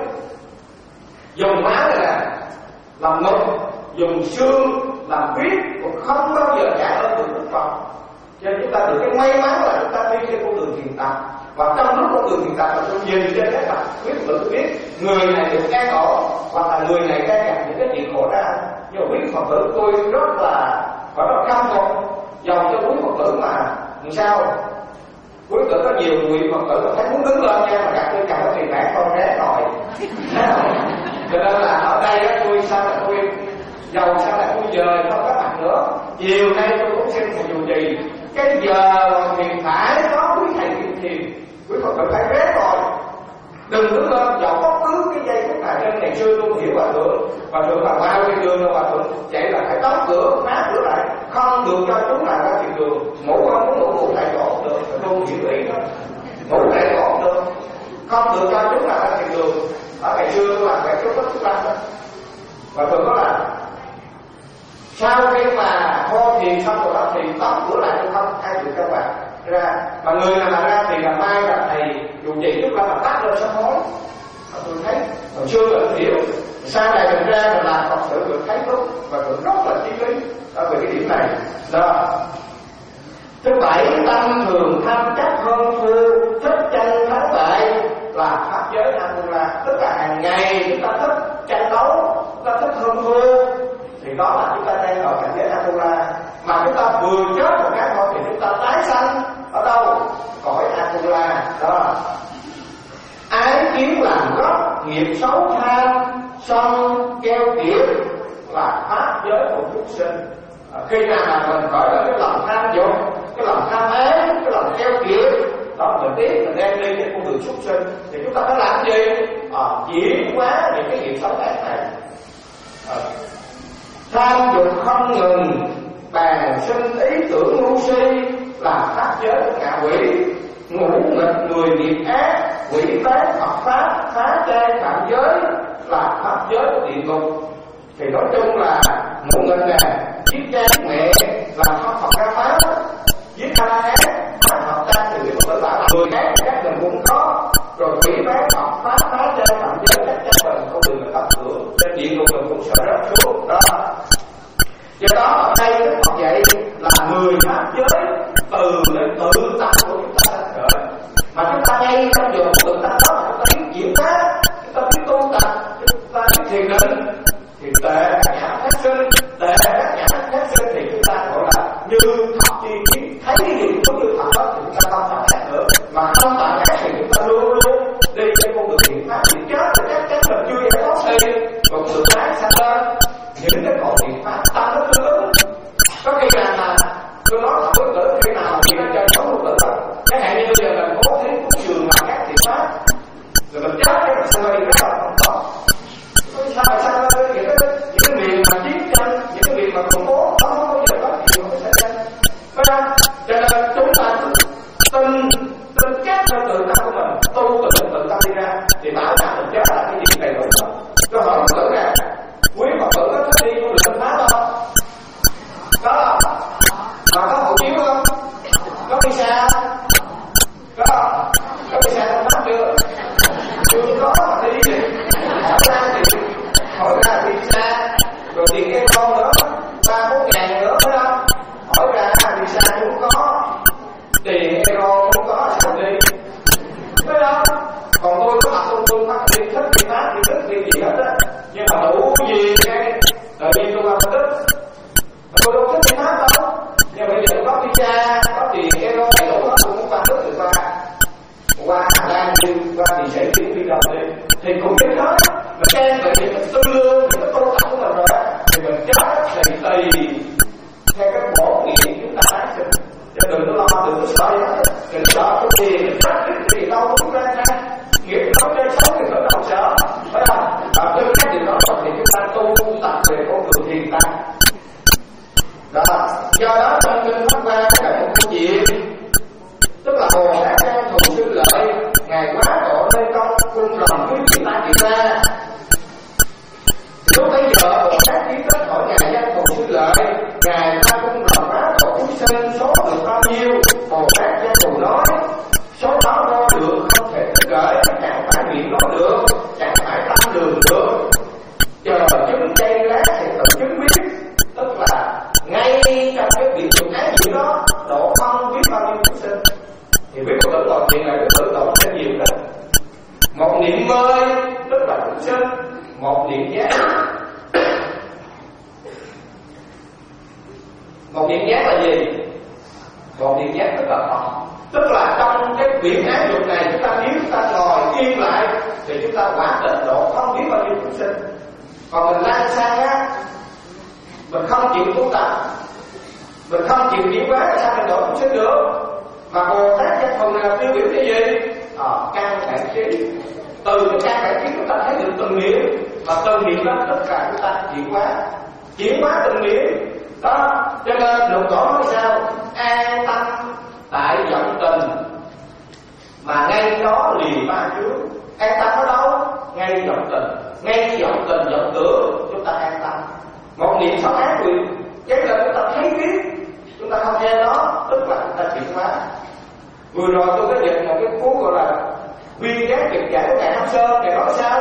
Dùng máu này nè làm mực, dùng xương làm huyết, cũng không bao giờ trả ơn được Đức Phật. Cho nên chúng ta được cái may mắn là chúng ta đi trên con đường thiền tập. Và trong lúc con đường thiền tập là tôi nhìn trên cái mặt huyết tự biết người này được an ổn, hoặc là người này đang gặp những cái chuyện khổ ra. Nhưng mà quý Phật tử tôi rất là phải rất căm phục dòng cho quý Phật tử mà làm sao quý Phật tử có nhiều người Phật tử mà thấy muốn đứng lên nha, mà gặp tôi cầm cái tiền bạc con ré rồi. Cho nên là ở đây á, tôi sao là tôi giàu sao là tôi dời không có mặt nữa. Chiều nay tôi cũng xin thầy trụ trì cái giờ thiền phải có quý thầy thiền thiền, quý Phật tử phải ré rồi, đừng đứng lên dọn bất cứ cái giây phút nào. Trên ngày xưa tôi hiểu hòa thượng, hòa thượng là bao cái đường rồi hòa thượng chạy là phải đóng cửa, khóa cửa lại, không được cho chúng lại ra thiền đường. Ngủ không muốn ngủ ngủ tại chỗ được, tôi hiểu ý đó, ngủ tại chỗ được, không được cho chúng lại ra thiền đường. Ở ngày xưa tôi làm cái chút bất thức đó, và thường có là sau khi mà hô thiền xong rồi đó thì đóng cửa lại, tôi không ai được cho bạn. ra. Mà người nào làm ra thì là mai là thầy dù chỉ lúc đó là tắt lên sám hối. Tôi thấy hồi xưa mình hiểu, sau này mình ra mình làm thật sự mình thấy đúng và cũng rất là chí lý ở về cái điểm này. Đó. Thứ bảy, tâm thường tham chấp hơn thua, thích tranh thắng bại là pháp giới Atula. Tức là hàng ngày chúng ta thích tranh đấu, chúng ta thích hơn thua, thì đó là chúng ta đang ở cảnh giới Atula. Mà chúng ta vừa chết một cái thôi thì chúng ta tái sanh ở đâu? Cõi Atula. Đó. Ái kiến làm gốc, nghiệp xấu tham, sân keo kiệt là pháp giới của chúng sinh. À, khi nào mà mình khởi lên cái lòng tham dục, cái lòng tham ái, cái lòng keo kiệt, đó mình biết mình đang đi trên con đường xuất sinh, thì chúng ta phải làm gì? À, chuyển hóa những cái nghiệp xấu ác này. À, tham dục không ngừng, bàn sinh ý tưởng ngu si là pháp giới của ngạ quỷ. Ngủ nghịch người nghiệp ác, quỷ tán Phật pháp, phá trai phạm giới là pháp giới của địa ngục. Thì nói chung là ngủ nghịch nè, giết cha giết mẹ làm không Phật ra phá, giết tha ác làm Phật ta thì biết tự bảo là người ác các mình cũng có, rồi quỷ tán Phật pháp, phá trai phạm giới chắc chắn mình không được tập hưởng, trên địa ngục mình cũng sợ rớt xuống đó. Do đó ở đây Đức Phật dạy là mười pháp giới từ lên tự tâm của chúng ta sanh khởi, mà chúng ta ngay trong giờ tự tâm đó chúng ta biết chuyển hóa, chúng ta biết tu tập, chúng ta biết thiền định, thì tệ các nhãn phát sinh, tệ các nhãn phát sinh thì chúng ta gọi là như thật chi kiến, thấy cái gì cũng như thật đó thì chúng ta không phạm ác nữa, mà không phạm ác thì chúng ta luôn luôn đi trên con đường thiện pháp. Thì chết thì chắc chắn mình chưa giải thoát đi, còn sự ác sanh lên những cái cội thiện pháp ta nó tương ứng. Có khi nào mà tôi nói là bất tử khi nào thì nó chơi sống một tử rồi, cái hạn như bây giờ mình có thấy cũng trường mà các thiện pháp rồi mình chết cái mình sanh đi rất là không có. Sao mà sao những cái những cái việc mà chiến tranh, những cái việc mà khủng bố không có bao giờ có chuyện mà xảy ra, phải không? Cho nên chúng ta tin tin chắc theo tự tâm của mình, tu tự tự tâm đi ra thì bảo đảm mình chết là cái gì đầy đủ rồi. Tôi hỏi Phật tử nè, quý Phật tử có thích đi con đường sinh pháp không? Có. Mà có hộ chiếu không? Có visa không? Có. Có visa không pháp chưa? Chưa có mà đi gì? Hỏi ra thì hỏi ra visa, rồi tiền cái con nữa, ba bốn ngàn nữa phải không? Hỏi ra visa cũng có, tiền cái con cũng có, sao đi? Phải không? Còn tôi có mặt tôi tôi phát đi thích đi pháp thì thích đi gì hết á, nhưng mà đủ gì cái tự nhiên tôi không thích, tôi đâu thích đi pháp đâu. Nhưng bây giờ có visa, có tiền cái con đầy đủ hết, tôi muốn qua nước thì qua, qua Hà Lan đi, qua thì sẽ đi đi đâu đi, thì cũng biết hết. Mình khen về việc mình tư lương, mình có tu tập của mình rồi thì mình chết thì tùy theo cái bổ nghiệm chúng ta tái sinh. Chứ đừng có lo, đừng có sợ gì hết, đừng sợ cái tiền, đừng sợ cái gì đâu cũng ra ra. Nghiệp nó chơi xấu thì nó đâu sợ, phải không? Và từ cái điều đó thì chúng ta tu tập về con đường thiền ta. Đó, do đó trong kinh Pháp Hoa có một câu chuyện, tức là Bồ Tát Trang Thù Sư Lợi, ngài quá độ Tây Công cung lòng với vị ta Kiệt La. Lúc bấy giờ Bồ Tát kiến thức hỏi ngài Trang Thù Sư Lợi, ngài ta cung lòng quá độ chúng sinh số được bao nhiêu? Bồ Tát Trang Thù nói, số đó đo được không thể thức gửi, chẳng phải miệng nói được, chẳng phải tâm đường được, chờ chứng cây lá thì tự chứng biết. Tức là ngay trong cái việc dùng ái gì đó độ không biết bao nhiêu chúng sinh, thì biết Phật tử còn chuyện này Phật tử độ rất nhiều đó. Một niệm mơ tức là chúng sinh, một niệm giác một niệm giác là gì? Một niệm giác tức là Phật. Tức là trong cái việc ái dục này chúng ta nếu chúng ta ngồi yên lại thì chúng ta quả định độ không biết bao nhiêu chúng sinh. Còn mình lan sang á, mình không chịu tu tập, mình không chịu chuyển hóa, sao mình độ chúng sinh được? Mà Bồ Tát Giác Thù này là tiêu biểu cái gì? À, căn bản trí. Từ cái căn bản trí chúng ta thấy được từng niệm, và từng niệm đó tất cả chúng ta chuyển hóa, chuyển hóa từng niệm đó. Cho nên Lục Tổ nói sao? An tâm tại vọng tình, mà ngay đó lìa ba trước. An tâm ở đâu? Ngay vọng tình, ngay vọng tình vọng tưởng chúng ta an tâm. Một niệm xấu ác quyền cái là chúng ta thấy biết, chúng ta không nghe nó, tức là chúng ta chuyển hóa. Vừa rồi tôi có dịch một cái cuốn gọi là Viên giác tuyệt giải của ngài Nam Sơn. Ngài nói sao?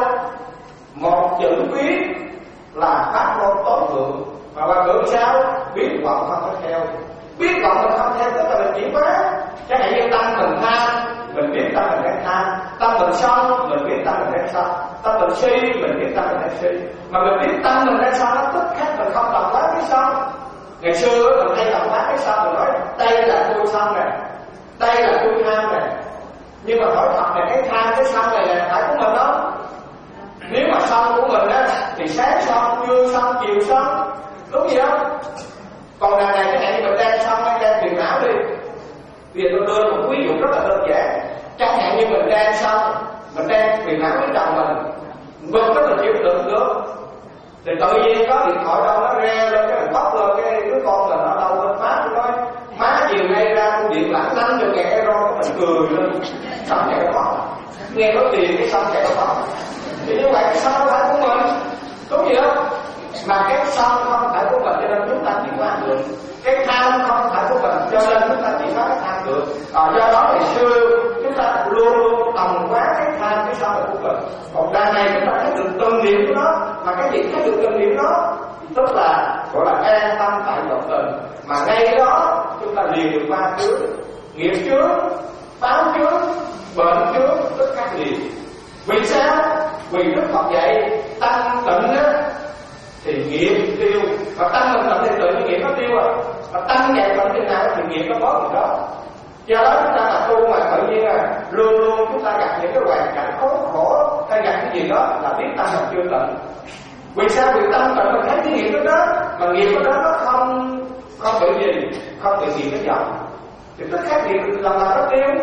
Một chữ viết là pháp môn tối thượng, mà qua ngữ sao? Biết vọng không có theo. Biết vọng mình không theo tức là mình chuyển hóa. Chẳng hạn như tâm mình tham, mình biết tâm mình đang tham. Tâm mình sân, mình biết tâm mình đang sân. Tâm mình si, mình biết tâm mình đang si. Mà mình biết tâm mình đang sân, nó tức khác mình không đồng hóa cái sân. Ngày xưa mình hay đồng hóa cái sân, mình nói đây là tôi sân này, đây là tôi tham này. Nhưng mà hỏi thật là cái tham, cái sân này là phải của mình đó. Nếu mà sân của mình á thì sáng sân, trưa sân, chiều sân, đúng gì không? Còn đằng này cái này mình đang sân, đang phiền não đi. Bây giờ tôi đưa một ví dụ rất là đơn giản. Chẳng hạn như mình đang sân, mình đang phiền não với chồng mình, mình rất là chịu đựng được. Thì tự nhiên có điện thoại đâu nó re lên cái mình bóc lên cái đứa con mình nó đâu lên má tôi nói má chiều nay ra công điện lãnh năm chục ngàn euro, cái mình cười lên. Xong chạy nó bỏng, nghe có tiền cái xong chạy nó bỏng. Thì như vậy cái sân không phải của mình, đúng gì không? Mà cái sân không phải của mình cho nên chúng ta chuyển hóa được. Cái tham không phải của mình cho nên chúng ta chuyển hóa cái tham được. À, do đó ngày xưa chúng ta luôn luôn đồng hóa cái tham cái sân của mình. Còn đằng này chúng ta thấy được từng điểm của nó, mà cái gì thấy được từng điểm đó tức là gọi là an tâm tại vọng tình. Mà ngay đó chúng ta liền được ba trước, nghiệp trước, báo trước, bệnh trước, tất cả liền. Vì sao? Vì Đức Phật dạy tâm tịnh á thì nghiệp tiêu, và tâm mình tịnh thì tự nhiên nghiệp nó tiêu à. Và tâm dạy bệnh chừng nào thì nghiệp nó có gì đó. Do đó chúng ta mà tu mà tự nhiên là luôn luôn chúng ta gặp những cái hoàn cảnh khốn khổ hay gặp cái gì đó là biết tâm mình chưa tịnh. Vì sao? Vì tâm tịnh mình thấy cái nghiệp đó đó, mà nghiệp đó nó không không bị gì, không bị gì cái giận, thì tất khác nghiệp lần lần nó tiêu.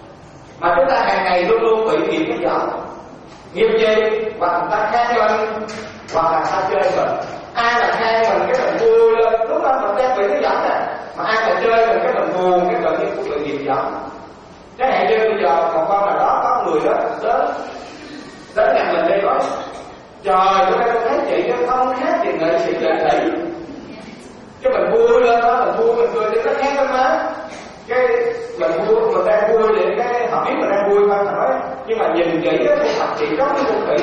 Mà chúng ta hàng ngày luôn luôn bị nghiệp cái giận. Nghiệp gì? Hoặc người ta khen mình, hoặc là ta chơi mình. Ai mà khen mình cái mình vui lên, lúc đó mình đang bị cái giận này. Mà ai mà chơi mình cái mình buồn, cái tự nhiên cũng bị nghiệp giận. Cái hạn như bây giờ một con nào đó có người đó đến đến nhà mình đi nói trời, bữa nay tôi thấy chị nó không khác gì nghệ sĩ lệ thủy. Cái mình vui lên đó, mình vui mình cười thì nó khác lắm má. Cái mình vui, mình đang vui thì cái họ biết mình đang vui thôi mà nói, nhưng mà nhìn kỹ á thì thật chị giống như con khỉ.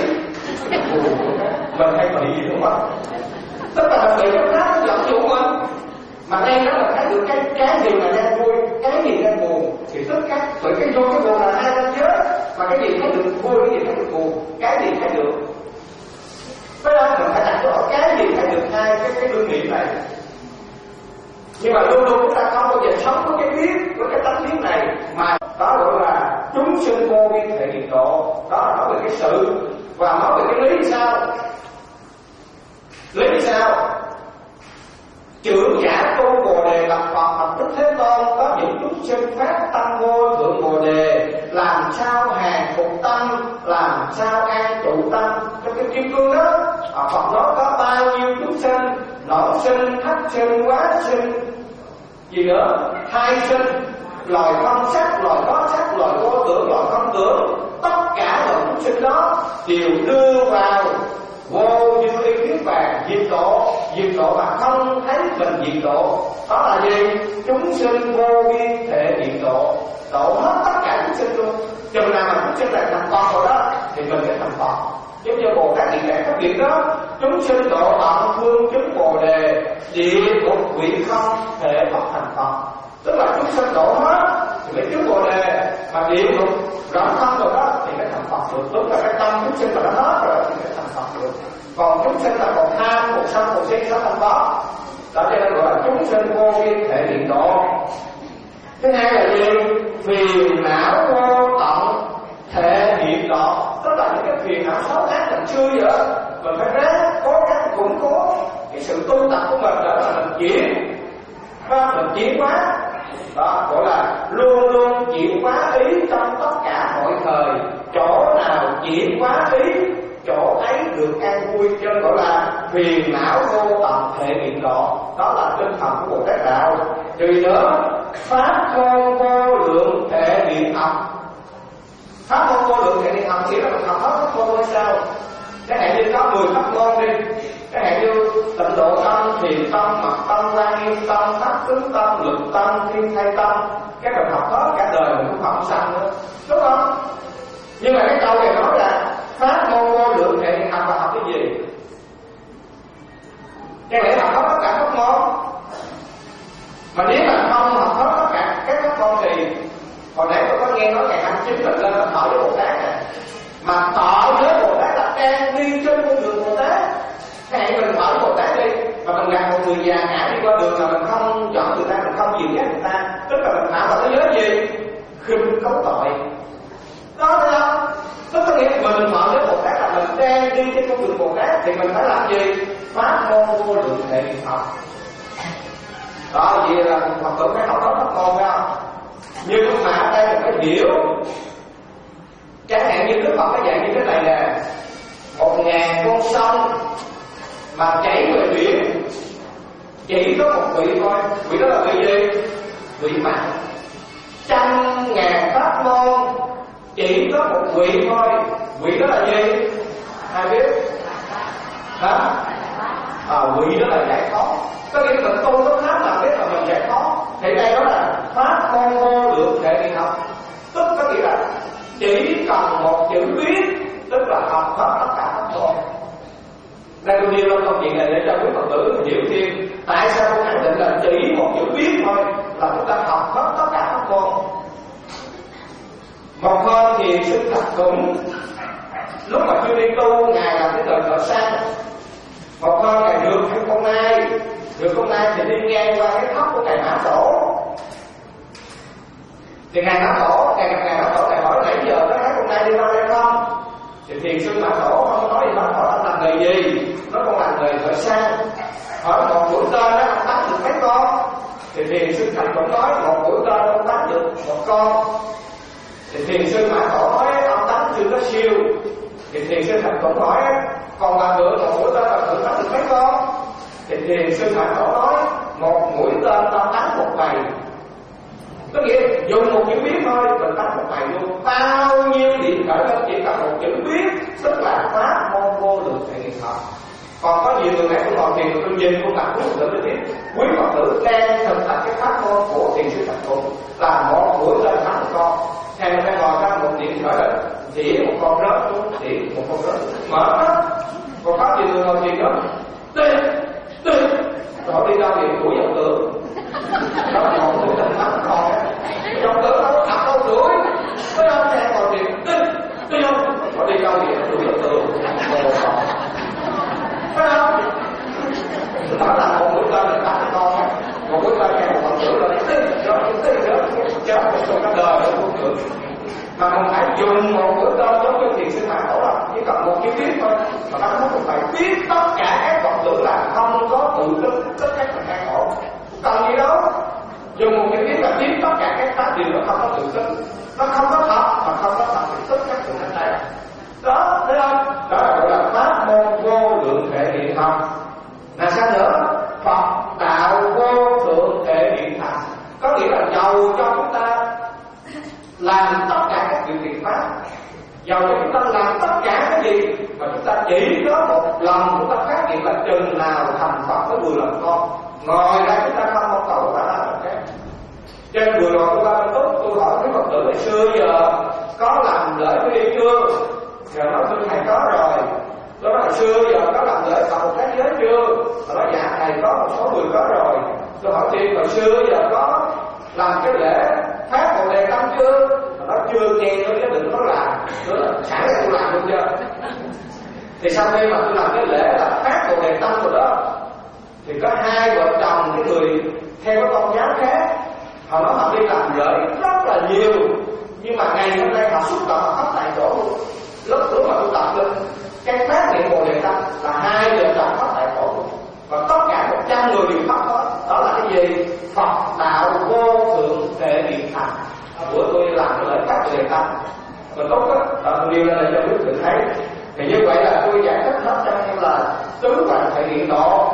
Mình hay bị gì đúng không? Tức là mình bị cái khác nó giận dụ mình. Mà đây đó là thấy được cái cái gì mà đang vui, cái gì đang buồn thì tất cả bởi cái vui cái buồn là hai ranh giới. Mà cái gì thấy được vui, cái gì thấy được buồn, cái gì thấy được. Với đó mình phải đặt rõ cái gì thấy được hai cái cái đương niệm này. Nhưng mà luôn luôn chúng ta không bao giờ sống với cái biết, với cái tánh biết này, mà đó gọi là chúng sinh vô biên thể hiện độ. Đó là nói về cái sự, và nói về cái lý sao. Lý sao? Trưởng giả tu Bồ Đề lập Phật Bạch Đức Thế Tôn, có những chúng sinh phát tâm vô thượng Bồ Đề, làm sao hàng phục tâm, làm sao an trụ tâm. Trong cái kim cương đó, Phật nói có bao nhiêu chúng sinh, nổi sinh, thất sinh, hóa sinh, gì nữa, thai sinh, loài không sắc, loài có sắc, loài vô tưởng, loài không tưởng. Tất cả mọi chúng sinh đó đều đưa vào vô như y thiết vàng diệt độ, diệt độ mà không thấy mình diệt độ. Đó là gì? Chúng sinh vô biên thể hiện độ, độ hết tất cả chúng sinh luôn. Chừng nào mà chúng sinh là thành Phật rồi đó thì mình sẽ thành Phật. Giống như Bồ Tát Địa Tạng phát hiện đó, chúng sinh độ tận phương chứng Bồ Đề, địa ngục quỷ không thể Phật thành Phật. Tức là chúng sinh độ hết thì mới chứng Bồ Đề, mà địa ngục rõ không rồi đó thì mới thành Phật được. Đúng là cái tâm chúng sinh mà nó hết rồi thì mới thành Phật được. Còn chúng sinh là còn tham, một sân, một si, sáu thành Phật. Đó cho nên gọi là chúng sinh vô biên thể hiện độ. Thứ hai là gì? Phiền não vô tận thể hiện độ. Tức là những cái phiền não xấu ác mình chưa vậy, mình phải ráng cố gắng củng cố cái sự tu tập của mình để mà mình chuyển, mình chuyển hóa. Đó gọi là luôn luôn chuyển hóa ý trong tất cả mọi thời. Chỗ nào chuyển hóa ý, chỗ ấy được an vui. Cho nên gọi là phiền não vô tận thể hiện độ. Đó là tinh thần của Bồ Tát đạo. Rồi nữa, pháp môn vô lượng thể hiện học. Pháp môn vô lượng thể hiện học chỉ là mình học hết pháp môn hay sao? Cái hạn như có mười pháp môn đi. Cái hạn như tịnh độ tâm, thiền tâm, mật tâm, quan nghiêm tâm, pháp tướng tâm, lực tâm, thiên thai tâm. Các bạn học hết cả đời mình cũng không sanh nữa, đúng không? Nhưng mà cái câu này nói là pháp môn vô lượng hệ học là học cái gì? Cái lẽ học hết tất cả các môn. Mà nếu mà không học hết tất cả các pháp môn thì hồi nãy tôi có nghe nói ngày hai mươi chín mình lên thọ với Bồ Tát này. Mà thọ với Bồ Tát là đang đi trên con đường Bồ Tát. Hãy mình thọ với Bồ Tát đi. Mà mình gặp một người già ngã đi qua đường mà mình không chọn người ta, mình không dìu dắt người ta, tức là mình tạo vào thế giới gì? Khinh cấu tội. Đó thấy không? Tức có nghĩa là mình thọ với Bồ Tát là mình đang đi trên con đường Bồ Tát thì mình phải làm gì? Pháp môn vô lượng hệ niệm học. Đó, vậy là Phật tử phải học đó pháp môn phải không? Nhưng mà ở đây mình phải hiểu. Chẳng hạn như Đức Phật cái dạng như thế này nè, một ngàn con sông mà chảy về biển chỉ có một vị thôi. Vị đó là vị gì? Vị mặn. Trăm ngàn pháp môn chỉ có một vị thôi. Vị đó là gì? Ai biết? Hả? À, vị đó là giải thoát. Có nghĩa là tu có pháp là biết là mình giải thoát. Thì đây đó là pháp môn vô lượng hệ niệm học. Tức có nghĩa là chỉ cần một chữ biết, tức là học hết tất cả pháp môn. Đây tôi nêu lên câu chuyện này để cho quý Phật tử hiểu thêm tại sao tôi khẳng định là chỉ một chữ biết thôi là chúng ta học hết tất cả pháp môn. Một hôm thì Sư Thật Cùng lúc mà chưa đi tu, ngài làm cái đời thợ săn. Một hôm ngài được cái con nai, được con nai thì đi ngang qua cái thóc của ngài Mã Tổ. Thì ngài Mã Tổ, ngài gặp ngài Mã Tổ, ngài hỏi nãy giờ có thấy con nai đi qua đây không? Thì thiền sư Mã Tổ không nói gì hết, hỏi ông làm nghề gì? Nó con làm nghề thợ săn. Hỏi một mũi tên đó ông bắn được mấy con? Thì thiền sư Thành cũng nói một mũi tên ông bắn được một con. Thì thiền sư Mã Tổ nói ông bắn chưa có siêu. Thì thiền sư Thành cũng hỏi còn bà ngựa một mũi tên bà ngựa bắn được mấy con? Thì thiền sư Mã Tổ nói một mũi tên tao bắn một ngày. Có nghĩa dùng một chữ biết thôi mình bắn một ngày luôn. Bao nhiêu điện thoại nó chỉ cần một chữ biết, tức là pháp môn vô lượng hệ niệm học. Còn có nhiều người này cũng ngồi thiền tôi nhìn khuôn mặt quý Phật tử để biết quý Phật tử đang thực hành cái pháp môn của thiền sư Thành Tụng là một mũi tên bắn một con. Hay mình phải ngồi ra một điện thoại là chỉ một con rớt xuống, chỉ một con rớt mở đó. Còn có nhiều người ngồi thiền đó đi đi rồi họ đi đâu thì đuổi dòng tượng. Đó là một mũi tên bắn con. Dòng tượng đâu có thật đâu đuổi. Thấy không? Hay ngồi thiền đi đi không? Họ đi đâu thì đuổi dòng tượng. Phải không? Đó là một mũi tên là bắn con. Một mũi tên kèm một con tử là đi đó đi đó chết một số cả đời đó cũng được. Mà mình phải dùng một bữa cơm giống như thiền sư Mã Tổ là chỉ cần một chữ biết thôi mà ta không phải biết tất cả các vọng tưởng là không có tự tính tất cả mình đang khổ. Cần gì đâu, dùng một chữ biết là biết tất cả các pháp điều nó không có tự tính, nó không có thật mà không có thật thì tất cả tự hành này đó, thấy không? Đó là gọi là pháp môn vô lượng hệ niệm học. Là sao nữa? Phật đạo vô thượng hệ niệm thành, có nghĩa là giàu cho chúng ta làm tất cả các việc thiện pháp, giàu cho chúng ta làm tất cả cái gì mà chúng ta chỉ có một lần chúng ta phát hiện là chừng nào thành Phật có mười lần con, ngoài ra chúng ta không có cầu cả là khác. Trên vừa rồi tôi ba tốt tôi hỏi cái Phật tử ngày xưa giờ có làm lễ với đi chưa? Rồi nói tôi thầy có rồi. Tôi nói hồi xưa giờ có làm lễ cầu thế giới chưa? Rồi nói dạ thầy có một số người có rồi. Tôi hỏi chị hồi xưa giờ có làm cái lễ phát Bồ Đề Tâm chưa? Nó chưa nghe nói cái định nó làm. Tôi là sẵn là tôi làm luôn chưa? Thì sau khi mà tôi làm cái lễ là phát Bồ Đề Tâm rồi đó, thì có hai vợ chồng cái người theo cái tôn giáo khác, họ nói họ đi làm lễ rất là nhiều, nhưng mà ngày hôm nay họ xúc động họ khóc tại chỗ luôn. Lúc lúc mà tôi tập lên cái phát niệm Bồ Đề Tâm là hai vợ chồng khóc tại chỗ luôn, và tất cả một trăm người đều khóc hết. Đó là cái gì? Phật đạo vô thượng hệ niệm thành. Bữa tôi làm cái lễ phát Bồ Đề Tâm mà tốt á, tôi nêu lên để cho quý vị thấy. Thì như vậy là tôi giải thích hết trong như là tứ hoàng thể hiện độ.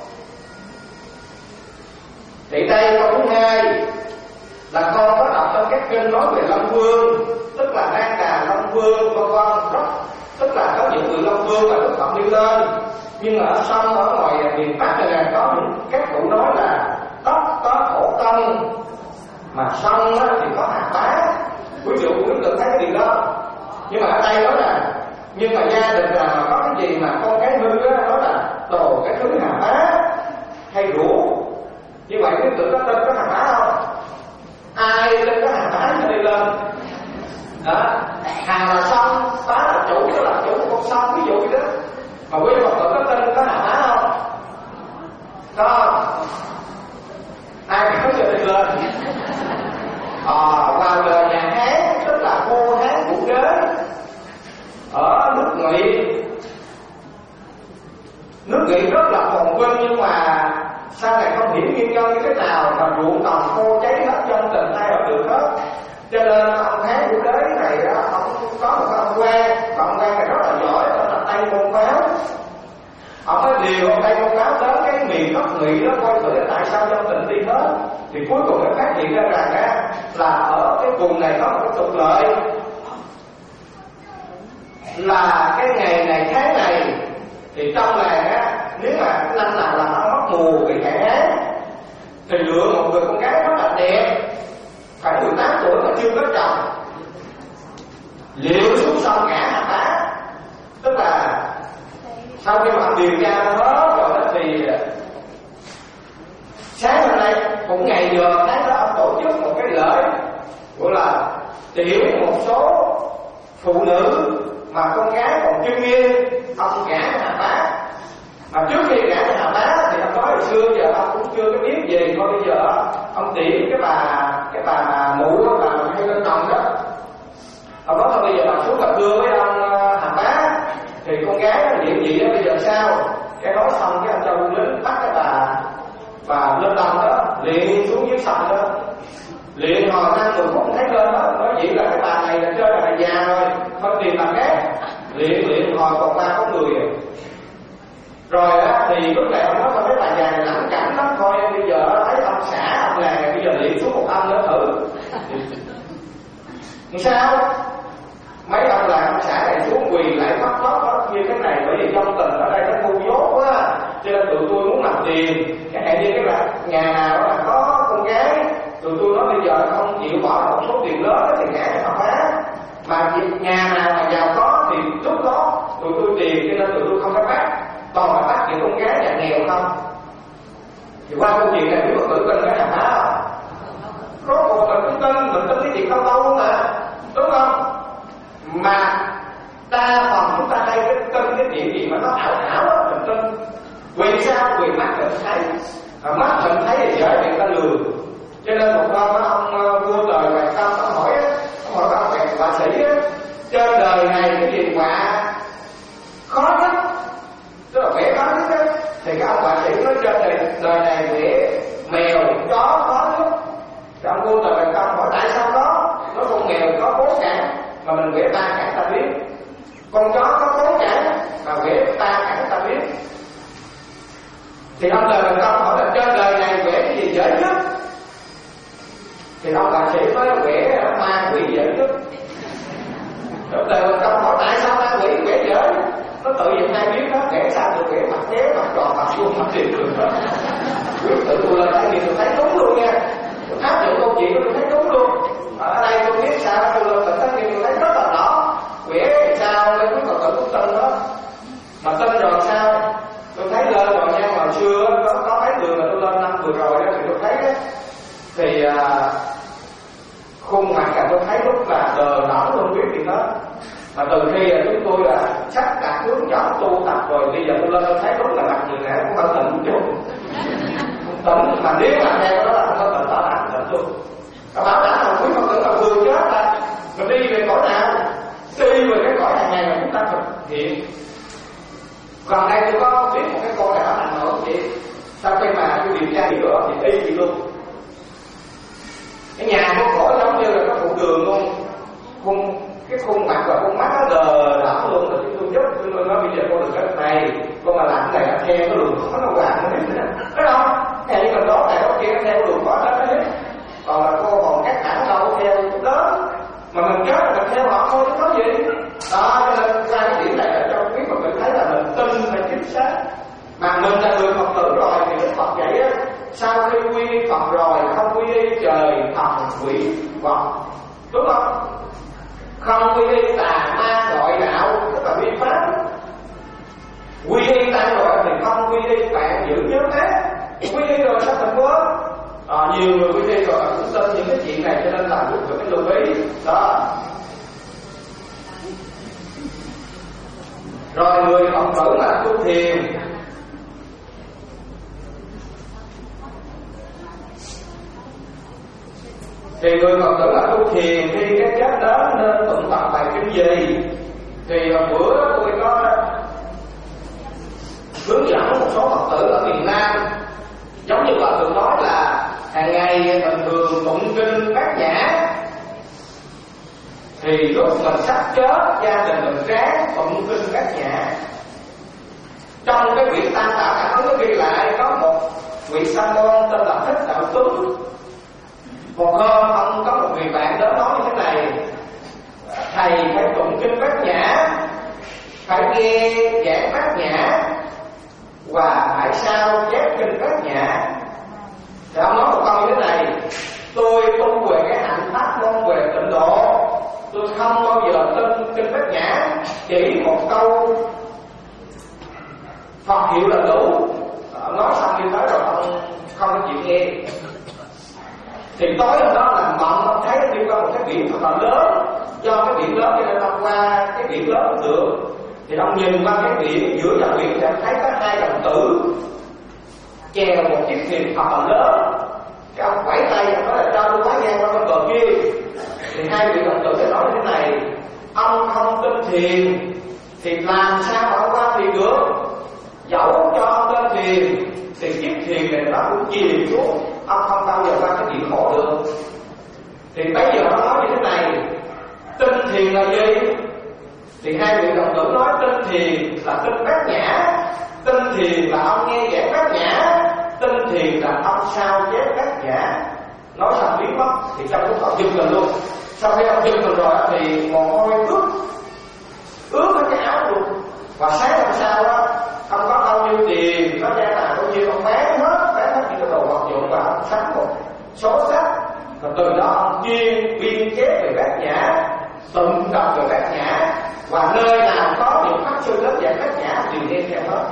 Thì đây câu thứ hai là con có đọc trong các kinh nói về Long Vương, tức là Nan Đà Long Vương vân vân, rất tức là có những người Long Vương và Đức Phật đi lên. Nhưng ở sông ở ngoài miền Bắc này là có những các cụ nói là tóc có khổ công mà sông thì có hà bá. lên. Đó, Hà là sông, Bá là chủ, đó là chủ con sông, ví dụ như đó. Mà quý Phật tử có tin có Hà Bá không? Có. Ai kéo cho đi lên. À, vào đời nhà Hán, tức là vua Hán Vũ Đế ở nước Ngụy. Nước Ngụy rất là phồn vinh, nhưng mà sau này không hiểu nguyên nhân như thế nào mà ruộng đồng khô cháy hết, dân tình ai ở được hết. Cho nên ông Hán Vũ Đế này đó, ông có một cái ông quan, và ông quan này rất là giỏi, đó là Tây Môn Báo. Ông nói điều ông Tây Môn Báo đến cái miền đất Ngụy đó coi thử là tại sao dân tình đi hết. Thì cuối cùng mới phát hiện ra rằng á, là ở cái vùng này có một cái tục lợi, là cái ngày này tháng này thì trong làng á, nếu mà năm nào là nó mất mùa bị hạn hán thì lựa một người con gái rất là đẹp, phải mười tám tuổi mà chưa có chồng, liệu xuống sông ngã Hà Bá. Tức là sau khi mà điều tra hết rồi đó thì sáng hôm nay cũng ngày giờ tháng đó ông tổ chức một cái lễ gọi là tiễn một số phụ nữ mà con gái còn chưa nghiêng, ông gả cho Hà Bá. Mà trước khi gả cho Hà Bá thì ông nói hồi xưa giờ ông cũng chưa có biết gì, coi bây giờ ông tiễn cái bà cái bà mụ đó, bà hay lên đồng đó, ông nói thôi bây giờ bà xuống gặp gương với ông Hà Bá thì con gái nó điện gì đó bây giờ sao. Cái nói xong cái ông cho quân lính bắt cái bà bà lên đồng đó, liền xuống dưới sông đó, liền hồi năm mười phút thấy lên đó, nói vậy là cái bà này là chơi là bà già rồi, không tìm bà khác, liền liền hồi còn ba có người rồi. Rồi á thì lúc này ông nói thôi mấy bà già này lãnh cảnh lắm, thôi bây giờ thấy ông xã ông này bây giờ liền xuống một ông nữa thử. Làm sao? Mấy ông là ông xã này xuống quỳ lại khóc khóc như thế này, bởi vì trong tình ở đây nó ngu dốt quá, cho nên tụi tôi muốn làm tiền. Cái hạn như cái là nhà nào là có con gái, tụi tôi nói bây giờ không chịu bỏ một số tiền lớn thì gả cho Hà Bá. Mà nhà nào mà giàu có thì lúc đó tụi tôi tiền, cho nên tụi tôi không có bắt. Còn mà bắt những con gái nhà nghèo không? Thì qua câu chuyện này nếu mà tự tin cái Hà Bá không? Rốt cuộc mình cũng tin, mình tin cái chuyện đâu đâu mà, đúng không? Mà đa phần chúng ta hay cái tin cái chuyện gì mà nó ảo ảo đó, mình tin. Vì sao? Vì mắt mình thấy, mà mắt mình thấy thì dễ bị ta lừa. Cho nên một hôm đó, ông vua đời Hoàng Tâm ông hỏi ông hỏi ông bè họa sĩ á, trên đời này cái gì họa khó nhất, tức là vẽ khó nhất á, thì cái ông họa sĩ nói trên đời, đời này vẽ mèo chó khó nhất. Thì ông vua đời Hoàng Tâm hỏi tại sao đó? Nó con mèo có bốn cẳng mà mình vẽ ba cẳng ta biết, con chó có bốn cẳng mà vẽ ba cẳng ta biết. Thì ông đời Hoàng Tâm hỏi là trên đời này vẽ cái gì dễ nhất? Thì ông họa sĩ mới vẽ ma quỷ dễ nhất. Ông đời Hoàng Tâm hỏi tại sao ma quỷ vẽ dễ? Nó tự nhiên ai biết đó, vẽ sao được vẽ mặt chéo, mặt tròn, mặt vuông, mặt tiền được đó. Quyết tự tôi lên trải nghiệm tôi thấy đúng luôn nha. Tôi áp dụng câu chuyện tôi thấy đúng luôn. Ở đây tôi biết sao, tôi lên mình trải nghiệm tôi thấy rất là rõ. Vẽ thì sao, lên quyết Phật tử cũng tin đó. Mà tin rồi sao? Tôi thấy lên rồi nha, hồi xưa có, có mấy người mà tôi lên năm vừa rồi đó thì tôi thấy đó, thì à, khuôn mặt là tôi thấy lúc là đờ đẫn luôn biết gì hết. Mà từ khi là chúng tôi là sắp đặt hướng dẫn tu tập rồi, bây giờ tôi lên tôi thấy lúc là mặt người này cũng không tỉnh chút tỉnh, mà nếu mà theo đó là không có tỉnh tỏ thành tỉnh luôn. Các bạn đã là quý Phật tử mà vừa chết là mình đi về cõi nào? Đi về cái cõi hàng ngày mà chúng ta thực hiện. Còn đây tôi có biết một cái cô này ở Hà Nội chị, sau khi mà tôi điều tra hiểu thì y chị luôn. Cái nhà của cổ giống như là cái phụ đường luôn, khuôn cái khuôn mặt và khuôn mắt nó đờ đẫn luôn. Rồi chúng tôi giúp chúng tôi nói bây giờ cô đừng cái này, cô mà làm cái này nó theo cái đường khó nó hoàng nó hết, thấy không? Theo như mình đó này đó kia nó theo đường khó hết hết. Còn là cô còn các hãng đâu theo đó, mà mình chết là mình theo họ thôi chứ có gì. Đó cho nên qua cái điểm này là cho quý Phật tử thấy là mình tin là chính xác. Mà mình là người Phật tử rồi thì Đức Phật dạy á, sau khi quy y Phật rồi không quy y trời thần quỷ Phật, đúng không? Không quy y tà ma ngoại đạo, tức là vi pháp. Quy y ta rồi thì không quy y bạn giữ nhớ ác. Quy y rồi sao mình quên? À, nhiều người quý vị rồi cũng tin những cái chuyện này, cho nên là cũng phải lưu ý đó. Rồi người Phật tử là tu thiền, thì người Phật tử là tu thiền khi cái chết đến nên tụng tập bài kinh gì? Thì bữa đó tôi có hướng dẫn một số Phật tử ở miền Nam, giống như bà thường nói là hàng ngày bình thường tụng kinh Bát Nhã, thì lúc mình sắp chết gia đình mình ráng tụng kinh Bát Nhã. Trong cái quyển Tam Tạo Cảm Ứng ghi lại có một vị sa môn tên là Thích Đạo Tuấn. Một hôm ông có một người bạn đến nói như thế này: thầy phải tụng kinh Bát Nhã, phải nghe giảng Bát Nhã và phải sao chép kinh Bát Nhã. Thì ông nói một câu như thế này: tôi tu về cái hạnh pháp môn về tịnh độ, tôi không bao giờ tin kinh Bát Nhã, chỉ một câu Phật hiệu là đủ. Nói xong đi tới rồi ông không có chịu nghe. Thì tối hôm đó là mộng, ông thấy đi qua một cái biển thật là lớn. Do cái biển lớn cho nên ông qua cái biển lớn không được. Thì ông nhìn qua cái biển, giữa dòng biển thì ông thấy có hai đồng tử chèo một chiếc thuyền thật là lớn. Cái ông quẩy tay, ông nói là cho tôi quá ngang qua bên bờ kia. Thì hai vị đồng tử thì nói như thế này: ông không tin thiền thì làm sao mà ông qua thuyền được? Dẫu cho ông lên thuyền thì chiếc thuyền này nó cũng chìm xuống, ông không bao giờ qua cái chuyện khổ được. Thì bây giờ nó nói như thế này: tin thiền là gì? Thì hai vị đồng tử nói tin thiền là tin Bát Nhã, tin thiền là ông nghe giảng Bát Nhã, tin thiền là ông sao chép Bát Nhã. Nói xong biến mất. Thì trong lúc họ giật mình luôn. Sau khi ông giật mình rồi thì mồ hôi ướt ướt hết cái áo luôn. Và sáng hôm sau đó, ông có bao nhiêu tiền, có gia tài bao nhiêu, ông bán hết, bán hết những cái đồ vật dụng và ông sắm một số sách. Và từ đó ông chuyên biên chép về Bát Nhã, tụng đọc về Bát Nhã, và nơi nào có những pháp sư đến dạy Bát Nhã thì nghe theo hết.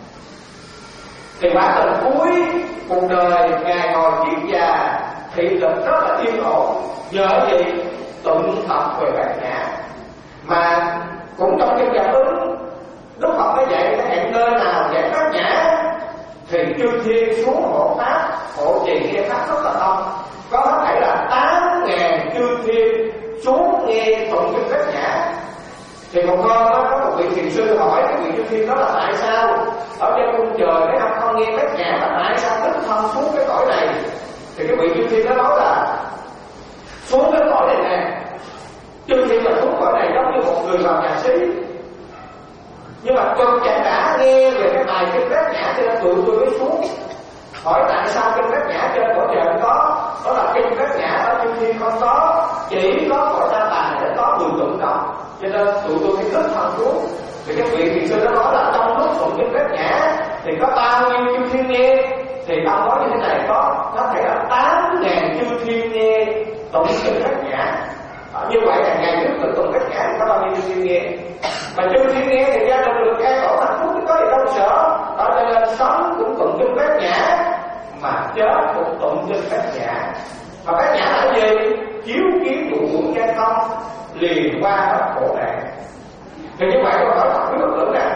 Thì bản thân cuối cuộc đời ngài ngồi kiết già, thị lực rất là yên ổn, nhờ gì? Tụng tập về Bát Nhã. Mà cũng trong cái cảm ứng, Đức Phật đã dạy cái hẹn nơi nào dạy Bát Nhã thì chư thiên xuống hộ pháp, hộ trì nghe pháp rất là đông. Có hết thảy là tám ngàn chư thiên xuống nghe tụng kinh Bát Nhã. Thì một hôm đó, có một vị thiền sư hỏi cái vị chư thiên đó là tại sao ở trên cung trời mấy ông không nghe Bát Nhã, là tại sao đích thân xuống cái cõi này? Thì cái vị chư thiên đó nói là xuống cái cõi này nè, chư thiên là xuống cõi này giống như một người vào nhà xí, nhưng mà tôi chẳng đã nghe về cái bài kinh Bát Nhã cho nên tụi tôi mới xuống. Hỏi tại sao kinh Bát Nhã trên cõi trời không có? Đó là kinh Bát Nhã ở chư thiên không có, chỉ có cõi Ta Bà để có người tụng đọc, cho nên tụi tôi phải đích thân xuống. Thì cái vị thiền sư đó nói là trong lúc tụng kinh Bát Nhã thì có bao nhiêu chư thiên nghe? Thì ông nói như thế này: có có thể là tám ngàn chư thiên nghe tụng kinh Bát Nhã. À, như vậy là ngày trước tự tụng Bát Nhã thì có bao nhiêu chư thiên nghe? Mà chư thiên nghe thì gia đình được an ổn hạnh phúc, có gì đâu sợ. Đó cho nên sống cũng tụng kinh Bát Nhã, mà chết cũng tụng kinh Bát Nhã. Mà Bát Nhã là gì? Chiếu kiến đủ ngũ giai không, liền qua hết khổ nạn. Thì như vậy tôi hỏi thật quý Phật tử nè,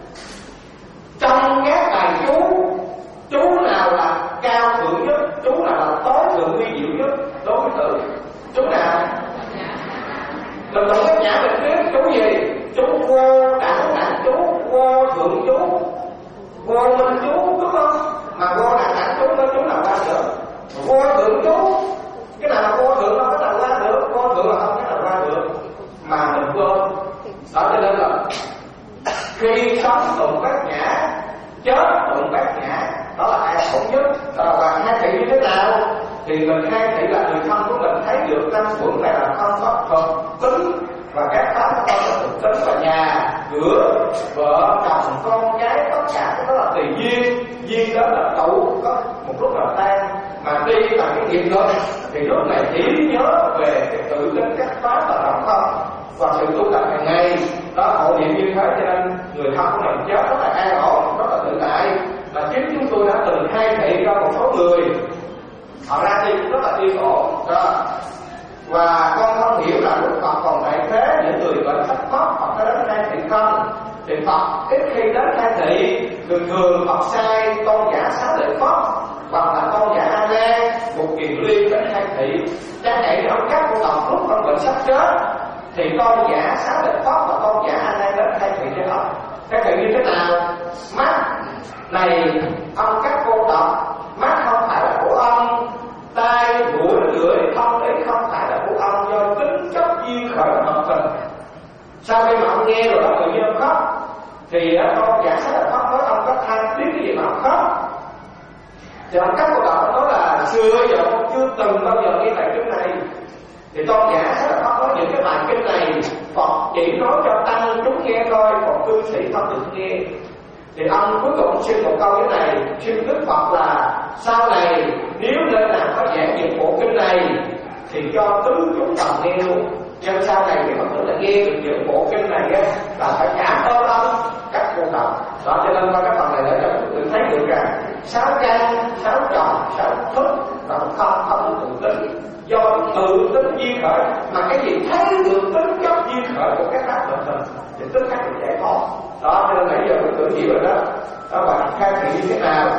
trong các bài chú, chú nào là cao thượng nhất, chú nào là tối thượng uy diệu nhất đối với tự? Chú nào? Lần tụng Bát Nhã mình biết chú gì? Chú vô đẳng đẳng chú, vô thượng chú, vô minh chú, đúng không? Mà vô đẳng đẳng chú đó chú nào qua được? Vô thượng chú, cái nào là vô thượng không cái nào qua được, vô thượng là không cái nào qua được, mà mình quên. Đó cho nên là khi sống tụng Bát Nhã, chết tụng Bát Nhã, đó là an ổn nhất. Đó và khai thị như thế nào? Thì mình khai thị là người thân của mình thấy được năm quẩn này là không có thực tính, và các pháp không có thực tính, và nhà cửa vợ chồng con cái tất cả cái đó là tùy duyên. Duyên đó là tụ, có một lúc là tan, mà đi bằng cái nghiệp lực thì lúc này chỉ nhớ về cái tự tính các pháp là rộng không, và sự tu tập hàng ngày đó hộ niệm như thế. Cho nên người thân của mình chết rất là an ổn, rất là tự tại. Mà chính chúng tôi đã từng khai thị ra một số người họ ra đi cũng rất là yên ổn đó. Và con không hiểu là lúc Phật còn tại thế, những người bệnh thắc mắc Phật có đến khai thị không, thì Phật ít khi đến khai thị. Thường thường Phật sai tôn giả Xá Lợi Phất hoặc là tôn giả A Nan một kiền liên đến khai thị. Chẳng hạn như ông các cô đọc lúc con bệnh sắp chết thì tôn giả Xá Lợi Phất và tôn giả A Nan đến khai thị cho ông. Khai thị như thế nào? Mắt này ông các cô đọc, mắt không phải là của ông, tai mũi lưỡi thông ấy không phải là của ông, do tính chất duyên khởi hợp tình. Sau khi mà ông nghe rồi đó tự nhiên ông khóc, thì con giả Xá Lợi Phất nói ông có than tiếc cái gì mà ông khóc. Thì ông các cô đọc nói là xưa giờ con chưa từng bao giờ nghe bài kinh này. Thì tôn giả Xá Lợi Phất nói những cái bài kinh này Phật chỉ nói cho tăng chúng nghe thôi, còn cư sĩ không được nghe. Thì ông cuối cùng xin một câu như này, xin Đức Phật là sau này nếu nơi nào có giảng những bộ kinh này thì cho tứ chúng đồng nghe luôn. Nhưng sau này thì Phật tử là nghe được những bộ kinh này á, là phải cảm ơn ông các cô đọc. Đó cho nên qua các phần này để cho Phật tử thấy được rằng sáu căn, sáu tròn, sáu thức là không không tự tính, do tự tính duyên khởi. Mà cái gì thấy được tính chất duyên khởi của các pháp luận tình thì tức khắc được giải thoát. Đó cho nên nãy giờ Phật tử hiểu rồi đó. Đó bạn khai thị như thế nào?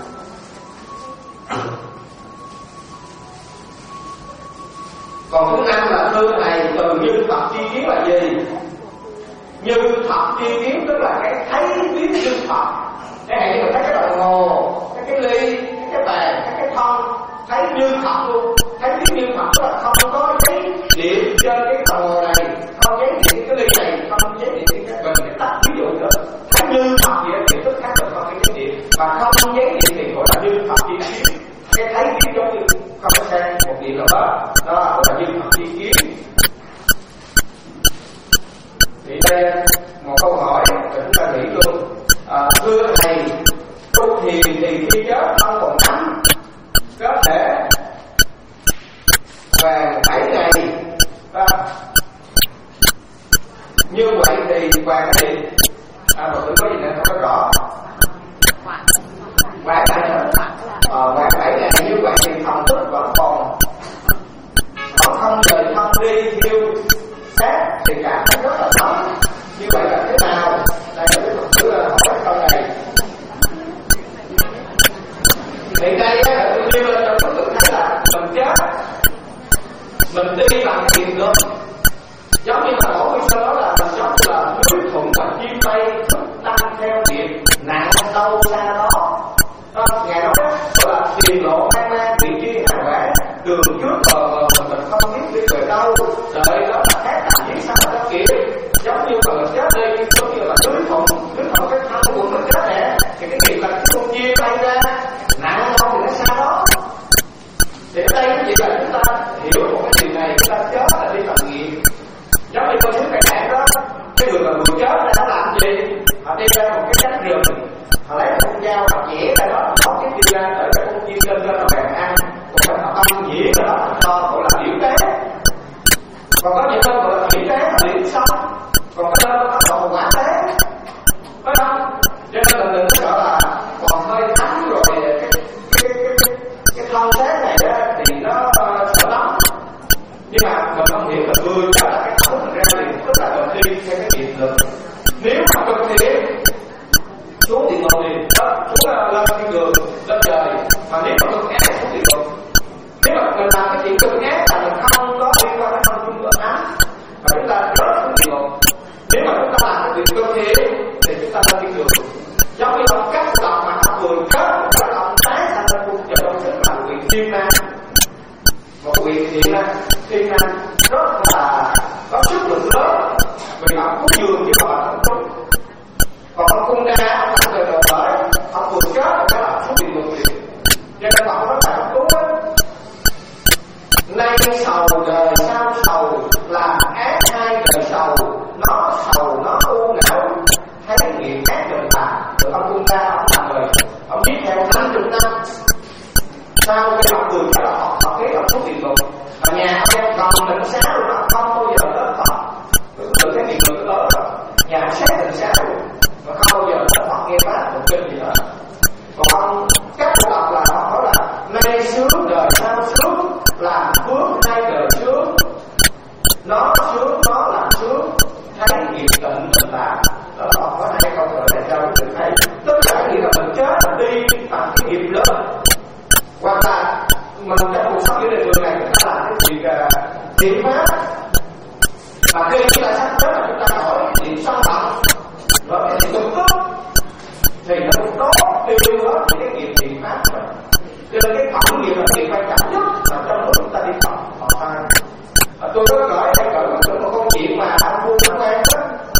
Còn thứ năm là thưa thầy, từ như Phật chi kiến là gì? Như Phật chi kiến tức là cái thấy biết như Phật. Cái này như là thấy cái đồng hồ, cái cái ly, cái cái bàn, cái cái thân, thấy như Phật luôn. Thấy biết như Phật tức là không có giấy điện trên cái đồng hồ này, không giấy điện cái ly này, không giấy điện cái bình, cái tắt ví dụ nữa. Thấy như Phật vậy thì tức khắc là có cái giấy điện, và không giấy điện thì gọi là như Phật chi kiến. Cái thấy biết giống như không có sang một điện nào hết, đó gọi là như Phật chi kiến. Thì đây một câu hỏi để chúng ta nghĩ luôn. À, thưa thầy, tu thiền thì khi chết không còn nắm có thể vàng bảy ngày à, như vậy thì vàng cái gì? À, mà tôi có gì nữa không có rõ. Vàng bảy ngày à, vàng bảy ngày như vậy thì thần thức vẫn còn, vẫn không rời không đi thiêu sát thì cảm thấy rất là nóng. Như vậy là thế nào? Đây là cái Phật tử hỏi câu này. Thì đây là tôi nêu lên cho Phật tử thấy là mình chết, mình đi bằng thiền được. Giống như là mỗi người nói là mình giống như là núi thuận và chim bay tăng theo nghiệp, nặng đâu xa đó. Đó, Ngài nói là tiền lộ mang mang vị trí hàng quán, đường trước bờ bờ mà mình không biết đi về đâu, đợi đó là khác làm gì sao mà kiểu giống như mà mình chết đi, giống như là núi thuận, núi thuận cái thân của mình chết nè, thì cái nghiệp là cái con chim bay ra, nặng không thì nó xa đó. Thì ở đây cái gì là chúng ta hiểu một cái điều này, chúng ta chết là đi bằng nghiệp. Giống như con sứ cây đạn đó, cái người mà vừa chết là nó làm gì? Họ đi ra một cái cánh rừng, họ lấy một con dao họ nhẽ ra đó, họ cái đi ra để cho con chim lên lên nó bèn ăn, còn họ tâm nhĩa ra đó họ cho gọi là liễu tế. Còn có những bên gọi là liễu tế là liễu xong, còn có bên nó gọi là quả tế, phải không? Cho nên là đừng sợ là còn hơi thấm rồi cái cái cái cái, cái thân xác này á thì nó sợ lắm. Nhưng mà mình không hiểu là vừa trở là cái khẩu mình ra liền, tức là đầu tiên theo cái nghiệp lực. Nếu mà cần thiết xuống địa ngục thì đó, xuống lên thiên đường, lên trời. Mà nếu mà cực ác thì xuống địa ngục. Nếu mà mình làm cái chuyện cực ác là mình không có liên quan đến không chung cửa ám, mà chúng ta rớt xuống địa ngục. Nếu mà chúng ta làm cái chuyện cực thiện thì chúng ta lên thiên đường. Giống như ông cắt lòng mà ông vừa chết, một ông tái sang lên cung trời đông sức là quyền thiên nam. Một quyền thiện nam, thiên nam rất là có sức lực lớn vì ông cúng dường với họ không đúng. Còn ông cung ra, ông không đời đầu bởi, ông vừa chết rồi các bạn xuống địa ngục liền. Cho nên họ nói là không đúng á. Nay sầu đời sau sầu, làm ác hai đời sầu, nó sầu nó u não, thấy nghiệp ác đời làm. Rồi ông cung ra, ông làm đời, ông giết theo năm mươi năm. Sau khi ông vừa chết là họ, họ kế ông xuống địa ngục. Ở nhà ông em còn mình nó sướng nó làm sướng, thấy nghiệp tịnh mình làm. Đó là có hai câu gọi này cho mình thấy. Tất cả nghĩa là mình chết mình đi bằng cái nghiệp lớn, hoặc là mình trong cuộc sống như đời thường này chúng ta làm cái việc thiện pháp, mà khi chúng ta sắp chết là chúng ta hỏi chuyện sâu thẳm, rồi cái chuyện cực tốt thì nó cũng tốt tiêu hết những cái nghiệp thiện pháp rồi. Cho nên cái phẩm nghiệp là việc quan trọng nhất là trong lúc chúng ta đi học học thai. Tôi có gửi hay gửi một một câu chuyện mà ông vua Thắng Quan đó.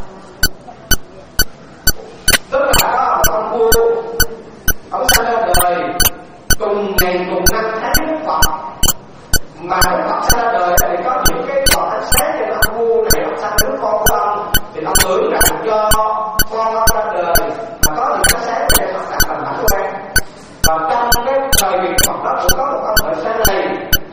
Tức là có một ông vua, ông sinh ra đời cùng ngày cùng năm tháng Đức Phật, mà Đức Phật sinh ra đời thì có những cái còn ánh sáng cho ông vua này, ông sanh đứa con của ông thì ông tưởng rằng do con ông ra đời mà có những ánh sáng để Phật đặt thành Thắng Quan. Và trong cái thời kỳ Phật đó cũng có một ông thợ sáng này,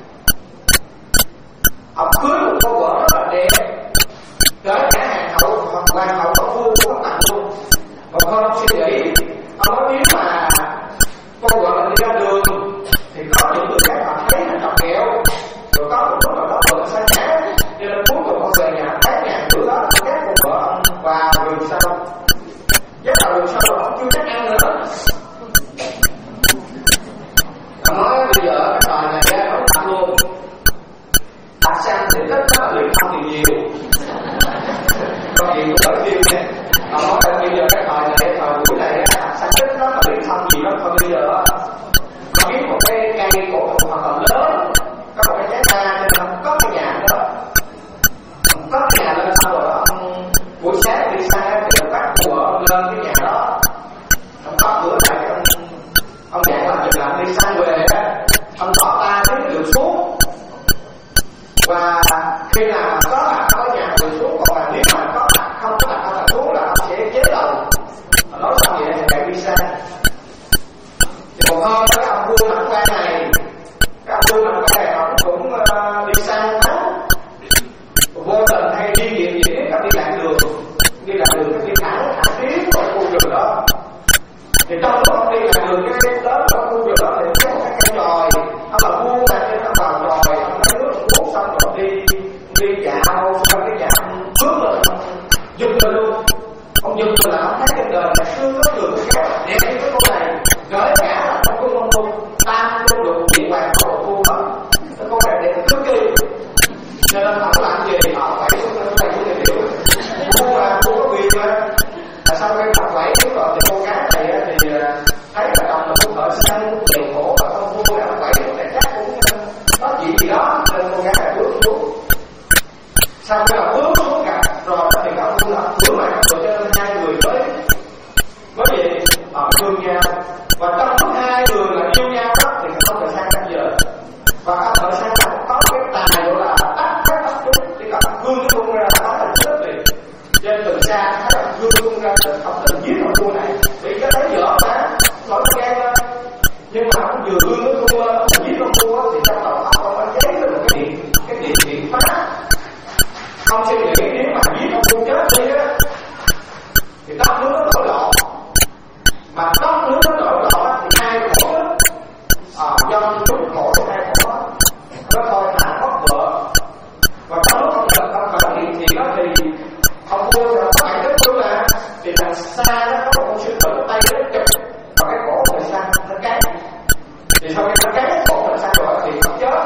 ông cưới một cô vợ rất là đẹp, kể cả hàng hậu hoặc hoàng hậu có vua cũng có tặng luôn. Còn không suy nghĩ, ông nói nếu mà cô vợ mình đi ra đường thì có những người khác họ thấy là trọc ghẹo, rồi có một lúc nào đó vợ xa nhã, cho nên cuối cùng ông về nhà thấy nhà cửa đó các cô vợ ông vào đường sau, dắt vào đường sau rồi ông chưa chắc ăn nữa. Ông nói bây giờ cái thời này ra nó thật luôn, đặt sang thì rất là luyện không thì nhiều, có nhiều cũng ở riêng nha. Ông nói là bây giờ cái thời này, thời buổi này đặt sang rất rất là luyện không gì lắm. Còn bây giờ có biết một cái cây cổ thụ hoặc là lớn, có một cái trái na nên ông có cái nhà đó, ông có cái nhà lên sau rồi đó, ông buổi sáng đi sang thì ông bắt của ông lên cái nhà đó, ông có bữa này ông ông dạy làm việc làm đi sang về á, ông tỏ ta đến đường xuống, và khi nào có bạn có nhà đường xuống, còn mà nếu mà có bạn không có bạn không là xuống là ông sẽ chế đầu. Nói xong vậy thì chạy đi sang. Thì một hôm cái ông vua Thắng Quan này, cái ông vua Thắng Quan này ông cũng uh, đi sang thắng, vô tình hay đi địa điểm ông đi lạc đường, đi lạc đường cái đi thẳng thẳng tiến vào khu rừng đó. Thì trong lúc ông đi lạc đường cái đến ở khu rừng đó thì có một cái cây chòi, ông là vua mà trên ông vào chòi, ông lấy nước uống xong rồi đi đi dạo, xong cái dạo bước lên, dừng lên luôn. Ông dừng lên là ông thấy trên đời là xưa có đường cái đẹp như cái cô này, gửi cả là trong cung ông cung tam cung được địa hoàng của vua đó, cái cô này đẹp cực kỳ. Cho nên ông làm gì họ phải xuống cái này của người tiểu, vua mà vua có quyền mà. Là sau khi học bảy trước rồi thì cô gái này thì thấy là chồng là cũng thợ săn cũng chịu khổ, và con vua đã bảy thì chắc cũng có chuyện gì đó, nên cô gái này bước xuống. Sau khi là bước xuống cả rồi thì ông vua là bước lại rồi, cho nên hai người mới có gì ở thương nhau, và trong lúc hai người là yêu nhau đó thì không phải sang canh giờ, và ông thợ săn cũng có cái tài gọi là tắt các tắt chúng, thì gặp gương cái tung ra có thành rất liền. Trên từ xa thấy ông gương tung ra thì ông định giết ông vua này, vì cái thấy dở mà nói gan lên, nhưng mà ông vừa gương cái tung lên ông giết ông vua thì trong đầu ông ông có chế được một cái điện cái điện điện pháp. Ông suy nghĩ nếu mà giết ông vua chết đi á thì đất nước nó đổi lộn, mà đất nước nó đổi lộn thì hai khổ lắm, à, dân chút khổ thì hai khổ lắm, nó thôi thả mất vợ. Và trong lúc ông cần ông cần hiện gì đó thì ông vua thì ông có hạnh đức luôn mà, thì đằng xa nó có một con sư tử tay nó chụp vào cái cổ người săn nó cắn, thì sau khi nó cắn cổ người săn rồi thì ông chết.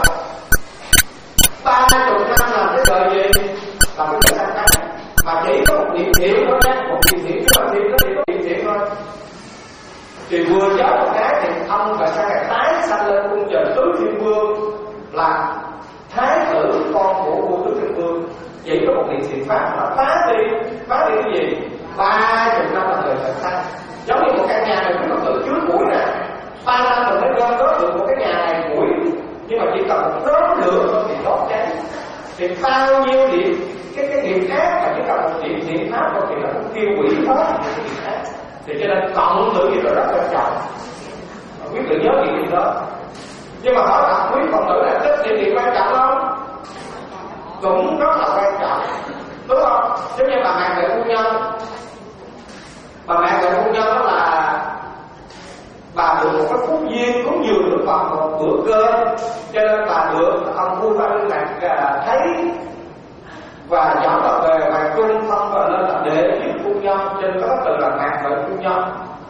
Ba chục năm làm cái đời gì làm cái người săn cắn, mà chỉ có một điểm thiện thôi nhé, một điểm thiện chứ mà thiện nó chỉ có điểm thiện thôi. Thì vừa chết một cái thì ông và sang ngày tái sanh lên cung trời tứ thiên vương, là thái tử con của vua tứ thiên vương. Chỉ có một điểm thiện pháp nó phá đi, phá đi cái gì? Ba chục năm là người thật sanh. Giống như một căn nhà này chúng ta tự chứa củi nè, ba năm mình mới gom góp được một cái nhà này củi, nhưng mà chỉ cần một đốm lửa thôi thì đốt cháy. Thì bao nhiêu điểm cái cái nghiệp ác mà chỉ cần một điểm thiện pháp thôi thì nó cũng tiêu hủy hết những cái nghiệp ác. Thì cho nên cộng tự nghiệp là rất quan trọng, quý vị nhớ chuyện gì đó. Nhưng mà hỏi là quý phật tử là tích điểm điểm quan trọng không? Cũng rất là quan trọng, đúng không? Giống như bà mẹ người phu nhân, bà mẹ người phu nhân đó là bà được một cái phúc duyên cúng dường được vào một bữa cơm, cho nên bà được ông vua Ba Tư Mạc thấy và dẫn vào về hoàng cung phong và lên là đệ nhất phu nhân, trên có từ là ngạc lợi phu nhân.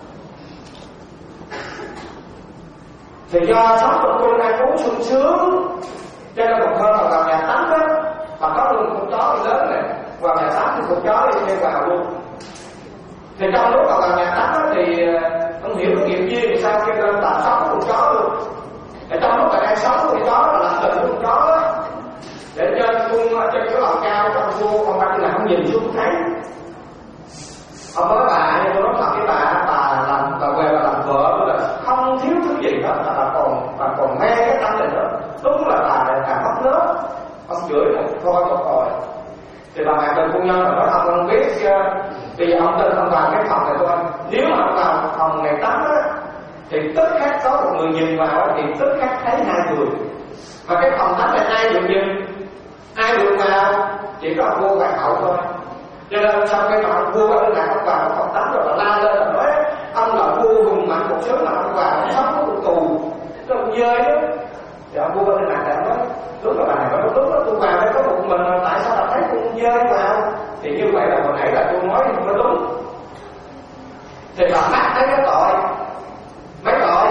Thì do sống trong cung ăn uống sung sướng cho nên một hôm vào nhà tắm đó mà có luôn con chó đi lớn này, vào nhà tắm thì con chó đi theo vào luôn. Thì trong lúc vào nhà tắm đó thì không hiểu cái nghiệp duyên thì sao kêu lên tạm sống con chó luôn. Thì trong lúc mà đang sống thì chó là làm tình con chó đó. Để trên cung trên cái lầu cao trong vua ông ta là không nhìn xuống thấy. Ông nói bà, nhưng tôi nói thật với bà, bà làm bà về bà làm vợ là không thiếu thứ gì hết, là bà còn bà còn mê cái tâm này nữa. Đúng là bà là bà mất lớp. Ông chửi một thôi một hồi. Thì bà mẹ bên phu nhân là nói ông không biết bây giờ ông tin ông vào cái phòng này thôi. Nếu mà ông vào phòng này tắm á thì tức khắc có một người nhìn vào thì tức khắc thấy hai người. Mà cái phòng tắm này ai được nhìn, ai được vào chỉ có ông vua hoàng hậu thôi. Cho nên sau khi mà ông vua ở lại ông vào phòng tắm rồi là la lên là nói ông là vua hùng mạnh một xứ mà ông vào ông sống có một tù cái ông dơi đó. Thì ông vua bên này nói lúc mà bà này nói lúc đó tôi vào đây có một mình mà tại sao là thấy con dơi vào. Thì như vậy là hồi nãy là tôi nói không có đúng. Thì bà bắt thấy cái tội mấy tội.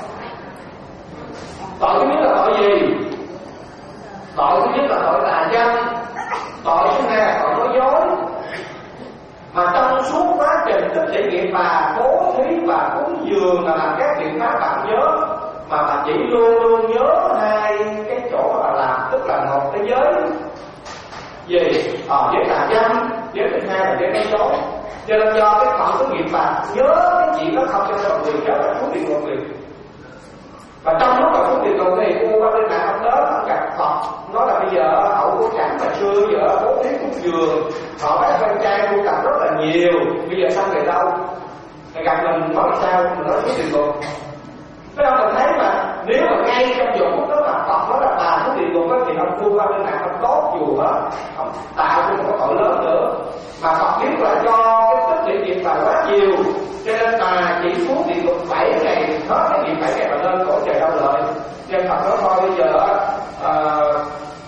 Tội thứ nhất là tội gì? Tội thứ nhất là tội tà dâm. Tội thứ hai là tội nói dối. Mà trong suốt quá trình tích trữ nghiệp bà bố thí và cúng dường là làm các biện pháp bạn nhớ, mà bà chỉ luôn luôn nhớ hai cái chỗ mà bà làm, tức là một cái giới gì ờ giới tà dâm, giới thứ hai là giới nói dối. Cho nên do cái phận của nghiệp bà nhớ cái chuyện đó không cho mọi người nhớ là phú địa ngục người. Và trong lúc mà phú địa ngục thì cô qua bên này ông đến ông gặp Phật nói là bây giờ hậu của chẳng mà xưa giờ bố thí cúng dường họ phải con trai tu tập rất là nhiều, bây giờ xong rồi đâu thì gặp mình nói sao mình nói phú địa ngục. Cái ông mình thấy mà nếu mà ngay trong giờ phút đó mà Phật nói là bà phú địa ngục thì ông vua qua bên này không tốt dù hết, ông tạo ra một tội lớn nữa. Mà Phật biết là do cái tích lũy nghiệp bà quá nhiều cho nên bà chỉ xuống địa ngục bảy ngày, hết cái nghiệp bảy ngày bà lên cõi trời Đau Lợi. Nên Phật nói thôi bây giờ uh,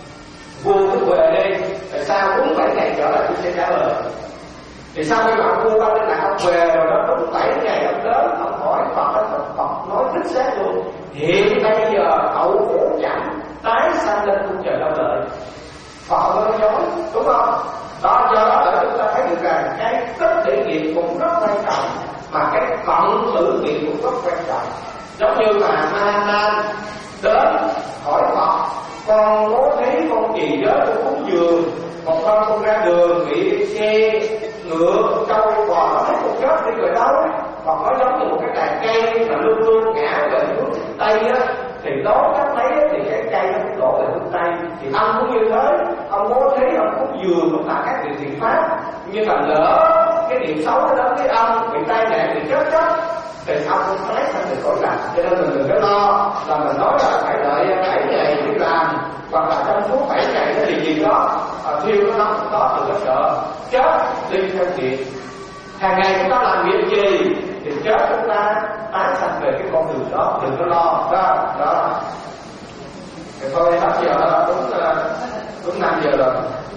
vua cứ về đi, tại sao đúng bảy ngày trở lại tôi sẽ trả lời. Thì sau khi mà vua qua bên này ông về rồi đó, đúng bảy ngày ông đến ông hỏi Phật đó, Phật nói chính xác luôn. Hiện bây giờ hậu khổ chẳng tái sanh lên cung trời Đau Lợi. Phật nói dối đúng không? Đó do đó để chúng ta thấy được rằng cái tích lũy nghiệp cũng rất quan trọng, mà cái phận tử nghiệp cũng rất quan trọng. Giống như mà Ma đến hỏi Phật con bố thí con trì giới con cúng dường, một hôm con ra đường bị xe ngựa trâu bò nó thấy con chết đi về đâu. Phật nói giống như một cái tàn cây mà luôn luôn ngã về hướng tây á, thì đó cách mấy thì cái cây nó cũng đổ về hướng tây. Thì ông cũng như thế, ông bố thí ông cúng dường cũng là các điều thiện pháp, nhưng mà lỡ cái điểm xấu nó đến với ông bị tai nạn bị chết chóc thì ông không tái sanh được cõi lành. Cho nên mình đừng có lo là mình nói là phải đợi bảy ngày đi làm hoặc là trong suốt bảy ngày cái gì gì đó à, thiêu nó nóng đó, đừng có sợ chết đi theo nghiệp. Hàng ngày chúng ta làm việc gì thì chết chúng ta tái sanh về cái con đường đó, đừng có lo đó đó. Thì thôi hết giờ đúng đúng năm giờ rồi.